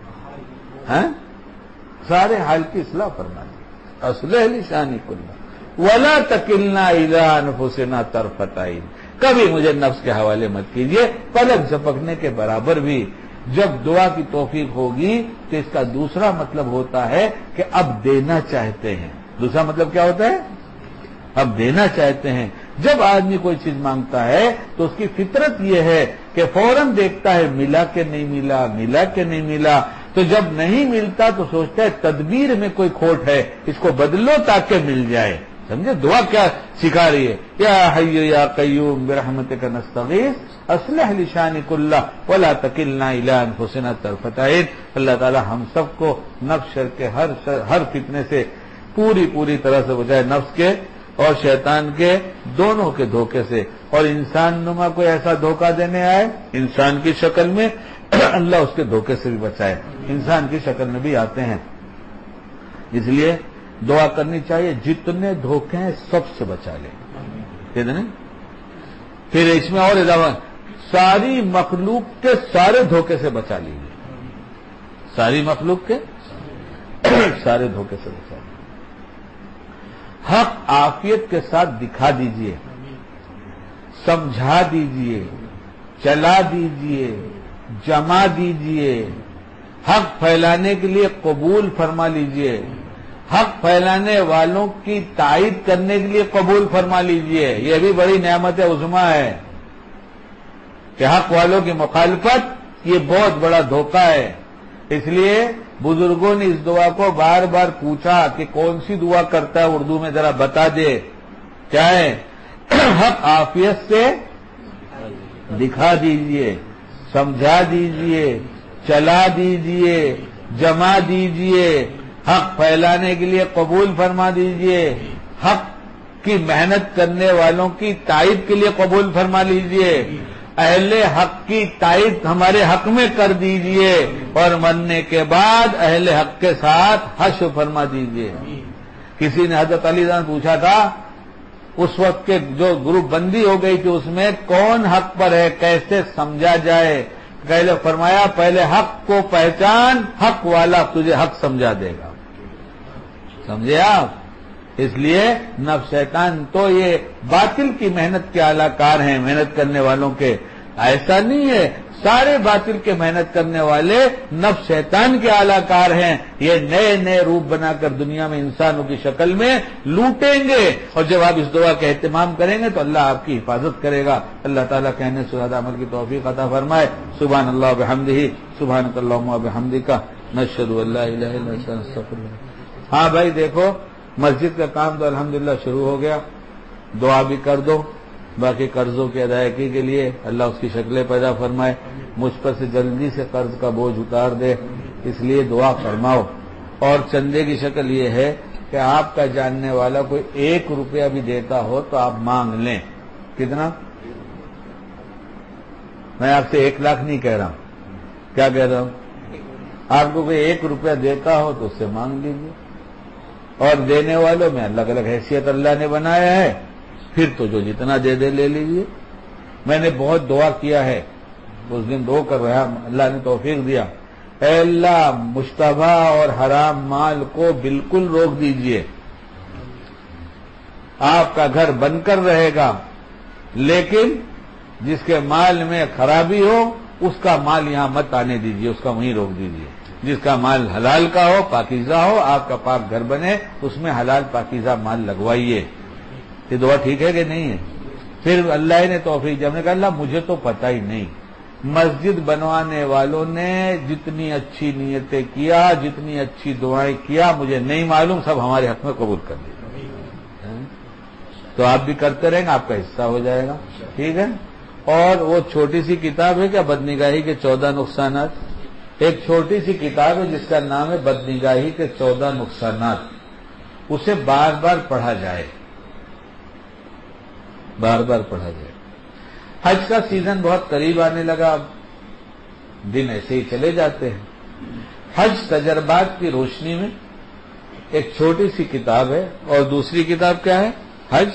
ہے؟ سارے حال کی اصلاح فرمانی. اصلح للشان کلہ، ولا تکلنا الی انفسنا طرفۃ عین، کبھی مجھے نفس کے حوالے مت کیجیے پلک جھپکنے کے برابر بھی۔ جب دعا کی توفیق ہوگی تو اس کا دوسرا مطلب ہوتا ہے کہ اب دینا چاہتے ہیں۔ دوسرا مطلب کیا ہوتا ہے؟ اب دینا چاہتے ہیں۔ جب آدمی کوئی چیز مانگتا ہے تو اس کی فطرت یہ ہے کہ فوراً دیکھتا ہے ملا کہ نہیں ملا، ملا کہ نہیں ملا۔ تو جب نہیں ملتا تو سوچتا ہے تدبیر میں کوئی کھوٹ ہے، اس کو بدلو تاکہ مل جائے۔ سمجھے دعا کیا سکھا رہی ہے؟ یا حی یا قیوم برحمتک نستغیث اصلح لشانی کلہ ولا تکلنا الی انفسنا طرفۃ عین۔ اللہ تعالی ہم سب کو نفس شر کے ہر ہر فتنے سے پوری پوری طرح سے بچائے، نفس کے اور شیطان کے دونوں کے دھوکے سے، اور انسان نما کوئی ایسا دھوکہ دینے آئے انسان کی شکل میں، اللہ اس کے دھوکے سے بھی بچائے۔ انسان کی شکل میں بھی آتے ہیں، اس لیے دعا کرنی چاہیے جتنے دھوکے ہیں سب سے بچا لیں۔ کتنے؟ پھر اس میں اور علاوہ ساری مخلوق کے سارے دھوکے سے بچا لیجیے، ساری مخلوق کے سارے دھوکے سے بچا لیجیے۔ حق عافیت کے ساتھ دکھا دیجیے، سمجھا دیجیے، چلا دیجیے، جما دیجیے، حق پھیلانے کے لیے قبول فرما لیجیے، حق پھیلانے والوں کی تائید کرنے کے لیے قبول فرما لیجیے۔ یہ بھی بڑی نعمت عظمیٰ ہے کہ حق والوں کی مخالفت یہ بہت بڑا دھوکہ ہے۔ اس لیے بزرگوں نے اس دعا کو بار بار پوچھا کہ کون سی دعا کرتا ہے اردو میں ذرا بتا دے، کیا ہے؟ حق عافیت سے دکھا دیجیے، سمجھا دیجیے، چلا دیجیے، جما دیجیے، حق پھیلانے کے لیے قبول فرما دیجیے، حق کی محنت کرنے والوں کی تائید کے لیے قبول فرما لیجیے، اہل حق کی تائید ہمارے حق میں کر دیجیے، اور مرنے کے بعد اہل حق کے ساتھ حشر فرما دیجیے۔ کسی نے حضرت علی نے پوچھا تھا اس وقت کے جو گروپ بندی ہو گئی تھی اس میں کون حق پر ہے، کیسے سمجھا جائے؟ پہلے فرمایا پہلے حق کو پہچان، حق والا تجھے حق سمجھا دے گا۔ سمجھے آپ؟ اس لیے نفس شیطان تو یہ باطل کی محنت کے اعلی کار ہیں، محنت کرنے والوں کے، ایسا نہیں ہے، سارے باطل کے محنت کرنے والے نفس شیطان کے اعلی کار ہیں۔ یہ نئے نئے روپ بنا کر دنیا میں انسانوں کی شکل میں لوٹیں گے، اور جب آپ اس دعا کا اہتمام کریں گے تو اللہ آپ کی حفاظت کرے گا۔ اللہ تعالیٰ کہنے سے زیادہ عمل کی توفیق عطا فرمائے۔ سبحان اللہ وبحمدہ، سبحانک اللہم وبحمدک، نشہد ان لا الہ الا انت نستغفرک۔ ہاں بھائی دیکھو، مسجد کا کام تو الحمدللہ شروع ہو گیا، دعا بھی کر دو، باقی قرضوں کی ادائیگی کے لیے اللہ اس کی شکلیں پیدا فرمائے، مجھ پر سے جلدی سے قرض کا بوجھ اتار دے، اس لیے دعا فرماؤ۔ اور چندے کی شکل یہ ہے کہ آپ کا جاننے والا کوئی ایک روپیہ بھی دیتا ہو تو آپ مانگ لیں۔ کتنا؟ میں آپ سے ایک لاکھ نہیں کہہ رہا ہوں، کیا کہہ رہا ہوں؟ آپ کو کوئی ایک روپیہ دیتا ہو تو اس سے مانگ لیجیے، اور دینے والوں میں الگ الگ حیثیت اللہ نے بنایا ہے، پھر تو جو جتنا دے دے لے لیجیے۔ میں نے بہت دعا کیا ہے، اس دن رو کر رہا، اللہ نے توفیق دیا، اے اللہ مشتبہ اور حرام مال کو بالکل روک دیجیے، آپ کا گھر بن کر رہے گا، لیکن جس کے مال میں خرابی ہو اس کا مال یہاں مت آنے دیجیے، اس کا وہیں روک دیجیے۔ جس کا مال حلال کا ہو، پاکیزہ ہو، آپ کا پاک گھر بنے، اس میں حلال پاکیزہ مال لگوائیے۔ یہ دعا ٹھیک ہے کہ نہیں ہے؟ پھر اللہ نے توفیق، جب نے کہا اللہ مجھے تو پتہ ہی نہیں، مسجد بنوانے والوں نے جتنی اچھی نیتیں کیا، جتنی اچھی دعائیں کیا، مجھے نہیں معلوم، سب ہمارے حق میں قبول کر لی۔ تو آپ بھی کرتے رہیں گے، آپ کا حصہ ہو جائے گا، ٹھیک ہے؟ اور وہ چھوٹی سی کتاب ہے کیا، بدنگاہی کے چودہ نقصانات، ایک چھوٹی سی کتاب ہے جس کا نام ہے بدنگاہی کے چودہ نقصانات، اسے بار بار پڑھا جائے، بار بار پڑھا جائے۔ حج کا سیزن بہت قریب آنے لگا، اب دن ایسے ہی چلے جاتے ہیں۔ حج تجربات کی روشنی میں ایک چھوٹی سی کتاب ہے، اور دوسری کتاب کیا ہے؟ حج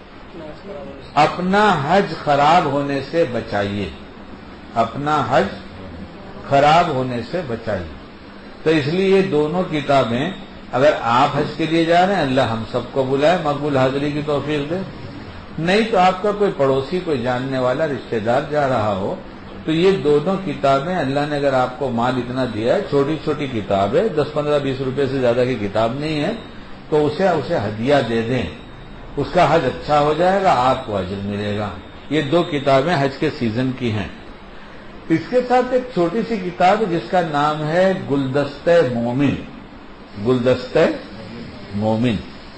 اپنا حج خراب ہونے سے بچائیے، اپنا حج خراب ہونے سے بچائیے۔ تو اس لیے یہ دونوں کتابیں اگر آپ حج کے لیے جا رہے ہیں اللہ ہم سب کو بلائے، مقبول حاضری کی توفیق دے، نہیں تو آپ کا کوئی پڑوسی، کوئی جاننے والا رشتہ دار جا رہا ہو، تو یہ دونوں کتابیں اللہ نے اگر آپ کو مال اتنا دیا ہے، چھوٹی چھوٹی کتاب ہے، دس پندرہ بیس روپے سے زیادہ کی کتاب نہیں ہے، تو اسے اسے ہدیہ دے دیں، اس کا حج اچھا ہو جائے گا، آپ کو اجر ملے گا۔ یہ دو کتابیں حج کے سیزن کی ہیں۔ اس کے ساتھ ایک چھوٹی سی کتاب جس کا نام ہے گلدستہ مومن، گلدستہ مومن،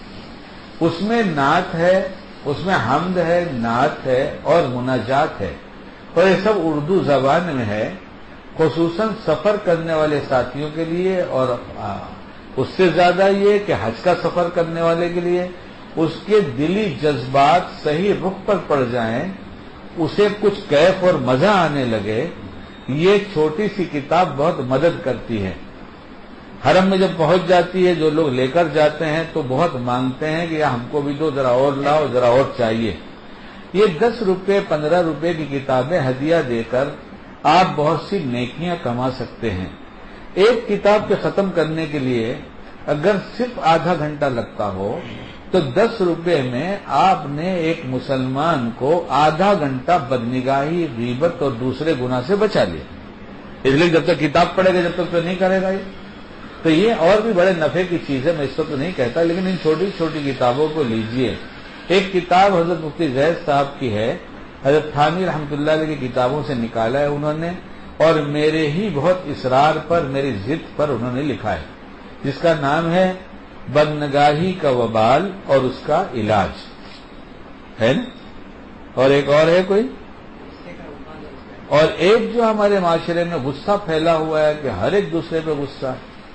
اس میں نعت ہے، اس میں حمد ہے، نعت ہے اور مناجات ہے، اور یہ سب اردو زبان میں ہے، خصوصاً سفر کرنے والے ساتھیوں کے لیے، اور اس سے زیادہ یہ کہ حج کا سفر کرنے والے کے لیے اس کے دلی جذبات صحیح رخ پر پڑ جائیں، اسے کچھ کیف اور مزہ آنے لگے، یہ چھوٹی سی کتاب بہت مدد کرتی ہے۔ حرم میں جب پہنچ جاتی ہے، جو لوگ لے کر جاتے ہیں تو بہت مانگتے ہیں کہ ہم کو بھی دو، ذرا اور لاؤ، ذرا اور چاہیے۔ یہ دس روپے پندرہ روپے کی کتابیں ہدیہ دے کر آپ بہت سی نیکیاں کما سکتے ہیں۔ ایک کتاب کے ختم کرنے کے لیے اگر صرف آدھا گھنٹہ لگتا ہو تو دس روپے میں آپ نے ایک مسلمان کو آدھا گھنٹہ بدنگاہی، غیبت اور دوسرے گناہ سے بچا لیا۔ اس لیے جب تک کتاب پڑھے گا جب تک تو نہیں کرے گا یہ، تو یہ اور بھی بڑے نفع کی چیز ہے، میں اس وقت تو نہیں کہتا، لیکن ان چھوٹی چھوٹی کتابوں کو لیجئے۔ ایک کتاب حضرت مفتی زید صاحب کی ہے، حضرت تھانوی رحمۃ اللہ علیہ کی کتابوں سے نکالا ہے انہوں نے، اور میرے ہی بہت اصرار پر، میری ضد پر انہوں نے لکھا ہے، جس کا نام ہے بدنگاہی کا وبال اور اس کا علاج، ہے نا؟ اور ایک اور ہے کوئی، اور ایک جو ہمارے معاشرے میں غصہ پھیلا ہوا ہے کہ ہر ایک دوسرے پہ غصہ،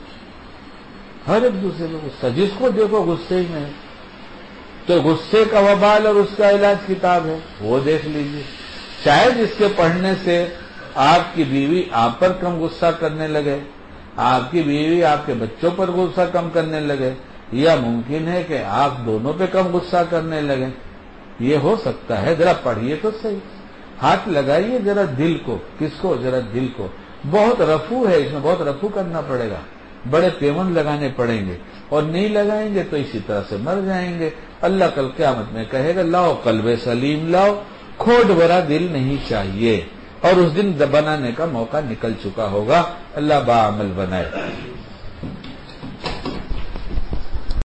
ہر ایک دوسرے پہ غصہ، جس کو دیکھو غصے ہی میں، تو غصے کا وبال اور اس کا علاج کتاب ہے، وہ دیکھ لیجیے۔ شاید اس کے پڑھنے سے آپ کی بیوی آپ پر کم غصہ کرنے لگے، آپ کی بیوی آپ کے بچوں پر غصہ کم کرنے لگے، یا ممکن ہے کہ آپ دونوں پہ کم غصہ کرنے لگے، یہ ہو سکتا ہے۔ ذرا پڑھیے تو صحیح، ہاتھ لگائیے ذرا دل کو، کس کو؟ ذرا دل کو۔ بہت رفو ہے، اس میں بہت رفو کرنا پڑے گا، بڑے پیون لگانے پڑیں گے، اور نہیں لگائیں گے تو اسی طرح سے مر جائیں گے۔ اللہ کل قیامت میں کہے گا لاؤ قلب سلیم لاؤ، کھوٹ بھرا دل نہیں چاہیے، اور اس دن بنانے کا موقع نکل چکا ہوگا۔ اللہ باعمل بنائے۔